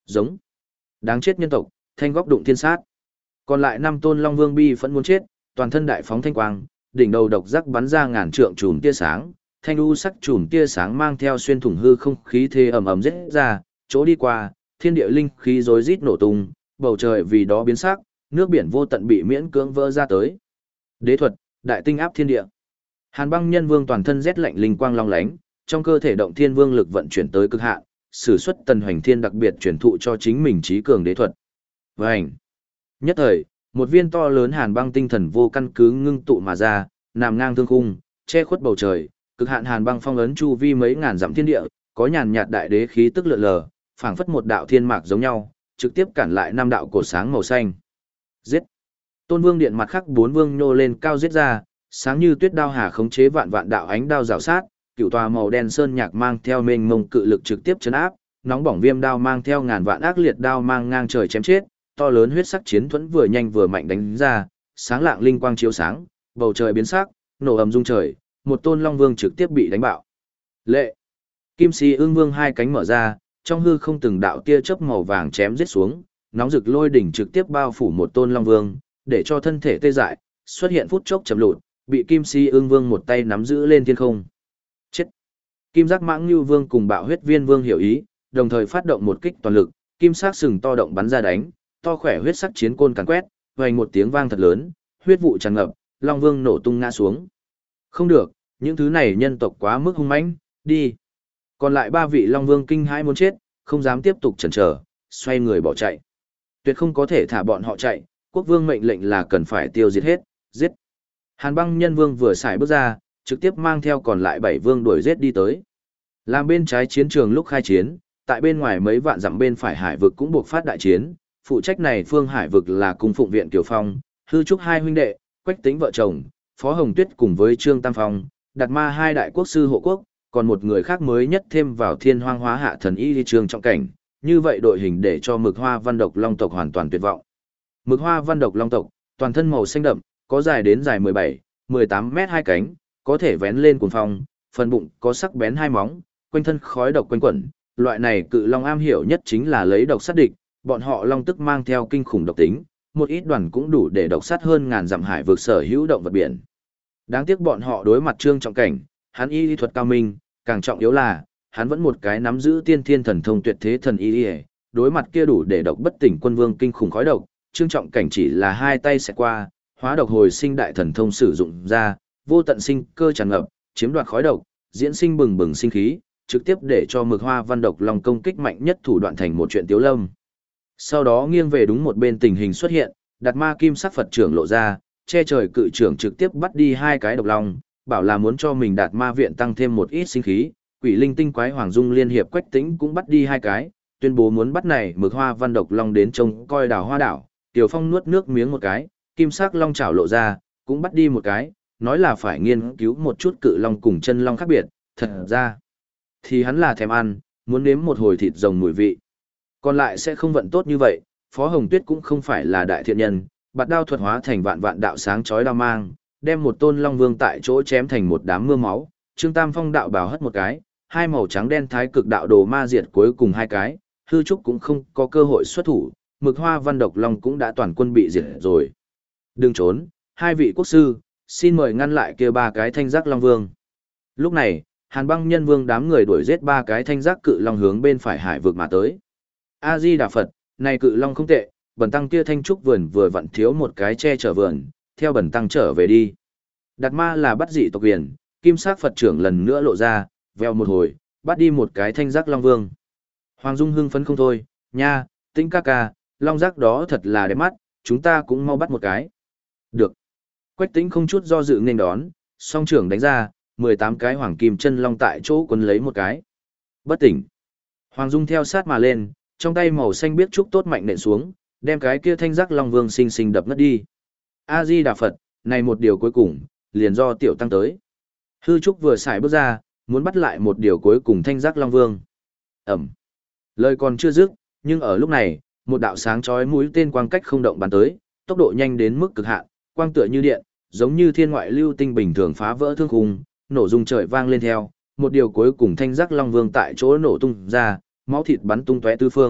Giống. Đáng chết nhân tộc, thanh góc đụng thiên sát. Còn lại 5 tôn Long Vương bi vẫn muốn chết, toàn thân đại phóng thanh quang, đỉnh đầu độc giác bắn ra ngàn trượng chùm tia sáng, thanh u sắc chùm tia sáng mang theo xuyên thủng hư không khí thế ầm ầm giết ra, chỗ đi qua, thiên địa linh khí rối rít nổ tung, bầu trời vì đó biến sắc, nước biển vô tận bị miễn cưỡng vỡ ra tới. Đế thuật, đại tinh áp thiên địa. Hàn Băng Nhân Vương toàn thân rét lạnh linh quang long lánh, trong cơ thể động thiên vương lực vận chuyển tới cực hạn, sử xuất Tần Hoành Thiên đặc biệt truyền thụ cho chính mình trí cường đế thuật. Vành. Nhất thời, một viên to lớn hàn băng tinh thần vô căn cứ ngưng tụ mà ra, nằm ngang thương khung, che khuất bầu trời, cực hạn hàn băng phong ấn chu vi mấy ngàn dặm thiên địa, có nhàn nhạt đại đế khí tức lượn lờ, phảng phất một đạo thiên mạc giống nhau, trực tiếp cản lại 5 đạo cột sáng màu xanh. Giết! Tôn Vương Điện mặt khắc 4 vương nhô lên cao giết ra, sáng như tuyết đao hà khống chế vạn vạn đạo ánh đao rào sát, cựu tòa màu đen sơn nhạc mang theo mênh mông cự lực trực tiếp chấn áp, nóng bỏng viêm đao mang theo ngàn vạn ác liệt đao mang ngang trời chém chết, to lớn huyết sắc chiến thuẫn vừa nhanh vừa mạnh đánh ra, sáng lạng linh quang chiếu sáng, bầu trời biến sắc, nổ ầm rung trời, một tôn long vương trực tiếp bị đánh bạo. Lệ! Kim sĩ ương vương hai cánh mở ra, trong hư không từng đạo tia chớp màu vàng chém giết xuống, nóng rực lôi đỉnh trực tiếp bao phủ một tôn long vương, để cho thân thể tê dại, xuất hiện phút chốc chậm lụt, bị Kim sĩ ương vương một tay nắm giữ lên thiên không. Chết! Kim giác mãng lưu vương cùng bạo huyết viên vương hiểu ý, đồng thời phát động một kích toàn lực, kim sắc sừng to động bắn ra đánh, to khỏe huyết sắc chiến côn càn quét, vang một tiếng vang thật lớn, huyết vụ tràn ngập, long vương nổ tung ngã xuống. Không được, những thứ này nhân tộc quá mức hung mãnh, đi. Còn lại 3 vị long vương kinh hãi muốn chết, không dám tiếp tục chần chờ, xoay người bỏ chạy. Tuyệt không có thể thả bọn họ chạy, quốc vương mệnh lệnh là cần phải tiêu diệt hết, giết. Hàn Băng Nhân Vương vừa xài bước ra, trực tiếp mang theo còn lại 7 vương đuổi giết đi tới. Làm bên trái chiến trường lúc khai chiến, tại bên ngoài mấy vạn dặm bên phải hải vực cũng buộc phát đại chiến, phụ trách này phương hải vực là cung phụng viện Kiều Phong, Hư Trúc hai huynh đệ, Quách Tĩnh vợ chồng, Phó Hồng Tuyết cùng với Trương Tam Phong, Đạt Ma hai đại quốc sư hộ quốc, còn một người khác mới nhất thêm vào Thiên Hoang Hóa Hạ thần y Trương Trọng Cảnh, như vậy đội hình để cho Mực Hoa Văn Độc Long tộc hoàn toàn tuyệt vọng. Mực Hoa Văn Độc Long tộc, toàn thân màu xanh đậm, có dài đến dài 17, 18 mét hai cánh, có thể vén lên cuồng phong, phần bụng có sắc bén hai móng, quanh thân khói độc quanh quẩn, loại này cự long am hiểu nhất chính là lấy độc sát địch, bọn họ long tức mang theo kinh khủng độc tính, một ít đoàn cũng đủ để độc sát hơn ngàn dặm hải vực sở hữu động vật biển. Đáng tiếc bọn họ đối mặt Trương Trọng Cảnh, hắn y lý thuật cao minh, càng trọng yếu là, hắn vẫn một cái nắm giữ tiên thiên thần thông tuyệt thế thần y lý, đối mặt kia đủ để độc bất tỉnh quân vương kinh khủng khói độc, Trương Trọng Cảnh chỉ là hai tay xẹt qua, hóa độc hồi sinh đại thần thông sử dụng ra, vô tận sinh cơ tràn ngập, chiếm đoạt khói độc, diễn sinh bừng bừng sinh khí, trực tiếp để cho Mực Hoa Văn Độc Long công kích mạnh nhất thủ đoạn thành một chuyện tiếu lâm. Sau đó nghiêng về đúng một bên tình hình xuất hiện, Đạt Ma kim sắc Phật trưởng lộ ra, che trời cự trưởng trực tiếp bắt đi 2 cái độc long, bảo là muốn cho mình Đạt Ma viện tăng thêm một ít sinh khí, Quỷ Linh Tinh Quái Hoàng Dung liên hiệp Quách Tĩnh cũng bắt đi 2 cái, tuyên bố muốn bắt này Mực Hoa Văn Độc Long đến trông coi Đào Hoa đảo. Tiểu Phong nuốt nước miếng một cái, kim sắc long chảo lộ ra, cũng bắt đi một cái, nói là phải nghiên cứu một chút cự long cùng chân long khác biệt, thật ra thì hắn là thèm ăn, muốn nếm một hồi thịt rồng mùi vị. Còn lại sẽ không vận tốt như vậy, Phó Hồng Tuyết cũng không phải là đại thiện nhân, bạt đao thuật hóa thành vạn vạn đạo sáng chói đao mang, đem một tôn long vương tại chỗ chém thành một đám mưa máu. Trương Tam Phong đạo bào hất một cái, 2 màu trắng đen thái cực đạo đồ ma diệt cuối cùng 2 cái, Hư Trúc cũng không có cơ hội xuất thủ, Mực Hoa Văn Độc Long cũng đã toàn quân bị diệt rồi. Đừng trốn, 2 vị quốc sư, xin mời ngăn lại kia 3 cái thanh giác long vương. Lúc này, Hàn Băng Nhân Vương đám người đuổi giết 3 cái thanh giác cự long hướng bên phải hải vực mà tới. A Di Đà Phật, này cự long không tệ, bần tăng kia thanh trúc vườn vừa vặn thiếu một cái che chở vườn, theo bần tăng trở về đi. Đạt Ma là bắt dị tộc huyền, kim sắc Phật trưởng lần nữa lộ ra, veo một hồi, bắt đi một cái thanh giác long vương. Hoàng Dung hưng phấn không thôi, nha, Tĩnh ca ca, long giác đó thật là đẹp mắt, chúng ta cũng mau bắt một cái. Được. Quách Tĩnh không chút do dự nên đón, song trưởng đánh ra, 18 cái hoàng kim chân long tại chỗ quấn lấy một cái. Bất tỉnh. Hoàng Dung theo sát mà lên, trong tay màu xanh biếc trúc tốt mạnh nện xuống, đem cái kia thanh giác long vương xinh xinh đập ngất đi. A Di Đà Phật, này một điều cuối cùng, liền do tiểu tăng tới. Hư trúc vừa xài bước ra, muốn bắt lại một điều cuối cùng thanh giác long vương. Ẩm. Lời còn chưa dứt, nhưng ở lúc này, một đạo sáng chói mũi tên quang cách không động bắn tới, tốc độ nhanh đến mức cực hạn, quang tựa như điện, giống như thiên ngoại lưu tinh bình thường phá vỡ thương khung, nổ rung trời vang lên theo, một điều cuối cùng thanh giác long vương tại chỗ nổ tung ra, máu thịt bắn tung tóe tứ phương,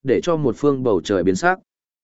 để cho một phương bầu trời biến sắc.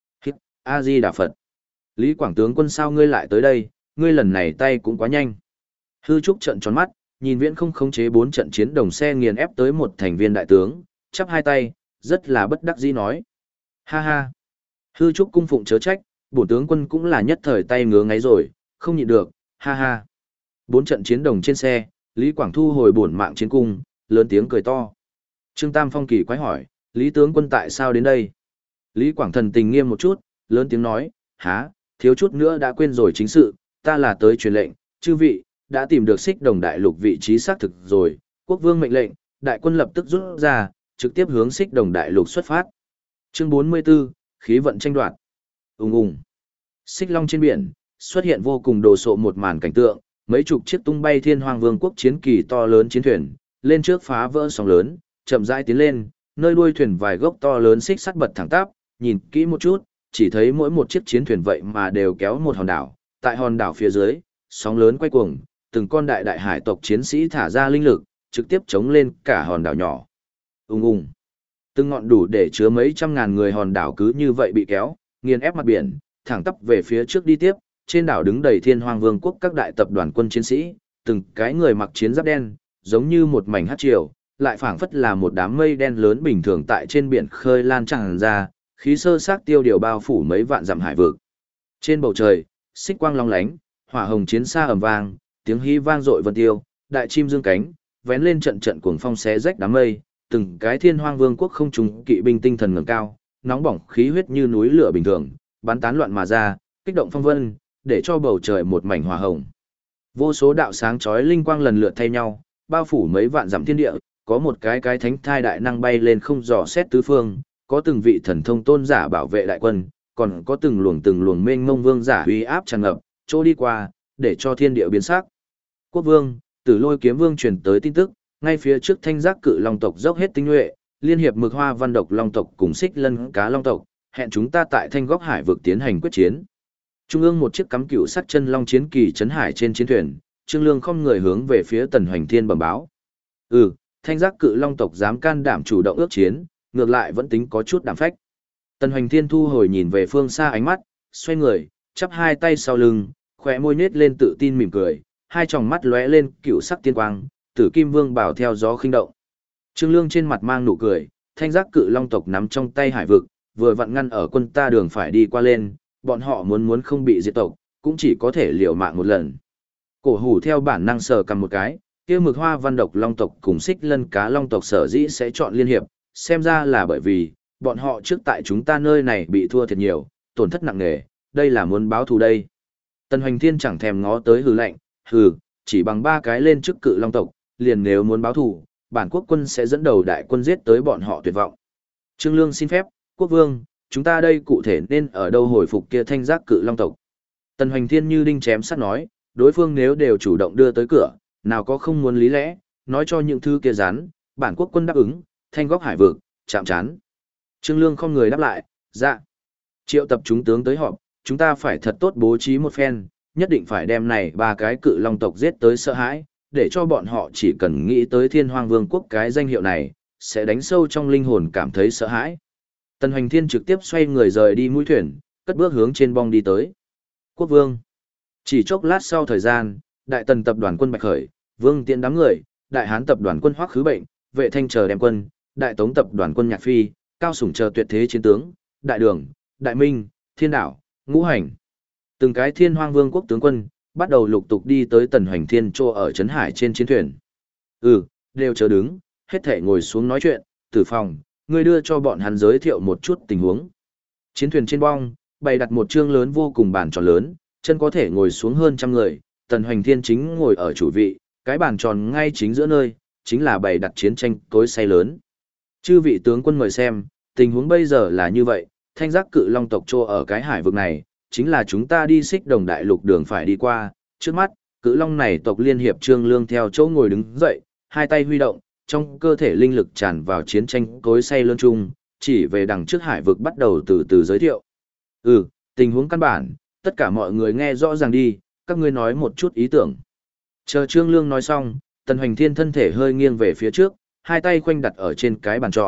A Di Đà Phật. Lý Quảng tướng quân sao ngươi lại tới đây, ngươi lần này tay cũng quá nhanh. Hư Trúc trợn tròn mắt, nhìn Viễn Không khống chế 4 trận chiến đồng xe nghiền ép tới một thành viên đại tướng, chắp hai tay, rất là bất đắc dĩ nói. Ha ha. Hư Trúc cung phụng chớ trách, bổn tướng quân cũng là nhất thời tay ngứa ngáy rồi, không nhịn được, ha ha. 4 trận chiến đồng trên xe, Lý Quảng thu hồi bổn mạng chiến cung, lớn tiếng cười to. Trương Tam Phong kỳ quái hỏi, Lý tướng quân tại sao đến đây? Lý Quảng thần tình nghiêm một chút, lớn tiếng nói, há, thiếu chút nữa đã quên rồi chính sự, ta là tới truyền lệnh, chư vị, đã tìm được Xích Đồng Đại Lục vị trí xác thực rồi, quốc vương mệnh lệnh, đại quân lập tức rút ra, trực tiếp hướng Xích Đồng Đại Lục xuất phát. Chương 44, khí vận tranh đoạt. Ùng ùng. Xích Long trên biển, xuất hiện vô cùng đồ sộ một màn cảnh tượng, mấy chục chiếc tung bay Thiên Hoàng Vương quốc chiến kỳ to lớn chiến thuyền, lên trước phá vỡ sóng lớn, chậm rãi tiến lên, nơi đuôi thuyền vài gốc to lớn xích sắt bật thẳng tắp, nhìn kỹ một chút, chỉ thấy mỗi một chiếc chiến thuyền vậy mà đều kéo một hòn đảo, tại hòn đảo phía dưới, sóng lớn quay cuồng, từng con đại đại hải tộc chiến sĩ thả ra linh lực, trực tiếp chống lên cả hòn đảo nhỏ. Ùng ùng. Từng ngọn đủ để chứa mấy trăm ngàn người hòn đảo cứ như vậy bị kéo, nghiền ép mặt biển, thẳng tắp về phía trước đi tiếp, trên đảo đứng đầy Thiên Hoàng Vương quốc các đại tập đoàn quân chiến sĩ, từng cái người mặc chiến giáp đen, giống như một mảnh hắc triều, lại phảng phất là một đám mây đen lớn bình thường tại trên biển khơi lan tràn ra, khí sơ xác tiêu điều bao phủ mấy vạn dặm hải vực. Trên bầu trời, xích quang long lánh, hỏa hồng chiến xa ầm vang, tiếng hí vang dội vân tiêu, đại chim dương cánh, vén lên trận trận cuồng phong xé rách đám mây, từng cái Thiên Hoàng Vương quốc không trùng kỵ binh tinh thần ngẩng cao, nóng bỏng khí huyết như núi lửa bình thường, bắn tán loạn mà ra, kích động phong vân, để cho bầu trời một mảnh hỏa hồng. Vô số đạo sáng chói linh quang lần lượt thay nhau, bao phủ mấy vạn dặm thiên địa, có một cái thánh thai đại năng bay lên không dò xét tứ phương, có từng vị thần thông tôn giả bảo vệ đại quân, còn có từng luồng mênh mông vương giả uy áp tràn ngập, chỗ đi qua, để cho thiên địa biến sắc. Quốc vương, Tử Lôi Kiếm Vương truyền tới tin tức, ngay phía trước Thanh Giác Cự Long tộc dốc hết tinh nhuệ, liên hiệp Mực Hoa Văn Độc Long tộc cùng Xích Lân Cá Long tộc, hẹn chúng ta tại Thanh Góc Hải vực tiến hành quyết chiến. Trung ương một chiếc cắm cựu sắt chân long chiến kỳ trấn hải trên chiến thuyền, Trương Lương không người hướng về phía Tần Hoành Thiên bẩm báo. Thanh Giác Cự Long tộc dám can đảm chủ động ước chiến, ngược lại vẫn tính có chút đảm phách. Tần Hoành Thiên thu hồi nhìn về phương xa ánh mắt, xoay người, chắp hai tay sau lưng, khóe môi nhếch lên tự tin mỉm cười, hai tròng mắt lóe lên cựu sắc tiên quang, Tử Kim Vương bảo theo gió khinh động. Trương Lương trên mặt mang nụ cười, Thanh Giác Cự Long tộc nắm trong tay hải vực, vừa vặn ngăn ở quân ta đường phải đi qua lên, bọn họ muốn không bị diệt tộc, cũng chỉ có thể liều mạng một lần. Cổ hủ theo bản năng sờ cầm một cái, kia Mực Hoa Văn Độc Long tộc cùng Xích Lân Cá Long tộc sở dĩ sẽ chọn liên hiệp, xem ra là bởi vì, bọn họ trước tại chúng ta nơi này bị thua thiệt nhiều, tổn thất nặng nề, đây là muốn báo thù đây. Tần Hoành Thiên chẳng thèm ngó tới hừ lạnh, chỉ bằng 3 cái lên trước Cự Long tộc, liền nếu muốn báo thù, bản quốc quân sẽ dẫn đầu đại quân giết tới bọn họ tuyệt vọng. Trương Lương xin phép, quốc vương, chúng ta đây cụ thể nên ở đâu hồi phục kia Thanh Giác Cự Long tộc. Tần Hoành Thiên như đinh chém sắt nói, đối phương nếu đều chủ động đưa tới cửa, nào có không muốn lý lẽ, nói cho những thứ kia rán, bản quốc quân đáp ứng, Thanh Góc Hải vực, chạm chán. Trương Lương không người đáp lại, dạ. Triệu tập chúng tướng tới họp, chúng ta phải thật tốt bố trí một phen, nhất định phải đem này 3 cái Cự Long tộc giết tới sợ hãi, để cho bọn họ chỉ cần nghĩ tới Thiên Hoàng Vương quốc cái danh hiệu này, sẽ đánh sâu trong linh hồn cảm thấy sợ hãi. Tần Hoành Thiên trực tiếp xoay người rời đi mũi thuyền, cất bước hướng trên bong đi tới. Quốc vương. Chỉ chốc lát sau thời gian, Đại Tần tập đoàn quân Bạch Khởi, Vương Tiễn đám người, Đại Hán tập đoàn quân Hoắc Khứ Bệnh, Vệ Thanh chờ đem quân, Đại Tống tập đoàn quân Nhạc Phi, Cao Sủng chờ tuyệt thế chiến tướng, Đại Đường, Đại Minh, Thiên Đảo, Ngũ Hành. Từng cái Thiên Hoàng Vương quốc tướng quân, bắt đầu lục tục đi tới Tần Hoành Thiên trô ở trấn hải trên chiến thuyền. Đều chờ đứng, hết thể ngồi xuống nói chuyện, Tử Phòng, ngươi đưa cho bọn hắn giới thiệu một chút tình huống. Chiến thuyền trên bong, bày đặt một chương lớn vô cùng bàn tròn lớn, chân có thể ngồi xuống hơn trăm người, Tần Hoành Thiên chính ngồi ở chủ vị, cái bàn tròn ngay chính giữa nơi, chính là bày đặt chiến tranh cối xay lớn. Chư vị tướng quân mời xem, tình huống bây giờ là như vậy, Thanh Giác Cự Long tộc trô ở cái hải vực này, chính là chúng ta đi Xích Đồng Đại Lục đường phải đi qua, trước mắt, Cự Long này tộc liên hiệp Trương Lương theo chỗ ngồi đứng dậy, hai tay huy động, trong cơ thể linh lực tràn vào chiến tranh cối xay lớn chung, chỉ về đằng trước hải vực bắt đầu từ từ giới thiệu. Tình huống căn bản, tất cả mọi người nghe rõ ràng đi, các ngươi nói một chút ý tưởng. Chờ Trương Lương nói xong, Tần Hoành Thiên thân thể hơi nghiêng về phía trước, hai tay khoanh đặt ở trên cái bàn tròn,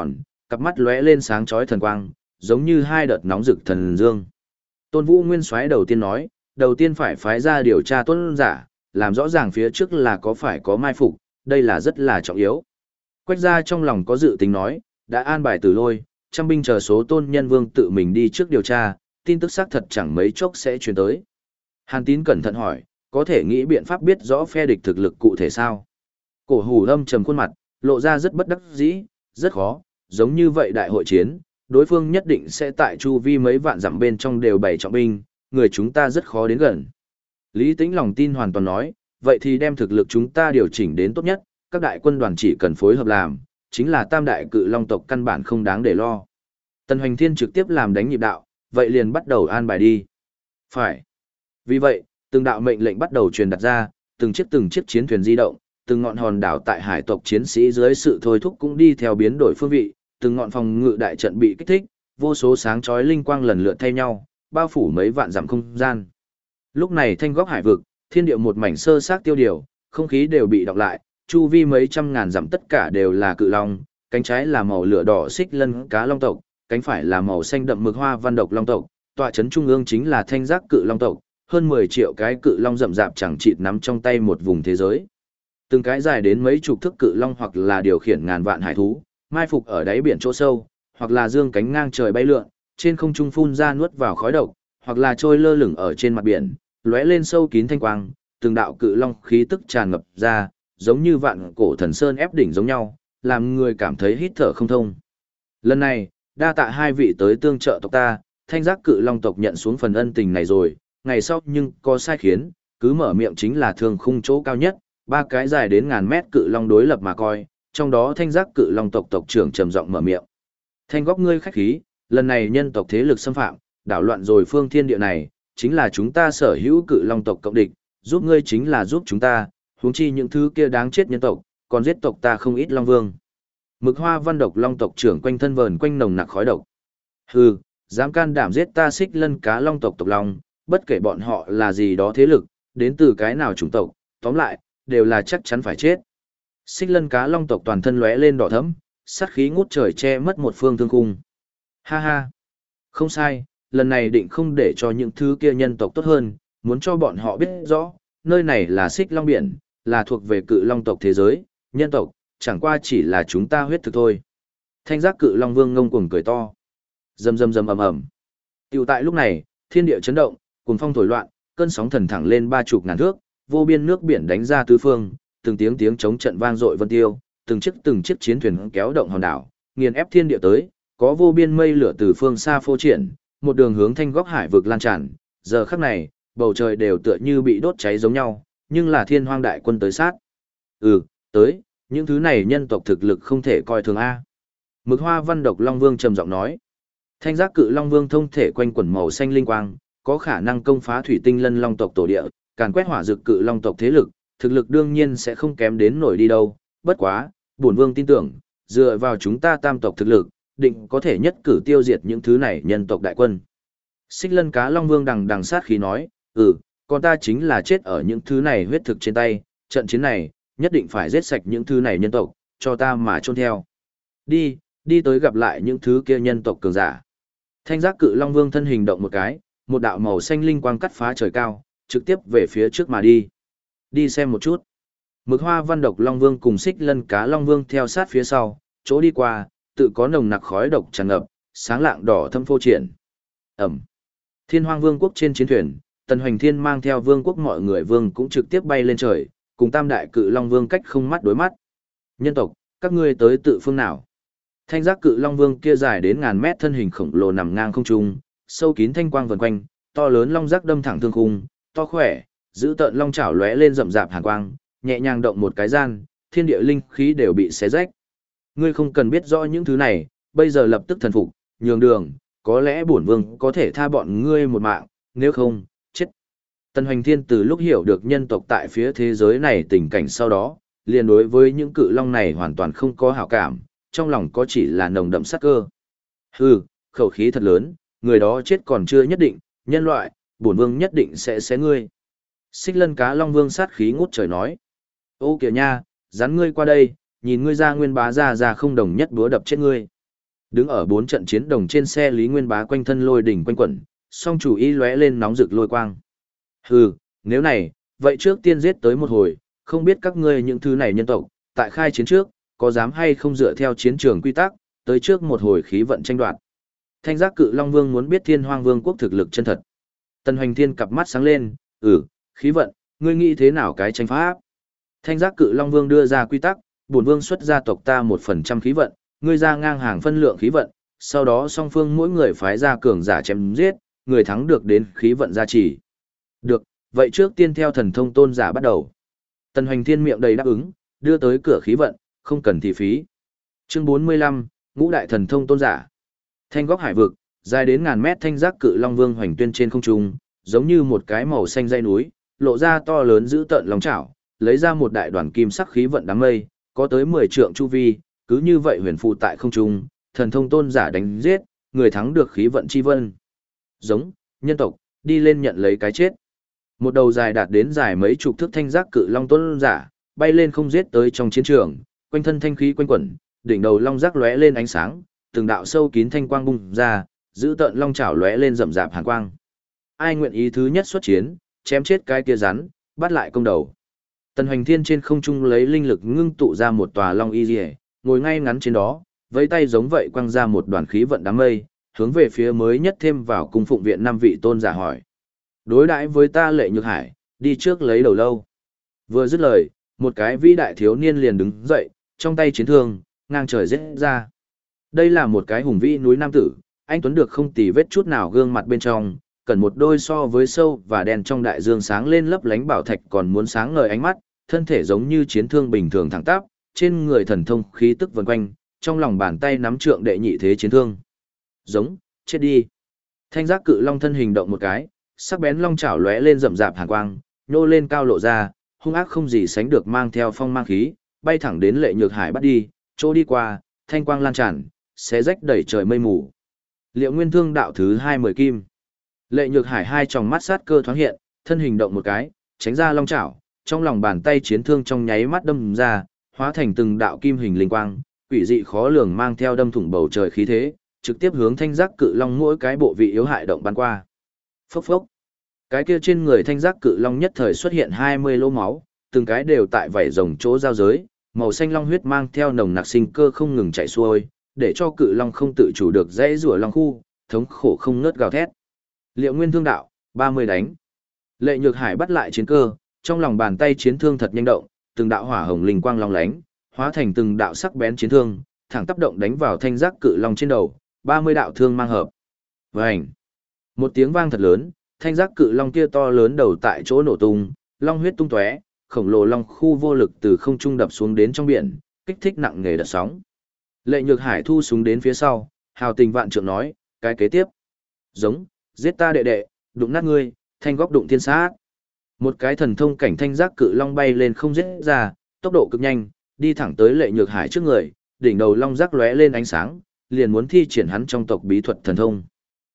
cặp mắt lóe lên sáng chói thần quang, giống như hai đợt nóng rực thần dương. Tôn Vũ Nguyên Soái đầu tiên nói, đầu tiên phải phái ra điều tra tuân giả, làm rõ ràng phía trước là có phải có mai phục, đây là rất là trọng yếu. Quách gia trong lòng có dự tính nói, đã an bài Tử Lôi, trăm binh chờ số Tôn Nhân Vương tự mình đi trước điều tra, tin tức xác thật chẳng mấy chốc sẽ truyền tới. Hàn Tín cẩn thận hỏi, có thể nghĩ biện pháp biết rõ phe địch thực lực cụ thể sao? Cổ Hủ âm trầm khuôn mặt, lộ ra rất bất đắc dĩ, rất khó, giống như vậy đại hội chiến, đối phương nhất định sẽ tại chu vi mấy vạn dặm bên trong đều bày trọng binh, người chúng ta rất khó đến gần. Lý Tĩnh lòng tin hoàn toàn nói, vậy thì đem thực lực chúng ta điều chỉnh đến tốt nhất, các đại quân đoàn chỉ cần phối hợp làm, chính là tam đại cự long tộc căn bản không đáng để lo. Tần Hoành Thiên trực tiếp làm đánh nhịp đạo, vậy liền bắt đầu an bài đi. Phải. Vì vậy, từng đạo mệnh lệnh bắt đầu truyền đặt ra, từng chiếc chiến thuyền di động, từng ngọn hòn đảo tại hải tộc chiến sĩ dưới sự thôi thúc cũng đi theo biến đổi phương vị, từng ngọn phòng ngự đại trận bị kích thích, vô số sáng chói linh quang lần lượt thay nhau, bao phủ mấy vạn dặm không gian. Lúc này thanh góc hải vực, thiên địa một mảnh sơ xác tiêu điều, không khí đều bị đọc lại, chu vi mấy trăm ngàn dặm tất cả đều là cự long, cánh trái là màu lửa đỏ xích lân cá long tộc, cánh phải là màu xanh đậm mực hoa văn độc long tộc, tọa trấn trung ương chính là thanh giác cự long tộc, hơn 10 triệu cái cự long rậm rạp chẳng chịt nắm trong tay một vùng thế giới. Từng cái dài đến mấy chục thước cự long hoặc là điều khiển ngàn vạn hải thú, mai phục ở đáy biển chỗ sâu, hoặc là dương cánh ngang trời bay lượn, trên không trung phun ra nuốt vào khói độc, hoặc là trôi lơ lửng ở trên mặt biển, lóe lên sâu kín thanh quang, từng đạo cự long khí tức tràn ngập ra, giống như vạn cổ thần sơn ép đỉnh giống nhau, làm người cảm thấy hít thở không thông. Lần này, đa tạ hai vị tới tương trợ tộc ta, thanh giác cự long tộc nhận xuống phần ân tình này rồi, ngày sau nhưng có sai khiến, cứ mở miệng chính là thương khung chỗ cao nhất, ba cái dài đến ngàn mét cự long đối lập mà coi, trong đó thanh giác cự long tộc tộc trưởng trầm giọng mở miệng. Thanh góc ngươi khách khí, lần này nhân tộc thế lực xâm phạm, đảo loạn rồi phương thiên địa này, chính là chúng ta sở hữu cự long tộc cộng địch, giúp ngươi chính là giúp chúng ta, huống chi những thứ kia đáng chết nhân tộc, còn giết tộc ta không ít long vương. Mực hoa văn độc long tộc trưởng quanh thân vờn quanh nồng nặc khói độc. Hừ, dám can đảm giết ta xích lân cá long tộc tộc long, bất kể bọn họ là gì đó thế lực, đến từ cái nào chủng tộc, tóm lại, đều là chắc chắn phải chết. Xích lân cá long tộc toàn thân lóe lên đỏ thẫm, sát khí ngút trời che mất một phương thương khung. Ha ha, không sai, lần này định không để cho những thứ kia nhân tộc tốt hơn, muốn cho bọn họ biết rõ, nơi này là xích long biển, là thuộc về cự long tộc thế giới, nhân tộc, chẳng qua chỉ là chúng ta huyết thực thôi. Thanh giác cự long vương ngông cuồng cười to. Rầm rầm rầm ầm ầm. Tiểu tại lúc này, thiên địa chấn động, cuồng phong thổi loạn, cơn sóng thần thẳng lên 30 ngàn thước, vô biên nước biển đánh ra tứ phương, từng tiếng chống trận vang dội vân tiêu, từng chiếc chiến thuyền kéo động hòn đảo, nghiền ép thiên địa tới, có vô biên mây lửa từ phương xa phô triển, một đường hướng thanh góc hải vực lan tràn, giờ khắc này, bầu trời đều tựa như bị đốt cháy giống nhau, nhưng là thiên hoang đại quân tới sát. Tới, những thứ này nhân tộc thực lực không thể coi thường a. Mực hoa văn độc long vương trầm giọng nói. Thanh giác cự long vương thông thể quanh quẩn màu xanh linh quang, có khả năng công phá thủy tinh lân long tộc tổ địa, càn quét hỏa dược cự long tộc thế lực, thực lực đương nhiên sẽ không kém đến nổi đi đâu, bất quá, bổn vương tin tưởng, dựa vào chúng ta tam tộc thực lực, định có thể nhất cử tiêu diệt những thứ này nhân tộc đại quân. Xích lân cá long vương đằng sát khí nói, con ta chính là chết ở những thứ này huyết thực trên tay, trận chiến này, nhất định phải giết sạch những thứ này nhân tộc, cho ta mà chôn theo. Đi tới gặp lại những thứ kia nhân tộc cường giả. Thanh giác cự long vương thân hình động một cái, một đạo màu xanh linh quang cắt phá trời cao, trực tiếp về phía trước mà đi. Đi xem một chút. Mực hoa văn độc long vương cùng xích lân cá long vương theo sát phía sau, chỗ đi qua, tự có nồng nặc khói độc tràn ngập, sáng lạng đỏ thâm phô triển. Ẩm. Thiên hoang vương quốc trên chiến thuyền, Tần Hoành Thiên mang theo vương quốc mọi người vương cũng trực tiếp bay lên trời, cùng tam đại cự long vương cách không mắt đối mắt. Nhân tộc, các ngươi tới tự phương nào? Thanh giác cự long vương kia dài đến ngàn mét thân hình khổng lồ nằm ngang không trung, sâu kín thanh quang vần quanh, to lớn long giác đâm thẳng thương khung, to khỏe, giữ tợn long chảo lóe lên rậm rạp hàn quang, nhẹ nhàng động một cái gian, thiên địa linh khí đều bị xé rách. Ngươi không cần biết rõ những thứ này, bây giờ lập tức thần phục, nhường đường, có lẽ bổn vương có thể tha bọn ngươi một mạng, nếu không, chết. Tần Hoành Thiên từ lúc hiểu được nhân tộc tại phía thế giới này tình cảnh sau đó, liền đối với những cự long này hoàn toàn không có hảo cảm, trong lòng có chỉ là nồng đậm sát cơ. Hừ, khẩu khí thật lớn, người đó chết còn chưa nhất định, nhân loại, bổn vương nhất định sẽ xé ngươi. Xích lân cá long vương sát khí ngút trời nói. Ô kìa nha, rắn ngươi qua đây, nhìn ngươi ra nguyên bá ra không đồng nhất búa đập chết ngươi. Đứng ở 4 trận chiến đồng trên xe Lý Nguyên Bá quanh thân lôi đỉnh quanh quẩn, song chủ ý lóe lên nóng rực lôi quang. Hừ, nếu này, vậy trước tiên giết tới một hồi, không biết các ngươi những thứ này nhân tộc, tại khai chiến trước, có dám hay không dựa theo chiến trường quy tắc, tới trước một hồi khí vận tranh đoạt. Thanh giác cự Long Vương muốn biết Thiên Hoang Vương quốc thực lực chân thật. Tần Hoành Thiên cặp mắt sáng lên, khí vận, ngươi nghĩ thế nào cái tranh pháp? Thanh giác cự Long Vương đưa ra quy tắc, bổn vương xuất gia tộc ta 1% khí vận, ngươi ra ngang hàng phân lượng khí vận, sau đó song phương mỗi người phái ra cường giả chém giết, người thắng được đến khí vận gia trì. Được, vậy trước tiên theo thần thông tôn giả bắt đầu. Tần Hoành Thiên miệng đầy đáp ứng, đưa tới cửa khí vận, không cần thị phí. Chương 45, Ngũ đại thần thông tôn giả. Thanh góc hải vực, dài đến ngàn mét thanh giác cự Long Vương hoành tuyên trên không trung, giống như một cái màu xanh dãy núi, lộ ra to lớn dữ tợn long chảo, lấy ra một đại đoàn kim sắc khí vận đám mây, có tới 10 trượng chu vi, cứ như vậy huyền phụ tại không trung, thần thông tôn giả đánh giết, người thắng được khí vận chi vân. Giống, nhân tộc, đi lên nhận lấy cái chết. Một đầu dài đạt đến dài mấy chục thước thanh giác cự long tôn giả, bay lên không giết tới trong chiến trường, quanh thân thanh khí quanh quẩn, đỉnh đầu long giác lóe lên ánh sáng, từng đạo sâu kín thanh quang bung ra, giữ tợn long chảo lóe lên rậm rạp hàn quang. Ai nguyện ý thứ nhất xuất chiến, chém chết cái kia rắn, bắt lại công đầu. Tần Hoành Thiên trên không trung lấy linh lực ngưng tụ ra một tòa long y liễu, ngồi ngay ngắn trên đó, với tay giống vậy quăng ra một đoàn khí vận đám mây, hướng về phía mới nhất thêm vào cung phụng viện 5 vị tôn giả hỏi. Đối đãi với ta Lệ Nhược Hải, đi trước lấy đầu lâu. Vừa dứt lời, một cái vĩ đại thiếu niên liền đứng dậy, trong tay chiến thương, ngang trời giết ra. Đây là một cái hùng vĩ núi nam tử, anh tuấn được không tì vết chút nào gương mặt bên trong, cần một đôi so với sâu và đen trong đại dương sáng lên lấp lánh bảo thạch còn muốn sáng ngời ánh mắt, thân thể giống như chiến thương bình thường thẳng tắp, trên người thần thông khí tức vần quanh, trong lòng bàn tay nắm trượng đệ nhị thế chiến thương. Giống, chết đi. Thanh giác cự long thân hình động một cái, sắc bén long chảo lóe lên rậm rạp hàn quang, nhô lên cao lộ ra, hung ác không gì sánh được mang theo phong mang khí, bay thẳng đến Lệ Nhược Hải bắt đi, chỗ đi qua, thanh quang lan tràn, xé rách đẩy trời mây mù. Liệu Nguyên Thương đạo thứ 20 kim. Lệ Nhược Hải hai tròng mắt sát cơ thoáng hiện, thân hình động một cái, tránh ra long chảo, trong lòng bàn tay chiến thương trong nháy mắt đâm ra, hóa thành từng đạo kim hình linh quang, quỷ dị khó lường mang theo đâm thủng bầu trời khí thế, trực tiếp hướng thanh giác cự long mỗi cái bộ vị yếu hại động bắn qua. Phốc phốc. Cái kia trên người thanh giác cự long nhất thời xuất hiện 20 lỗ máu, từng cái đều tại vảy rồng chỗ giao giới, màu xanh long huyết mang theo nồng nặc sinh cơ không ngừng chảy xuôi, để cho cự long không tự chủ được dãy rủa long khu, thống khổ không ngớt gào thét. Liệu Nguyên Thương đạo, 30 đánh. Lệ Nhược Hải bắt lại chiến cơ, trong lòng bàn tay chiến thương thật nhanh động, từng đạo hỏa hồng linh quang long lánh, hóa thành từng đạo sắc bén chiến thương, thẳng tác động đánh vào thanh giác cự long trên đầu, 30 đạo thương mang hợp. Vành. Một tiếng vang thật lớn, thanh giác cự long kia to lớn đầu tại chỗ nổ tung, long huyết tung tóe, khổng lồ long khu vô lực từ không trung đập xuống đến trong biển, kích thích nặng nề đợt sóng. Lệ Nhược Hải thu súng đến phía sau, hào tình vạn trượng nói, cái kế tiếp. Giống, giết ta đệ đệ, đụng nát ngươi, thanh góc đụng thiên sát. Một cái thần thông cảnh thanh giác cự long bay lên không giết ra, tốc độ cực nhanh, đi thẳng tới Lệ Nhược Hải trước người, đỉnh đầu long giác lóe lên ánh sáng, liền muốn thi triển hắn trong tộc bí thuật thần thông.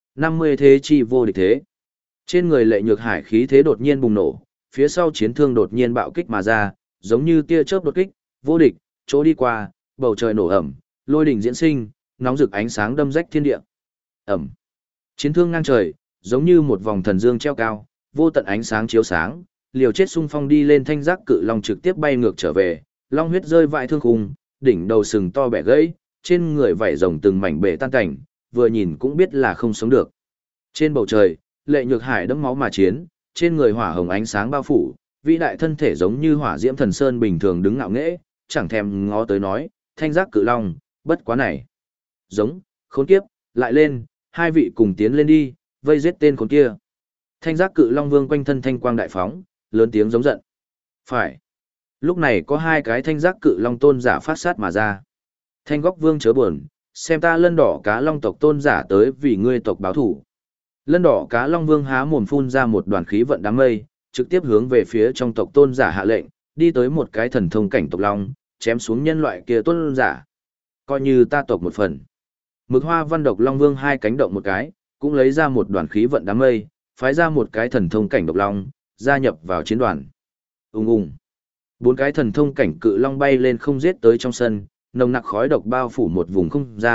50 thế chi vô địch thế. Trên người Lệ Nhược Hải khí thế đột nhiên bùng nổ, phía sau chiến thương đột nhiên bạo kích mà ra, giống như tia chớp đột kích, vô địch, chỗ đi qua, bầu trời nổ ẩm, lôi đỉnh diễn sinh, nóng rực ánh sáng đâm rách thiên địa. Ẩm. Chiến thương ngang trời, giống như một vòng thần dương treo cao, vô tận ánh sáng chiếu sáng, liều chết xung phong đi lên thanh giác cự long trực tiếp bay ngược trở về, long huyết rơi vãi thương khung, đỉnh đầu sừng to bẻ gãy, trên người vảy rồng từng mảnh bể tan cảnh, vừa nhìn cũng biết là không sống được. Trên bầu trời, Lệ Nhược Hải đẫm máu mà chiến, trên người hỏa hồng ánh sáng bao phủ, vĩ đại thân thể giống như hỏa diễm thần sơn bình thường đứng ngạo nghễ, chẳng thèm ngó tới nói, thanh giác cự long, bất quá này. Giống, khốn kiếp, lại lên, hai vị cùng tiến lên đi, vây giết tên khốn kia. Thanh giác cự long vương quanh thân thanh quang đại phóng, lớn tiếng giống giận. Phải. Lúc này có hai cái thanh giác cự long tôn giả phát sát mà ra. Thanh góc vương chớ buồn, xem ta lân đỏ cá long tộc tôn giả tới vì ngươi tộc báo thủ. Lân đỏ cá long vương há mồm phun ra một đoàn khí vận đám mây, trực tiếp hướng về phía trong tộc tôn giả hạ lệnh, đi tới một cái thần thông cảnh tộc long, chém xuống nhân loại kia tôn giả. Coi như ta tộc một phần. Mực hoa văn độc long vương hai cánh động một cái, cũng lấy ra một đoàn khí vận đám mây, phái ra một cái thần thông cảnh độc long, gia nhập vào chiến đoàn. Ùng ùng. Bốn cái thần thông cảnh cự long bay lên không giết tới trong sân, nồng nặc khói độc bao phủ một vùng không gian,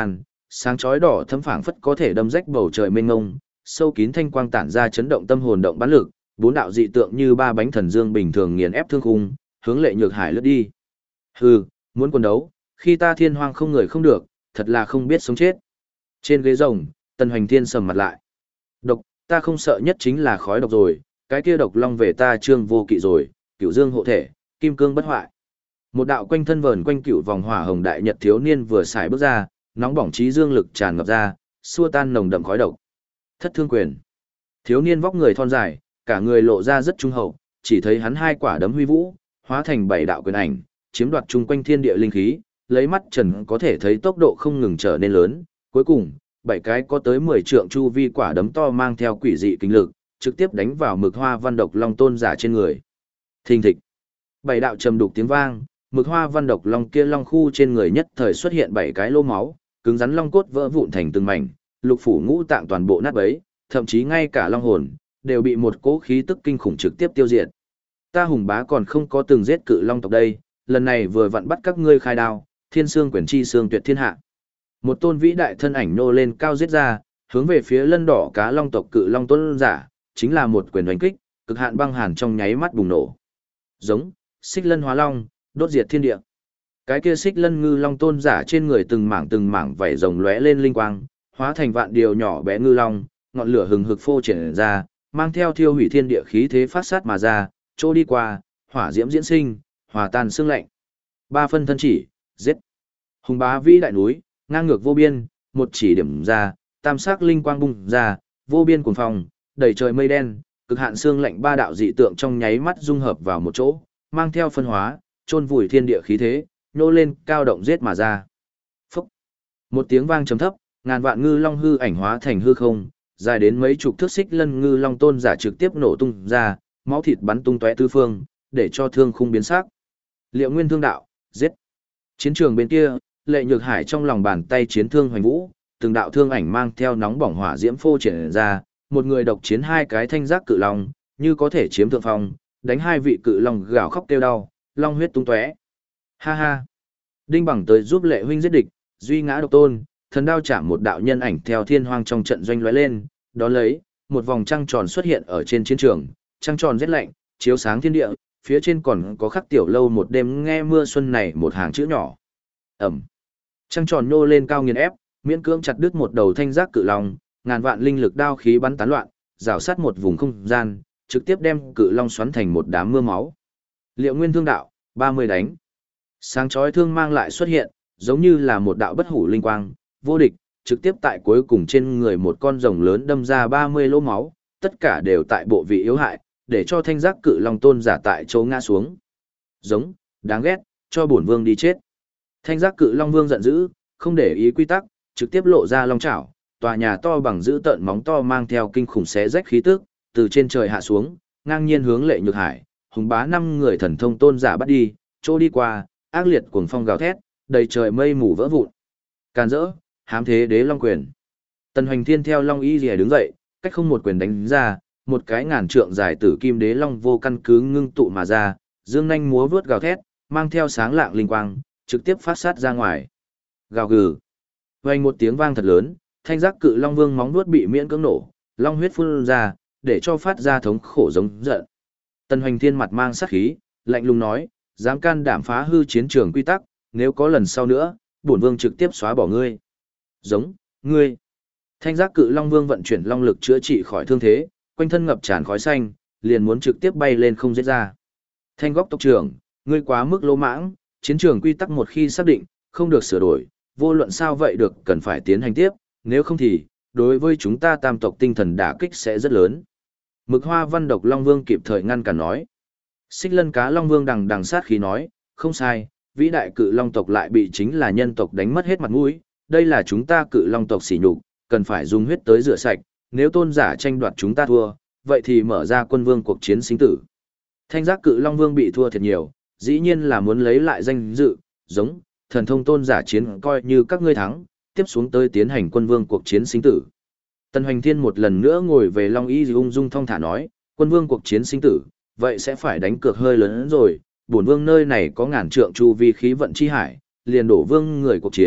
sáng chói đỏ thấm phảng phất có thể đâm rách bầu trời mênh mông, sâu kín thanh quang tản ra chấn động tâm hồn động bán lực, bốn đạo dị tượng như ba bánh thần dương bình thường nghiền ép thương khung, hướng Lệ Nhược Hải lướt đi. Hừ, muốn quân đấu, khi ta thiên hoang không người không được, thật là không biết sống chết. Trên ghế rồng, Tần Hoành Thiên sầm mặt lại. Độc, ta không sợ nhất chính là khói độc rồi, cái kia độc long về ta Trương Vô Kỵ rồi, Cửu Dương hộ thể, kim cương bất hoại. Một đạo quanh thân vờn quanh cựu vòng hỏa hồng đại nhật thiếu niên vừa xài bước ra, nóng bỏng trí dương lực tràn ngập ra, xua tan nồng đậm khói độc. Thất Thương Quyền. Thiếu niên vóc người thon dài, cả người lộ ra rất trung hậu, chỉ thấy hắn hai quả đấm huy vũ, hóa thành bảy đạo quyền ảnh, chiếm đoạt chung quanh thiên địa linh khí, lấy mắt trần có thể thấy tốc độ không ngừng trở nên lớn, cuối cùng, bảy cái có tới 10 trượng chu vi quả đấm to mang theo quỷ dị kinh lực, trực tiếp đánh vào Mực Hoa Văn Độc Long tôn giả trên người. Thình thịch. Bảy đạo trầm đục tiếng vang, Mực Hoa Văn Độc Long kia long khu trên người nhất thời xuất hiện bảy cái lỗ máu, cứng rắn long cốt vỡ vụn thành từng mảnh, lục phủ ngũ tạng toàn bộ nát bấy, thậm chí ngay cả long hồn đều bị một cỗ khí tức kinh khủng trực tiếp tiêu diệt. Ta Hùng Bá còn không có từng giết cự long tộc đây, lần này vừa vặn bắt các ngươi khai đao, Thiên Xương Quyền chi xương tuyệt thiên hạ. Một tôn vĩ đại thân ảnh nô lên cao giết ra, hướng về phía lân đỏ cá long tộc cự long tôn giả, chính là một quyền đánh kích, cực hạn băng hàn trong nháy mắt bùng nổ. Giống, Xích Lân Hóa Long, đốt diệt thiên địa. Cái kia Xích Lân ngư long tôn giả trên người từng mảng vảy rồng lóe lên linh quang, hóa thành vạn điều nhỏ bé ngư long, ngọn lửa hừng hực phô triển ra, mang theo thiêu hủy thiên địa khí thế phát sát mà ra, chỗ đi qua, hỏa diễm diễn sinh, hòa tan xương lạnh. Ba phân thân chỉ, giết. Hùng Bá vĩ đại núi, ngang ngược vô biên, một chỉ điểm ra, tam sắc linh quang bung ra, vô biên cuồng phong, đầy trời mây đen, cực hạn xương lạnh ba đạo dị tượng trong nháy mắt dung hợp vào một chỗ, mang theo phân hóa, chôn vùi thiên địa khí thế, nhô lên cao động giết mà ra. Phúc. Một tiếng vang trầm thấp, ngàn vạn ngư long hư ảnh hóa thành hư không, dài đến mấy chục thước Xích Lân ngư long tôn giả trực tiếp nổ tung ra, máu thịt bắn tung tóe tứ phương, để cho thương khung biến sắc. Liệu Nguyên Thương đạo, giết. Chiến trường bên kia, Lệ Nhược Hải trong lòng bàn tay chiến thương hoành vũ, từng đạo thương ảnh mang theo nóng bỏng hỏa diễm phô triển ra, một người độc chiến hai cái thanh giác cự long, như có thể chiếm thượng phong, đánh hai vị cự long gào khóc kêu đau, long huyết tung tóe. Ha ha. Đinh Bằng tới giúp Lệ huynh giết địch, duy ngã độc tôn, thần đao chạm một đạo nhân ảnh theo thiên hoang trong trận doanh lóe lên, đó lấy, một vòng trăng tròn xuất hiện ở trên chiến trường, trăng tròn rét lạnh, chiếu sáng thiên địa, phía trên còn có khắc tiểu lâu một đêm nghe mưa xuân này một hàng chữ nhỏ. Ẩm. Trăng tròn nô lên cao nghiền ép, miễn cưỡng chặt đứt một đầu thanh giác cự long, ngàn vạn linh lực đao khí bắn tán loạn, rào sát một vùng không gian, trực tiếp đem cự long xoắn thành một đám mưa máu. Liệu Nguyên Thương đạo, 30 đánh. Sáng chói thương mang lại xuất hiện, giống như là một đạo bất hủ linh quang, vô địch, trực tiếp tại cuối cùng trên người một con rồng lớn đâm ra 30 lỗ máu, tất cả đều tại bộ vị yếu hại, để cho thanh giác cự long tôn giả tại chỗ ngã xuống. Giống, đáng ghét, cho bổn vương đi chết. Thanh giác cự long vương giận dữ, không để ý quy tắc, trực tiếp lộ ra long chảo, tòa nhà to bằng giữ tợn móng to mang theo kinh khủng xé rách khí tức, từ trên trời hạ xuống, ngang nhiên hướng Lệ Nhược Hải, Hùng Bá năm người thần thông tôn giả bắt đi, chỗ đi qua, ác liệt cuồng phong gào thét, đầy trời mây mù vỡ vụn. Càn rỡ, hám thế đế long quyền. Tần Hoành Thiên theo Long Y Liễu đứng dậy, cách không một quyền đánh ra, một cái ngàn trượng dài tử kim đế long vô căn cứ ngưng tụ mà ra, dương nhanh múa vướt gào thét, mang theo sáng lạng linh quang, trực tiếp phát sát ra ngoài. Gào gừ. Vang một tiếng vang thật lớn, thanh giác cự long vương móng vuốt bị miễn cưỡng nổ, long huyết phun ra, để cho phát ra thống khổ giống giận. Tần Hoành Thiên mặt mang sát khí, lạnh lùng nói, dám can đảm phá hư chiến trường quy tắc, nếu có lần sau nữa, bổn vương trực tiếp xóa bỏ ngươi. Giống, ngươi. Thanh giác cự long vương vận chuyển long lực chữa trị khỏi thương thế, quanh thân ngập tràn khói xanh, liền muốn trực tiếp bay lên không giết ra. Thanh góc tộc trưởng, ngươi quá mức lỗ mãng, chiến trường quy tắc một khi xác định, không được sửa đổi, vô luận sao vậy được cần phải tiến hành tiếp, nếu không thì, đối với chúng ta tam tộc tinh thần đả kích sẽ rất lớn. Mực Hoa Văn Độc Long Vương kịp thời ngăn cản nói. Xích Lân Cá Long Vương đằng sát khí nói, không sai, vĩ đại cự long tộc lại bị chính là nhân tộc đánh mất hết mặt mũi, đây là chúng ta cự long tộc sỉ nhục, cần phải dùng huyết tới rửa sạch, nếu tôn giả tranh đoạt chúng ta thua, vậy thì mở ra quân vương cuộc chiến sinh tử. Thanh giác cự long vương bị thua thiệt nhiều, dĩ nhiên là muốn lấy lại danh dự, giống, thần thông tôn giả chiến coi như các ngươi thắng, tiếp xuống tới tiến hành quân vương cuộc chiến sinh tử. Tần Hoành Thiên một lần nữa ngồi về Long Y ung dung thong thả nói, quân vương cuộc chiến sinh tử, vậy sẽ phải đánh cược hơi lớn hơn rồi, bổn vương nơi này có ngàn trượng chu vi khí vận chi hải, liền đổ vương người cuộc chiến,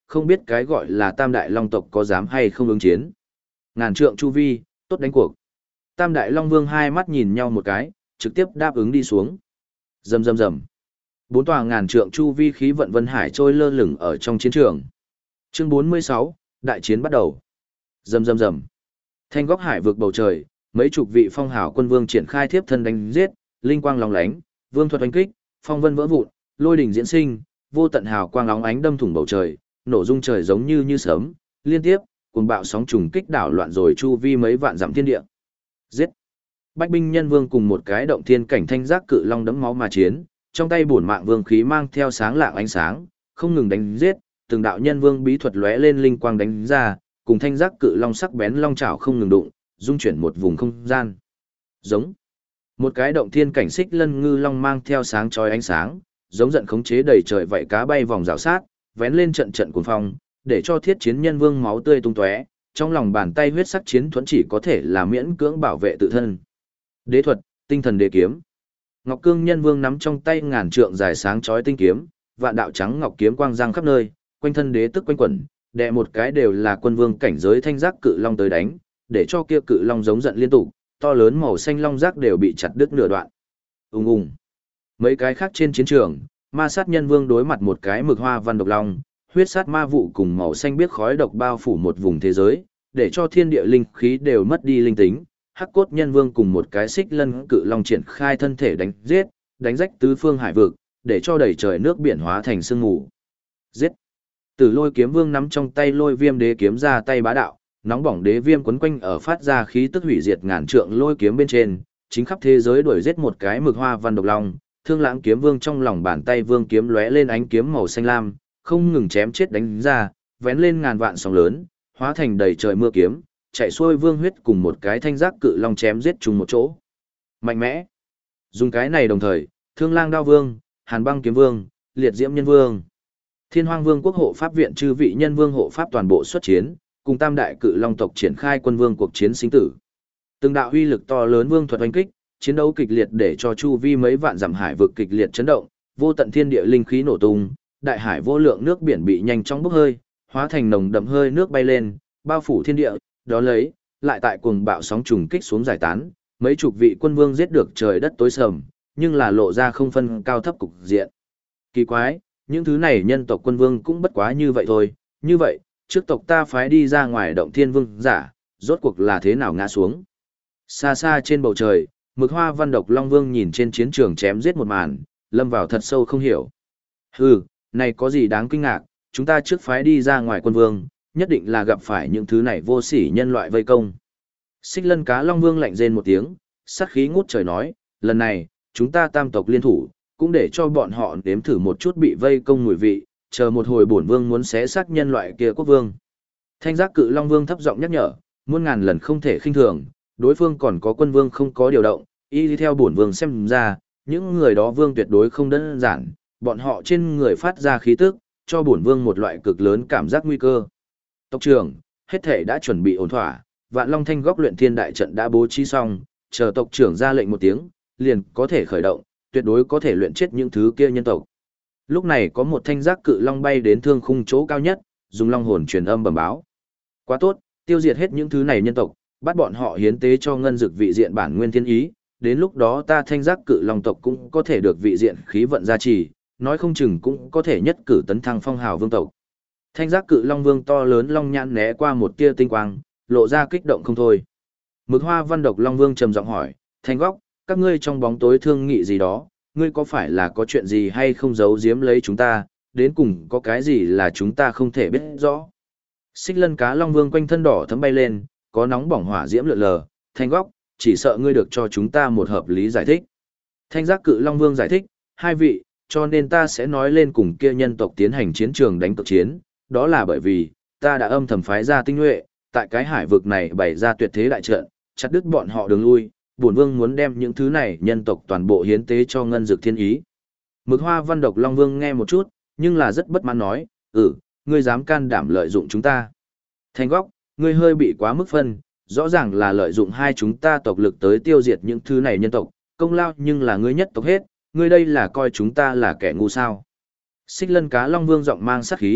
không biết cái gọi là Tam Đại Long tộc có dám hay không ứng chiến. Ngàn trượng chu vi, tốt đánh cuộc. Tam Đại Long Vương hai mắt nhìn nhau một cái, trực tiếp đáp ứng đi xuống. Rầm rầm rầm. Bốn tòa ngàn trượng chu vi khí vận vân hải trôi lơ lửng ở trong chiến trường. Chương 46, đại chiến bắt đầu. Rầm rầm rầm. Thanh góc hải vượt bầu trời, mấy chục vị phong hào quân vương triển khai thiếp thân đánh giết, linh quang lóng lánh, vương thuật oanh kích, phong vân vỡ vụn, lôi đỉnh diễn sinh, vô tận hào quang lóng ánh đâm thủng bầu trời, nổ rung trời giống như sớm, liên tiếp, cuồng bạo sóng trùng kích đảo loạn rồi chu vi mấy vạn dặm thiên địa. Giết. Bách binh nhân vương cùng một cái động thiên cảnh thanh giác cự long đẫm máu mà chiến, trong tay bổn mạng vương khí mang theo sáng lạng ánh sáng, không ngừng đánh giết, từng đạo nhân vương bí thuật lóe lên linh quang đánh ra, cùng thanh giác cự long sắc bén long chảo không ngừng đụng, dung chuyển một vùng không gian. Giống. Một cái động thiên cảnh xích lân ngư long mang theo sáng chói ánh sáng, giống giận khống chế đầy trời vậy cá bay vòng rào sát, vén lên trận trận cuồng phong, để cho thiết chiến nhân vương máu tươi tung tóe, trong lòng bàn tay huyết sắc chiến thuẫn chỉ có thể là miễn cưỡng bảo vệ tự thân. Đế thuật, tinh thần đế kiếm. Ngọc Cương Nhân Vương nắm trong tay ngàn trượng dài sáng chói tinh kiếm, vạn đạo trắng ngọc kiếm quang giang khắp nơi, quanh thân đế tức quanh quẩn, đè một cái đều là quân vương cảnh giới thanh giác cự long tới đánh, để cho kia cự long giống giận liên tục, to lớn màu xanh long giác đều bị chặt đứt nửa đoạn. Ùng ùng. Mấy cái khác trên chiến trường, Ma Sát Nhân Vương đối mặt một cái mực hoa văn độc long, huyết sát ma vụ cùng màu xanh biếc khói độc bao phủ một vùng thế giới, để cho thiên địa linh khí đều mất đi linh tính. Hắc cốt nhân vương cùng một cái xích lân cự long triển khai thân thể đánh giết, đánh rách tứ phương hải vực, để cho đầy trời nước biển hóa thành sương mù. Giết. Tử Lôi kiếm vương nắm trong tay Lôi Viêm đế kiếm ra tay bá đạo, nóng bỏng đế viêm quấn quanh ở phát ra khí tức hủy diệt ngàn trượng lôi kiếm bên trên, chính khắp thế giới đuổi giết một cái mực hoa văn độc long. Thương Lãng kiếm vương trong lòng bàn tay vương kiếm lóe lên ánh kiếm màu xanh lam, không ngừng chém chết đánh ra, vén lên ngàn vạn sóng lớn, hóa thành đầy trời mưa kiếm, chạy xuôi vương huyết cùng một cái thanh giác cự long chém giết chung một chỗ. Mạnh mẽ. Dùng cái này đồng thời, Thương Lang đao vương, Hàn Băng kiếm vương, Liệt Diễm nhân vương, Thiên Hoang vương quốc hộ pháp viện chư vị nhân vương hộ pháp toàn bộ xuất chiến, cùng tam đại cự long tộc triển khai quân vương cuộc chiến sinh tử. Từng đạo uy lực to lớn vương thuật oanh kích, chiến đấu kịch liệt để cho chu vi mấy vạn dặm hải vực kịch liệt chấn động, vô tận thiên địa linh khí nổ tung, đại hải vô lượng nước biển bị nhanh chóng bốc hơi, hóa thành nồng đậm hơi nước bay lên, bao phủ thiên địa, đó lấy, lại tại cuồng bạo sóng trùng kích xuống giải tán, mấy chục vị quân vương giết được trời đất tối sầm, nhưng là lộ ra không phân cao thấp cục diện. Kỳ quái, những thứ này nhân tộc quân vương cũng bất quá như vậy thôi, như vậy, trước tộc ta phái đi ra ngoài động thiên vương giả, rốt cuộc là thế nào ngã xuống. Xa xa trên bầu trời, Mực Hoa Văn Độc Long Vương nhìn trên chiến trường chém giết một màn, lâm vào thật sâu không hiểu. Hừ, này có gì đáng kinh ngạc, chúng ta trước phái đi ra ngoài quân vương, nhất định là gặp phải những thứ này vô sỉ nhân loại vây công. Xích Lân Cá Long Vương lạnh rên một tiếng, sát khí ngút trời nói, lần này, chúng ta tam tộc liên thủ, cũng để cho bọn họ nếm thử một chút bị vây công mùi vị, chờ một hồi bổn vương muốn xé xác nhân loại kia quốc vương. Thanh giác cự Long Vương thấp giọng nhắc nhở, muôn ngàn lần không thể khinh thường, đối phương còn có quân vương không có điều động, y đi theo bổn vương xem ra, những người đó vương tuyệt đối không đơn giản, bọn họ trên người phát ra khí tức, cho bổn vương một loại cực lớn cảm giác nguy cơ. Tộc trưởng, hết thể đã chuẩn bị ổn thỏa, Vạn Long Thanh góc luyện thiên đại trận đã bố trí xong, chờ tộc trưởng ra lệnh một tiếng, liền có thể khởi động, tuyệt đối có thể luyện chết những thứ kia nhân tộc. Lúc này có một thanh giác cự long bay đến thương khung chỗ cao nhất, dùng long hồn truyền âm bẩm báo. Quá tốt, tiêu diệt hết những thứ này nhân tộc, bắt bọn họ hiến tế cho ngân dực vị diện bản nguyên thiên ý, đến lúc đó ta thanh giác cự long tộc cũng có thể được vị diện khí vận gia trì, nói không chừng cũng có thể nhất cử tấn thăng phong hào vương tộc. Thanh giác cự long vương to lớn long nhãn né qua một tia tinh quang, lộ ra kích động không thôi. Mực Hoa Văn Độc Long Vương trầm giọng hỏi, Thanh Góc, các ngươi trong bóng tối thương nghị gì đó, ngươi có phải là có chuyện gì hay không giấu giếm lấy chúng ta, đến cùng có cái gì là chúng ta không thể biết rõ. Xích Lân Cá Long Vương quanh thân đỏ thấm bay lên, có nóng bỏng hỏa diễm lượn lờ, Thanh Góc, chỉ sợ ngươi được cho chúng ta một hợp lý giải thích. Thanh giác cự Long Vương giải thích, hai vị, cho nên ta sẽ nói lên cùng kia nhân tộc tiến hành chiến trường đánh cực chiến, đó là bởi vì, ta đã âm thầm phái ra tinh nhuệ, tại cái hải vực này bày ra tuyệt thế đại trận, chặt đứt bọn họ đường lui, bổn vương muốn đem những thứ này nhân tộc toàn bộ hiến tế cho ngân dực thiên ý. Mực Hoa Văn Độc Long Vương nghe một chút, nhưng là rất bất mãn nói, ngươi dám can đảm lợi dụng chúng ta. Thanh Góc, ngươi hơi bị quá mức phân, rõ ràng là lợi dụng hai chúng ta tộc lực tới tiêu diệt những thứ này nhân tộc, công lao nhưng là ngươi nhất tộc hết, ngươi đây là coi chúng ta là kẻ ngu sao. Xích Lân Cá Long Vương giọng mang sát khí,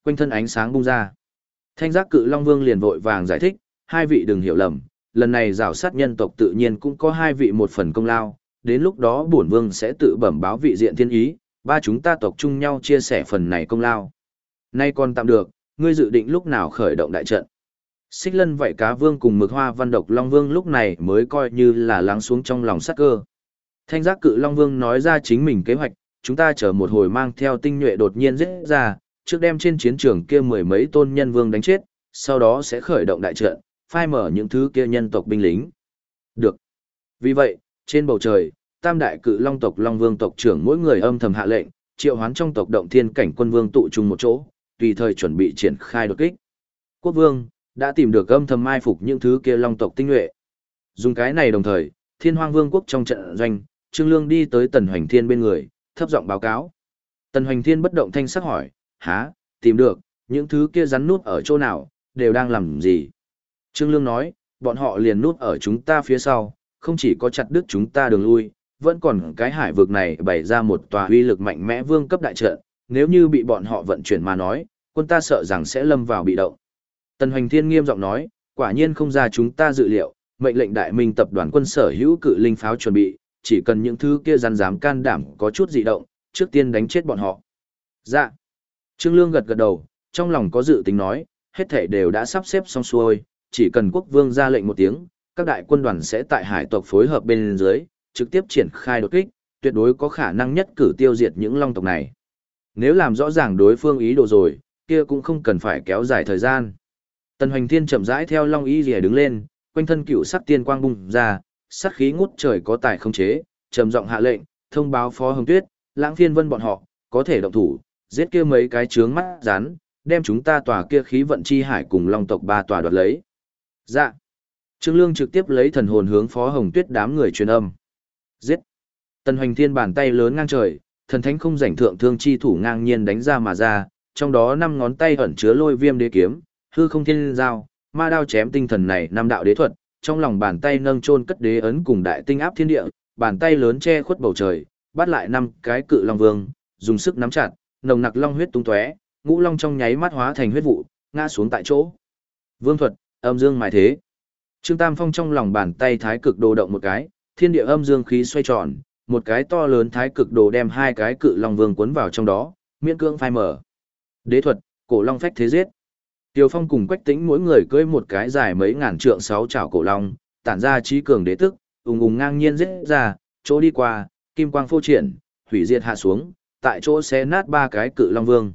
quanh thân ánh sáng bung ra. Thanh giác cự long vương liền vội vàng giải thích, hai vị đừng hiểu lầm, lần này rào sát nhân tộc tự nhiên cũng có hai vị một phần công lao, đến lúc đó bổn vương sẽ tự bẩm báo vị diện thiên ý, ba chúng ta tộc chung nhau chia sẻ phần này công lao. Nay còn tạm được, ngươi dự định lúc nào khởi động đại trận? Xích Lân Vảy Cá Vương cùng Mực Hoa Văn Độc Long Vương lúc này mới coi như là lắng xuống trong lòng sắc cơ. Thanh giác cự Long Vương nói ra chính mình kế hoạch, chúng ta chờ một hồi mang theo tinh nhuệ đột nhiên giết ra, trước đem trên chiến trường kia mười mấy tôn nhân vương đánh chết, sau đó sẽ khởi động đại trận, phai mở những thứ kia nhân tộc binh lính. Được. Vì vậy, trên bầu trời, tam đại cự long tộc Long Vương tộc trưởng mỗi người âm thầm hạ lệnh, triệu hoán trong tộc động thiên cảnh quân vương tụ chung một chỗ, tùy thời chuẩn bị triển khai đột kích. Quốc vương đã tìm được âm thầm mai phục những thứ kia long tộc tinh nhuệ. Dùng cái này đồng thời, Thiên Hoang Vương quốc trong trận doanh, Trương Lương đi tới Tần Hoành Thiên bên người, thấp giọng báo cáo. Tần Hoành Thiên bất động thanh sắc hỏi, hả, tìm được, những thứ kia rắn nút ở chỗ nào, đều đang làm gì? Trương Lương nói, bọn họ liền nút ở chúng ta phía sau, không chỉ có chặt đứt chúng ta đường lui, vẫn còn cái hải vực này bày ra một tòa uy lực mạnh mẽ vương cấp đại trận, nếu như bị bọn họ vận chuyển mà nói, quân ta sợ rằng sẽ lâm vào bị động. Tần Hoành Thiên nghiêm giọng nói, quả nhiên không ra chúng ta dự liệu, mệnh lệnh Đại Minh tập đoàn quân sở hữu cự linh pháo chuẩn bị, chỉ cần những thứ kia rắn dám can đảm có chút dị động, trước tiên đánh chết bọn họ. Dạ. Trương Lương gật gật đầu, trong lòng có dự tính nói, hết thảy đều đã sắp xếp xong xuôi, chỉ cần quốc vương ra lệnh một tiếng, các đại quân đoàn sẽ tại hải tộc phối hợp bên dưới, trực tiếp triển khai đột kích, tuyệt đối có khả năng nhất cử tiêu diệt những long tộc này. Nếu làm rõ ràng đối phương ý đồ rồi, kia cũng không cần phải kéo dài thời gian. Tần Hoành Thiên chậm rãi theo Long Y Lìa đứng lên, quanh thân cựu sắc tiên quang bùng ra, sát khí ngút trời có tài không chế, trầm giọng hạ lệnh, thông báo Phó Hồng Tuyết, Lãng Phiên Vân bọn họ, có thể động thủ, giết kia mấy cái trướng mắt rắn, đem chúng ta tòa kia khí vận chi hải cùng long tộc ba tòa đoạt lấy. Dạ. Trương Lương trực tiếp lấy thần hồn hướng Phó Hồng Tuyết đám người truyền âm. Giết. Tần Hoành Thiên bàn tay lớn ngang trời, thần thánh không rảnh thượng thương chi thủ ngang nhiên đánh ra mà ra, trong đó 5 ngón tay ẩn chứa lôi viêm đế kiếm, hư không thiên giao, ma đao chém tinh thần này 5 đạo đế thuật, trong lòng bàn tay nâng chôn cất đế ấn cùng đại tinh áp thiên địa, bàn tay lớn che khuất bầu trời, bắt lại 5 cái cự long vương, dùng sức nắm chặt, nồng nặc long huyết tung tóe, ngũ long trong nháy mắt hóa thành huyết vụ, ngã xuống tại chỗ. Vương thuật, âm dương mài thế. Trương Tam Phong trong lòng bàn tay thái cực đồ động một cái, thiên địa âm dương khí xoay tròn, một cái to lớn thái cực đồ đem 2 cái cự long vương cuốn vào trong đó, miễn cưỡng phai mở. Đế thuật, cổ long phách thế giết. Tiêu Phong cùng Quách Tĩnh mỗi người cưỡi một cái dài mấy ngàn trượng 6 chảo cổ long, tản ra trí cường đế tức, ùng ùng ngang nhiên giết ra, chỗ đi qua, kim quang phô triển, hủy diệt hạ xuống, tại chỗ xé nát 3 cái cự long vương.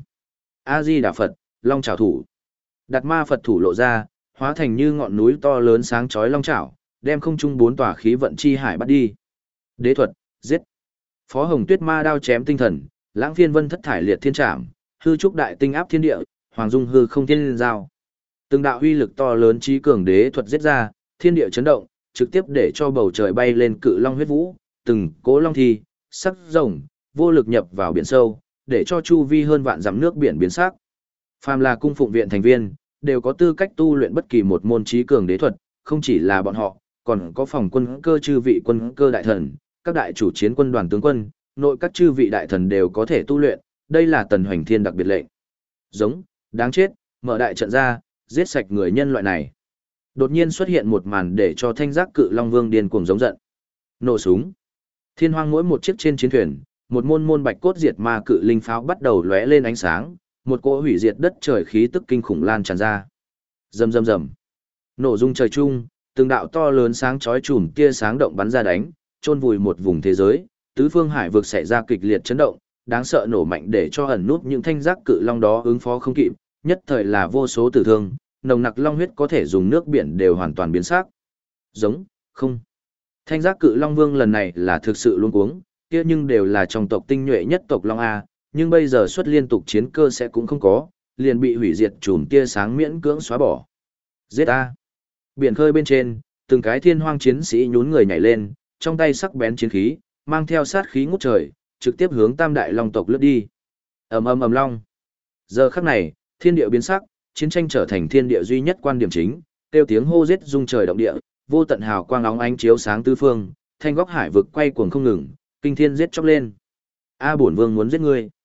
A Di Đà Phật, long chảo thủ. Đạt ma Phật thủ lộ ra, hóa thành như ngọn núi to lớn sáng chói long chảo, đem không trung 4 tòa khí vận chi hải bắt đi. Đế thuật, giết. Phó Hồng Tuyết ma đao chém tinh thần, Lãng Phiên Vân thất thải liệt thiên trảm, hư trúc đại tinh áp thiên địa, hoàng dung hư không thiên giao. Từng đạo uy lực to lớn trí cường đế thuật giết ra, thiên địa chấn động, trực tiếp để cho bầu trời bay lên cự long huyết vũ, từng cố long thi, sắc rồng, vô lực nhập vào biển sâu, để cho chu vi hơn vạn dặm nước biển biến sắc. Phàm là cung phụng viện thành viên, đều có tư cách tu luyện bất kỳ một môn trí cường đế thuật, không chỉ là bọn họ, còn có phòng quân cơ chư vị quân cơ đại thần, các đại chủ chiến quân đoàn tướng quân, nội các chư vị đại thần đều có thể tu luyện, đây là Tần Hoành Thiên đặc biệt lệnh. Giống, đáng chết, mở đại trận ra, giết sạch người nhân loại này. Đột nhiên xuất hiện một màn để cho thanh giác cự long vương điên cuồng giống giận. Nổ súng. Thiên Hoang mỗi một chiếc trên chiến thuyền, một môn môn bạch cốt diệt ma cự linh pháo bắt đầu lóe lên ánh sáng, một cỗ hủy diệt đất trời khí tức kinh khủng lan tràn ra. Rầm rầm rầm. Nổ rung trời chung, từng đạo to lớn sáng chói chùm tia sáng động bắn ra đánh, chôn vùi một vùng thế giới, tứ phương hải vực xảy ra kịch liệt chấn động, đáng sợ nổ mạnh để cho ẩn nút những thanh giác cự long đó ứng phó không kịp, nhất thời là vô số tử thương, nồng nặc long huyết có thể dùng nước biển đều hoàn toàn biến sắc. Giống, không. Thanh giác cự long vương lần này là thực sự luống cuống, kia nhưng đều là trong tộc tinh nhuệ nhất tộc long a, nhưng bây giờ xuất liên tục chiến cơ sẽ cũng không có, liền bị hủy diệt chùm tia sáng miễn cưỡng xóa bỏ. Giết a. Biển khơi bên trên, từng cái thiên hoang chiến sĩ nhún người nhảy lên, trong tay sắc bén chiến khí, mang theo sát khí ngút trời, trực tiếp hướng tam đại long tộc lướt đi. Ầm ầm ầm long. Giờ khắc này, thiên địa biến sắc, chiến tranh trở thành thiên địa duy nhất quan điểm chính, kêu tiếng hô giết rung trời động địa, vô tận hào quang óng ánh chiếu sáng tứ phương, thanh góc hải vực quay cuồng không ngừng, kinh thiên giết chóc lên. A bổn vương muốn giết ngươi.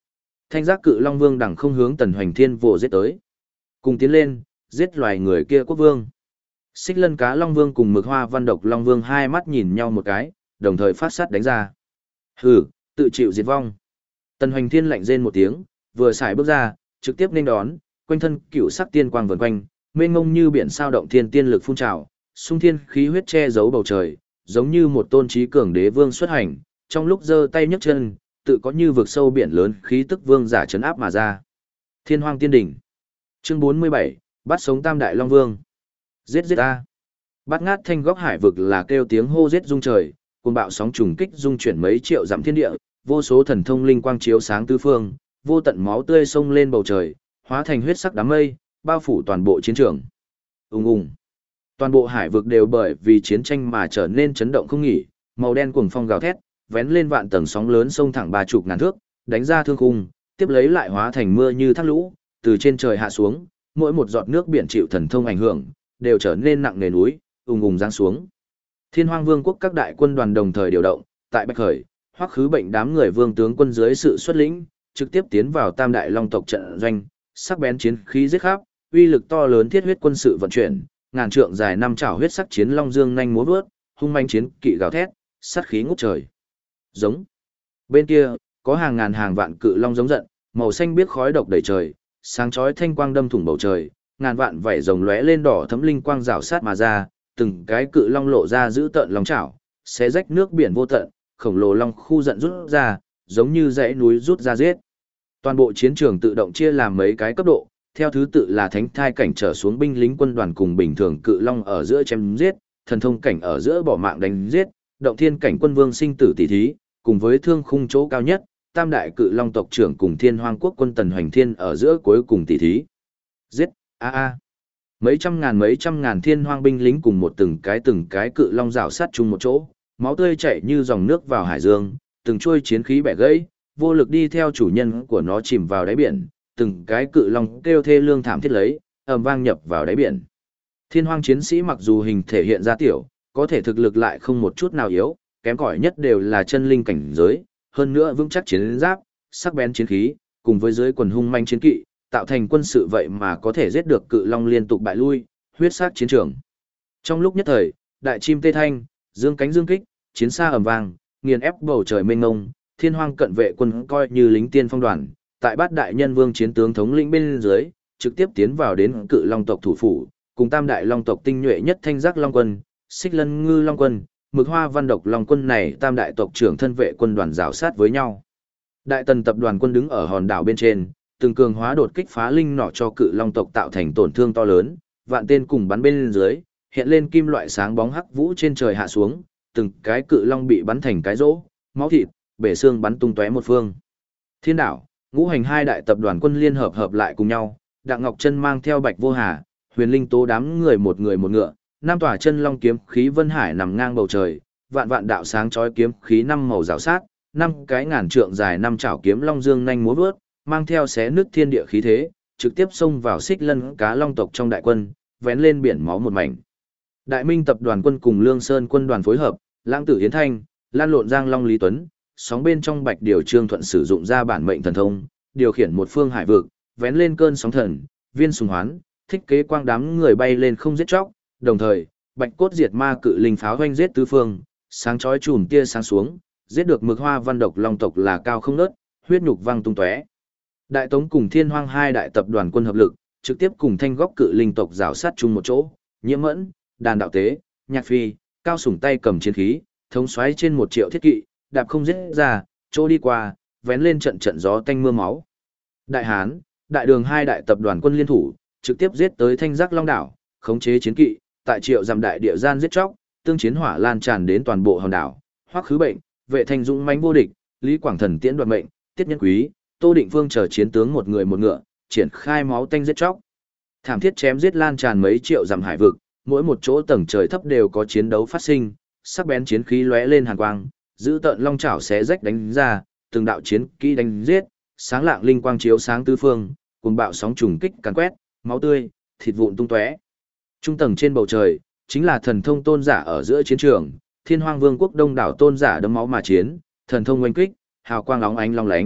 Thanh giác cự long vương đằng không hướng Tần Hoành Thiên vồ giết tới. Cùng tiến lên, giết loài người kia quốc vương. Xích Lân Cá Long Vương cùng Mực Hoa Văn Độc Long Vương hai mắt nhìn nhau một cái, đồng thời phát sát đánh ra. Hừ, tự chịu diệt vong. Tần Hoành Thiên lạnh rên một tiếng, vừa xài bước ra, trực tiếp nên đón, quanh thân cựu sắc tiên quang vần quanh, mênh mông như biển sao động thiên tiên lực phun trào, xung thiên khí huyết che giấu bầu trời, giống như một tôn trí cường đế vương xuất hành, trong lúc giơ tay nhấc chân, tự có như vực sâu biển lớn khí tức vương giả chấn áp mà ra. Thiên Hoang Tiên Đỉnh. Chương 47, bắt sống Tam Đại Long Vương. Giết giết ta. Bát ngát thanh góc hải vực là kêu tiếng hô giết rung trời, cuồng bạo sóng trùng kích dung chuyển mấy triệu dặm thiên địa, vô số thần thông linh quang chiếu sáng tứ phương, vô tận máu tươi xông lên bầu trời, hóa thành huyết sắc đám mây, bao phủ toàn bộ chiến trường. Ùng ùng. Toàn bộ hải vực đều bởi vì chiến tranh mà trở nên chấn động không nghỉ, màu đen cuồng phong gào thét, vén lên vạn tầng sóng lớn sông thẳng 30 ngàn thước, đánh ra thương khung, tiếp lấy lại hóa thành mưa như thác lũ, từ trên trời hạ xuống, mỗi một giọt nước biển chịu thần thông ảnh hưởng, đều trở nên nặng nề núi, ùng ùng giáng xuống. Thiên Hoang Vương quốc các đại quân đoàn đồng thời điều động, tại Bạch Khởi, Hoắc Khứ Bệnh đám người vương tướng quân dưới sự xuất lĩnh, trực tiếp tiến vào Tam Đại Long tộc trận doanh, sắc bén chiến khí giết khắp, uy lực to lớn thiết huyết quân sự vận chuyển, ngàn trượng dài năm chảo huyết sắc chiến long dương nhanh múa vớt, hung manh chiến kỵ gào thét, sát khí ngút trời. Giống. Bên kia, có hàng ngàn hàng vạn cự long giống giận, màu xanh biếc khói độc đầy trời, sáng chói thanh quang đâm thủng bầu trời, ngàn vạn vảy rồng lóe lên đỏ thấm linh quang rảo sát mà ra, từng cái cự long lộ ra giữ tợn long chảo, xé rách nước biển vô tận, khổng lồ long khu giận rút ra, giống như dãy núi rút ra giết. Toàn bộ chiến trường tự động chia làm mấy cái cấp độ, theo thứ tự là thánh thai cảnh trở xuống binh lính quân đoàn cùng bình thường cự long ở giữa chém giết, thần thông cảnh ở giữa bỏ mạng đánh giết, động thiên cảnh quân vương sinh tử tỷ thí, cùng với thương khung chỗ cao nhất, tam đại cự long tộc trưởng cùng Thiên Hoang quốc quân Tần Hoành Thiên ở giữa cuối cùng tỷ thí. Giết, a a. Mấy trăm ngàn Thiên Hoang binh lính cùng một từng cái cự long rào sát chung một chỗ, máu tươi chảy như dòng nước vào hải dương, từng chuôi chiến khí bẻ gãy, vô lực đi theo chủ nhân của nó chìm vào đáy biển, từng cái cự long kêu thê lương thảm thiết lấy, ầm vang nhập vào đáy biển. Thiên Hoang chiến sĩ mặc dù hình thể hiện ra tiểu, có thể thực lực lại không một chút nào yếu, kém cỏi nhất đều là chân linh cảnh giới, hơn nữa vững chắc chiến giáp, sắc bén chiến khí, cùng với dưới quần hung manh chiến kỵ, tạo thành quân sự vậy mà có thể giết được cự long liên tục bại lui, huyết sát chiến trường. Trong lúc nhất thời, đại chim tê thanh, dương cánh dương kích, chiến xa ầm vang, nghiền ép bầu trời mênh mông, Thiên Hoang cận vệ quân coi như lính tiên phong đoàn, tại bát đại nhân vương chiến tướng thống lĩnh bên dưới, trực tiếp tiến vào đến cự long tộc thủ phủ, cùng tam đại long tộc tinh nhuệ nhất Thanh Giác Long quân, Xích Lân Ngư Long quân, Mực Hoa Văn Độc Long quân này tam đại tộc trưởng thân vệ quân đoàn rào sát với nhau. Đại Tần tập đoàn quân đứng ở hòn đảo bên trên, từng cường hóa đột kích phá linh nỏ cho cự long tộc tạo thành tổn thương to lớn, vạn tên cùng bắn bên dưới, hiện lên kim loại sáng bóng hắc vũ trên trời hạ xuống, từng cái cự long bị bắn thành cái rỗ, máu thịt, bể xương bắn tung tóe một phương. Thiên đảo, ngũ hành hai đại tập đoàn quân liên hợp lại cùng nhau, Đặng Ngọc Chân mang theo Bạch Vô Hà, Huyền Linh Tố đám người một ngựa, năm tòa chân long kiếm khí vân hải nằm ngang bầu trời, vạn vạn đạo sáng chói kiếm khí năm màu rào sát, năm cái ngàn trượng dài năm chảo kiếm long dương nhanh múa vớt, mang theo xé nước thiên địa khí thế, trực tiếp xông vào Xích Lân Cá Long tộc trong đại quân, vén lên biển máu một mảnh. Đại Minh tập đoàn quân cùng Lương Sơn quân đoàn phối hợp, Lãng Tử Yến Thanh, Lan Lộn Giang Long Lý Tuấn, sóng bên trong Bạch Điều Trương Thuận sử dụng ra bản mệnh thần thông, điều khiển một phương hải vực, vén lên cơn sóng thần, Viên Sùng Hoán, thích kế quang đám người bay lên không giết chóc, đồng thời, Bạch Cốt Diệt Ma cự linh pháo hoanh giết tứ phương, sáng chói chùm tia sáng xuống, giết được Mực Hoa Văn Độc Long tộc là cao không nớt, huyết nhục văng tung tóe. Đại Tống cùng Thiên Hoang hai đại tập đoàn quân hợp lực, trực tiếp cùng Thanh Góc cự linh tộc rào sát chung một chỗ, Nhiễm Mẫn, Đàn Đạo Tế, Nhạc Phi, Cao Sủng tay cầm chiến khí, thống xoáy trên 1 triệu thiết kỵ, đạp không giết ra, chỗ đi qua, vén lên trận trận gió tanh mưa máu. Đại Hán, Đại Đường hai đại tập đoàn quân liên thủ, trực tiếp giết tới Thanh Giác Long đảo, khống chế chiến kỵ, tại triệu dặm đại địa gian giết chóc, tương chiến hỏa lan tràn đến toàn bộ hòn đảo. Hoắc Khứ Bệnh, Vệ Thanh Dũng mãnh vô địch, Lý Quảng Thần tiễn đoạt mệnh, Tiết Nhân Quý, Tô Định Phương chờ chiến tướng một người một ngựa, triển khai máu tanh giết chóc. Thảm thiết chém giết lan tràn mấy triệu dặm hải vực, mỗi một chỗ tầng trời thấp đều có chiến đấu phát sinh, sắc bén chiến khí lóe lên hàn quang, giữ tợn long chảo xé rách đánh ra, từng đạo chiến kỹ đánh giết, sáng lạng linh quang chiếu sáng tứ phương, cuồng bạo sóng trùng kích càn quét, máu tươi, thịt vụn tung tóe. Trung tầng trên bầu trời, chính là thần thông tôn giả ở giữa chiến trường, Thiên Hoang Vương quốc đông đảo tôn giả đấm máu mà chiến, thần thông oanh kích, hào quang óng ánh long lánh,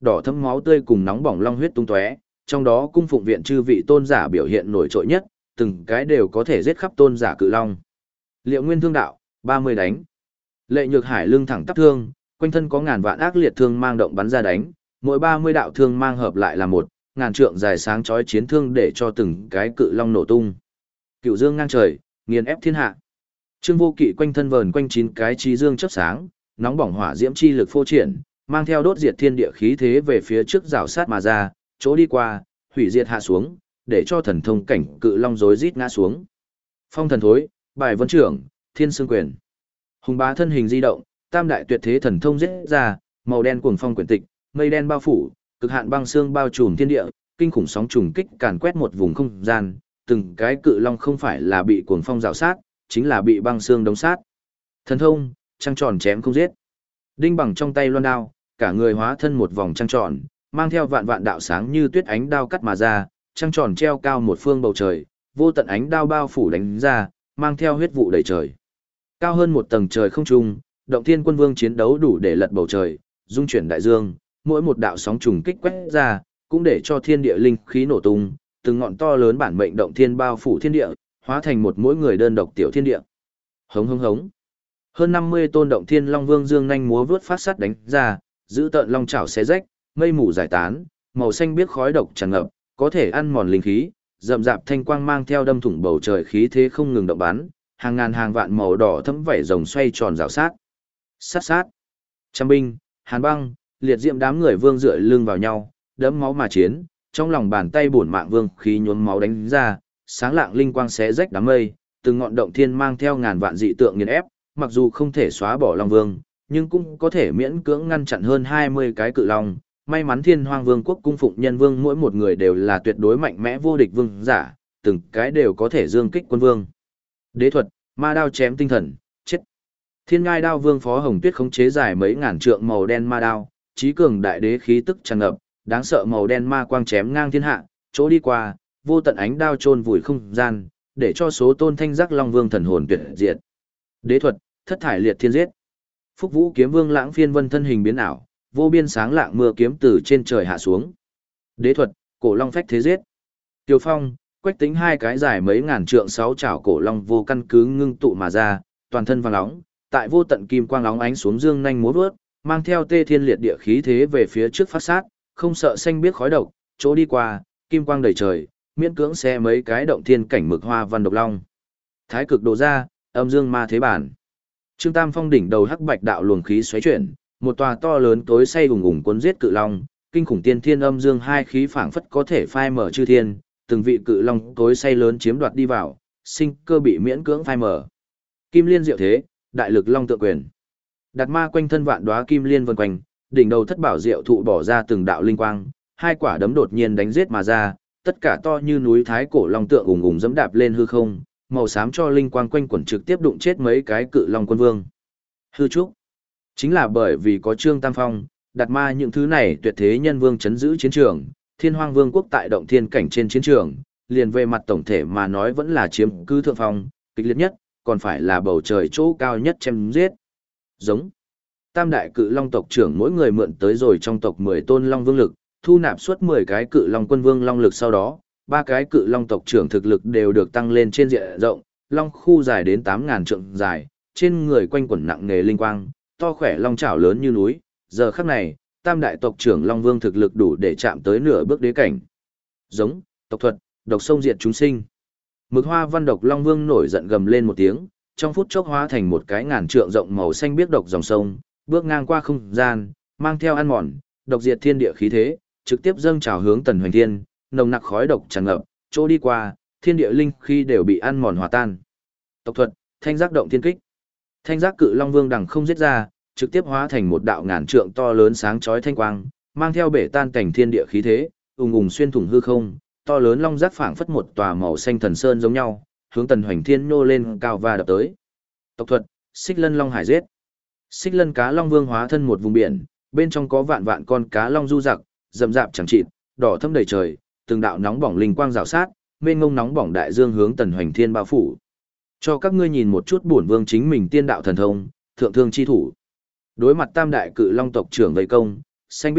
đỏ thẫm máu tươi cùng nóng bỏng long huyết tung tóe, trong đó cung phụng viện chư vị tôn giả biểu hiện nổi trội nhất, từng cái đều có thể giết khắp tôn giả cự long. Liệu Nguyên thương đạo, 30 đánh. Lệ Nhược Hải lưng thẳng tắp thương, quanh thân có ngàn vạn ác liệt thương mang động bắn ra đánh, mỗi 30 đạo thương mang hợp lại là một, ngàn trượng dài sáng chói chiến thương để cho từng cái cự long nổ tung. Cựu dương ngang trời, nghiền ép thiên hạ. Trương Vô Kỵ quanh thân vờn quanh 9 cái chí dương chớp sáng, nóng bỏng hỏa diễm chi lực phô triển, mang theo đốt diệt thiên địa khí thế về phía trước rào sát mà ra, chỗ đi qua, hủy diệt hạ xuống, để cho thần thông cảnh cự long rối rít ngã xuống. Phong thần thối, bài vân trưởng, thiên xương quyền. Hùng bá thân hình di động, tam đại tuyệt thế thần thông giết ra, màu đen cuồng phong quyển tịch, mây đen bao phủ, cực hạn băng xương bao trùm thiên địa, kinh khủng sóng trùng kích càn quét một vùng không gian, từng cái cự long không phải là bị cuồng phong rào sát, chính là bị băng xương đóng sát. Thần thông, trăng tròn chém không giết. Đinh Bằng trong tay loan đao, cả người hóa thân một vòng trăng tròn, mang theo vạn vạn đạo sáng như tuyết ánh đao cắt mà ra, trăng tròn treo cao một phương bầu trời, vô tận ánh đao bao phủ đánh ra, mang theo huyết vụ đầy trời. Cao hơn một tầng trời không trung, Động Thiên Quân Vương chiến đấu đủ để lật bầu trời, dung chuyển đại dương, mỗi một đạo sóng trùng kích quét ra, cũng để cho thiên địa linh khí nổ tung, từng ngọn to lớn bản mệnh động thiên bao phủ thiên địa, hóa thành một mỗi người đơn độc tiểu thiên địa. Hống hống hống. Hơn 50 tôn Động Thiên Long Vương dương nhanh múa vút phát sắt đánh ra, giữ tợn long chảo xé rách, mây mù giải tán, màu xanh biếc khói độc tràn ngập, có thể ăn mòn linh khí, rậm rạp thanh quang mang theo đâm thủng bầu trời khí thế không ngừng động bắn, hàng ngàn hàng vạn màu đỏ thấm vảy rồng xoay tròn rào sát. Sát sát. Trăm binh, Hàn Băng, liệt diệm đám người vương dựa lưng vào nhau, đẫm máu mà chiến, trong lòng bàn tay bổn mạng vương khí nhuốm máu đánh ra, sáng lạng linh quang xé rách đám mây, từng ngọn động thiên mang theo ngàn vạn dị tượng nghiền ép, mặc dù không thể xóa bỏ Long Vương, nhưng cũng có thể miễn cưỡng ngăn chặn hơn 20 cái cự long. May mắn Thiên Hoang Vương quốc cung phụng nhân vương mỗi một người đều là tuyệt đối mạnh mẽ vô địch vương giả, từng cái đều có thể dương kích quân vương. Đế thuật, ma đao chém tinh thần, chết. Thiên Ngai Đao Vương Phó Hồng Tuyết khống chế dài mấy ngàn trượng màu đen ma đao, trí cường đại đế khí tức tràn ngập, đáng sợ màu đen ma quang chém ngang thiên hạ, chỗ đi qua, vô tận ánh đao chôn vùi không gian, để cho số tôn thanh giác Long Vương thần hồn tuyệt diệt. Đế thuật, thất thải liệt thiên giết. Phúc Vũ Kiếm Vương Lãng Phiên Vân thân hình biến ảo, vô biên sáng lạng mưa kiếm từ trên trời hạ xuống. Đế thuật, cổ long phách thế giết. Tiêu Phong, Quách Tính hai cái dài mấy ngàn trượng sáu chảo cổ long vô căn cứ ngưng tụ mà ra, toàn thân vàng nóng, tại vô tận kim quang óng ánh xuống dương nhanh múa vớt, mang theo tê thiên liệt địa khí thế về phía trước phát sát, không sợ xanh biếc khói độc, chỗ đi qua, kim quang đầy trời, miễn cưỡng xe mấy cái động thiên cảnh mực hoa văn độc long. Thái cực đồ ra, âm dương ma thế bản. Trương Tam Phong đỉnh đầu hắc bạch đạo luồng khí xoáy chuyển, một tòa to lớn tối say ùng ùng cuốn giết cự long, kinh khủng tiên thiên âm dương hai khí phảng phất có thể phai mở chư thiên, từng vị cự long tối say lớn chiếm đoạt đi vào, sinh cơ bị miễn cưỡng phai mở. Kim liên diệu thế, đại lực long tượng quyền. Đạt ma quanh thân vạn đóa kim liên vần quanh, đỉnh đầu thất bảo diệu thụ bỏ ra từng đạo linh quang, hai quả đấm đột nhiên đánh giết mà ra, tất cả to như núi thái cổ long tượng ùng ùng giẫm đạp lên hư không, màu xám cho linh quang quanh quẩn trực tiếp đụng chết mấy cái cự long quân vương. Hư trúc. Chính là bởi vì có Trương Tam Phong, Đạt ma những thứ này tuyệt thế nhân vương chấn giữ chiến trường, Thiên Hoang Vương quốc tại động thiên cảnh trên chiến trường, liền về mặt tổng thể mà nói vẫn là chiếm cứ thượng phong, kịch liệt nhất, còn phải là bầu trời chỗ cao nhất chém giết. Giống. Tam đại cự long tộc trưởng mỗi người mượn tới rồi trong tộc 10 tôn long vương lực, thu nạp suốt 10 cái cự long quân vương long lực sau đó, ba cái cự long tộc trưởng thực lực đều được tăng lên trên diện rộng, long khu dài đến 8.000 trượng dài, trên người quanh quẩn nặng nghề linh quang, to khỏe long chảo lớn như núi, giờ khắc này, tam đại tộc trưởng long vương thực lực đủ để chạm tới nửa bước đế cảnh. Giống, tộc thuật, độc sông diệt chúng sinh. Mực hoa văn độc long vương nổi giận gầm lên một tiếng, trong phút chốc hóa thành một cái ngàn trượng rộng màu xanh biếc độc dòng sông, bước ngang qua không gian, mang theo ăn mòn, độc diệt thiên địa khí thế, trực tiếp dâng trào hướng Tần Hoành Thiên, nồng nặc khói độc tràn ngập, chỗ đi qua, thiên địa linh khí đều bị ăn mòn hòa tan. Tộc thuật, thanh giác động thiên kích. Thanh giác cự long vương đằng không giết ra, trực tiếp hóa thành một đạo ngàn trượng to lớn sáng chói thanh quang, mang theo bể tan cảnh thiên địa khí thế, ùng ùng xuyên thủng hư không, to lớn long giác phảng phất một tòa màu xanh thần sơn giống nhau, hướng Tần Hoành Thiên nhô lên cao và đập tới. Tộc thuật, Xích Lân Long Hải giết. Xích Lân cá long vương hóa thân một vùng biển, bên trong có vạn vạn con cá long du giặc, rậm rạp chẳng chịt, đỏ thẫm đầy trời, từng đạo nóng bỏng linh quang rào sát, mênh ngông nóng bỏng đại dương hướng Tần Hoành Thiên bao phủ. Cho các ngươi nhìn một chút bổn vương chính mình tiên đạo thần thông, thượng thương chi thủ. Đối mặt tam đại cự long tộc trưởng vây công, xanh biếc,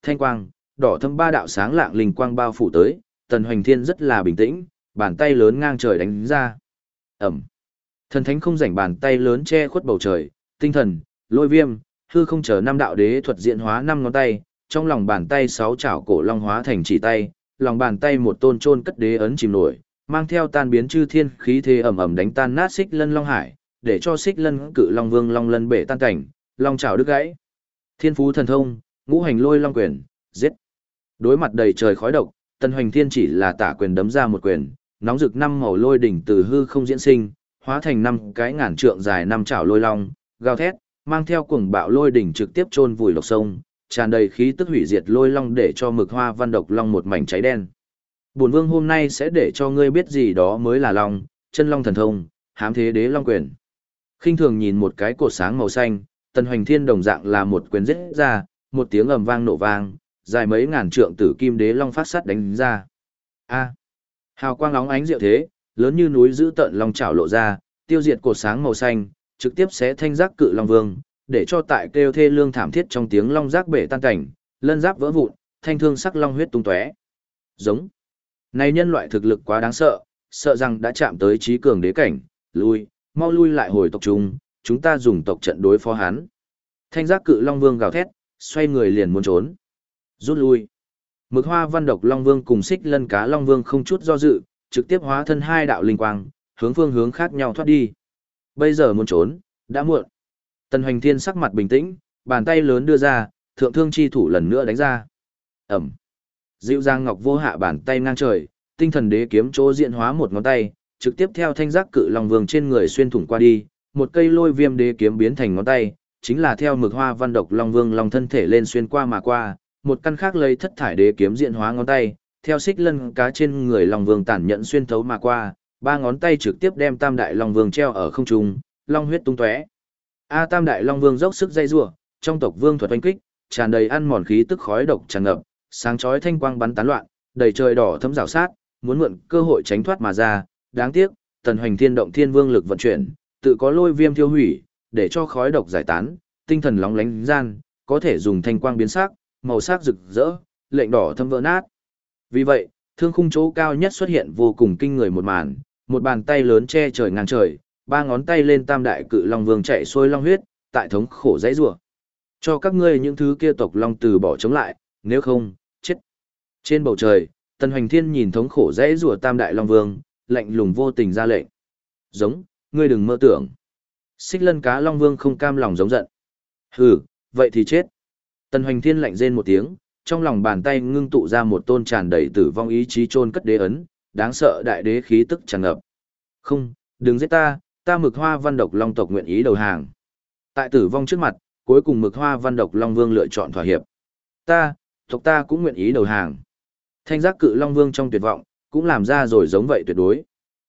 thanh quang, đỏ thâm ba đạo sáng lạng linh quang bao phủ tới, Tần Hoành Thiên rất là bình tĩnh, bàn tay lớn ngang trời đánh ra. Ẩm. Thần thánh không rảnh bàn tay lớn che khuất bầu trời, tinh thần, lôi viêm, hư không chờ năm đạo đế thuật diễn hóa năm ngón tay, trong lòng bàn tay sáu chảo cổ long hóa thành chỉ tay, lòng bàn tay một tôn chôn cất đế ấn chìm nổi, mang theo tan biến chư thiên khí thế ầm ầm đánh tan nát Xích Lân Long Hải, để cho Xích Lân Cự Long Vương long lân bể tan cảnh, long chảo đứt gãy. Thiên phú thần thông, ngũ hành lôi long quyền, giết. Đối mặt đầy trời khói độc, Tần Hoành Thiên chỉ là tả quyền đấm ra một quyền, nóng rực năm màu lôi đỉnh từ hư không diễn sinh, hóa thành năm cái ngàn trượng dài năm chảo lôi long, gào thét, mang theo cuồng bạo lôi đỉnh trực tiếp chôn vùi lộc sông, tràn đầy khí tức hủy diệt lôi long để cho Mực Hoa Văn Độc Long một mảnh cháy đen. Bổn vương hôm nay sẽ để cho ngươi biết gì đó mới là long, chân long thần thông, hám thế đế long quyền. Khinh thường nhìn một cái cột sáng màu xanh, Tần Hoành Thiên đồng dạng là một quyền giết ra, một tiếng ầm vang nổ vang, dài mấy ngàn trượng tử kim đế long phát sắt đánh ra. A. Hào quang óng ánh diệu thế, lớn như núi giữ tận long chảo lộ ra, tiêu diệt cột sáng màu xanh, trực tiếp xé thanh giác cự long vương, để cho tại kêu thê lương thảm thiết trong tiếng long giác bể tan cảnh, lân giáp vỡ vụn, thanh thương sắc long huyết tung tóe. Giống. Này nhân loại thực lực quá đáng sợ, sợ rằng đã chạm tới trí cường đế cảnh, lui, mau lui lại hồi tộc chúng ta dùng tộc trận đối phó hắn. Thanh giác cự long vương gào thét, xoay người liền muốn trốn. Rút lui. Mực Hoa Văn Độc Long Vương cùng Xích Lân Cá Long Vương không chút do dự, trực tiếp hóa thân hai đạo linh quang, hướng phương hướng khác nhau thoát đi. Bây giờ muốn trốn, đã muộn. Tần Hoành Thiên sắc mặt bình tĩnh, bàn tay lớn đưa ra, thượng thương chi thủ lần nữa đánh ra. Ẩm. Dịu dàng ngọc vô hạ bàn tay ngang trời, tinh thần đế kiếm chỗ diễn hóa một ngón tay, trực tiếp theo thanh giác cự long vương trên người xuyên thủng qua đi, một cây lôi viêm đế kiếm biến thành ngón tay, chính là theo Mực Hoa Văn Độc Long Vương long thân thể lên xuyên qua mà qua, một căn khác lấy thất thải đế kiếm diễn hóa ngón tay, theo Xích Lân Cá trên người long vương tàn nhẫn xuyên thấu mà qua, ba ngón tay trực tiếp đem Tam Đại Long Vương treo ở không trung, long huyết tung tóe. Tam Đại Long Vương dốc sức dây rủa, trong tộc vương thuật oanh kích, tràn đầy ăn mòn khí tức khói độc tràn ngập, sáng chói thanh quang bắn tán loạn, đầy trời đỏ thấm rào sát, muốn mượn cơ hội tránh thoát mà ra, đáng tiếc, Tần Hoành Thiên động thiên vương lực vận chuyển, tự có lôi viêm thiêu hủy, để cho khói độc giải tán, tinh thần lóng lánh gian, có thể dùng thanh quang biến sắc, màu sắc rực rỡ, lệnh đỏ thâm vỡ nát. Vì vậy, thương khung chỗ cao nhất xuất hiện vô cùng kinh người một màn, một bàn tay lớn che trời ngang trời, ba ngón tay lên Tam Đại Cự Long Vương chạy xuôi long huyết, tại thống khổ dãy rủa. Cho các ngươi những thứ kia tộc long từ bỏ chống lại, nếu không, chết. Trên bầu trời, Tần Hoành Thiên nhìn thống khổ dãy rủa Tam Đại Long Vương, lạnh lùng vô tình ra lệnh. Giống, ngươi đừng mơ tưởng. Xích Lân Cá Long Vương không cam lòng giống giận. Hừ, vậy thì chết. Tần Hoành Thiên lạnh rên một tiếng, trong lòng bàn tay ngưng tụ ra một tôn tràn đầy tử vong ý chí chôn cất đế ấn, đáng sợ đại đế khí tức tràn ngập. Không, đừng giết ta, ta Mực Hoa Văn Độc Long tộc nguyện ý đầu hàng. Tại tử vong trước mặt, cuối cùng Mực Hoa Văn Độc Long Vương lựa chọn thỏa hiệp. Tộc ta cũng nguyện ý đầu hàng. Thanh giác cự Long Vương trong tuyệt vọng, cũng làm ra rồi giống vậy tuyệt đối.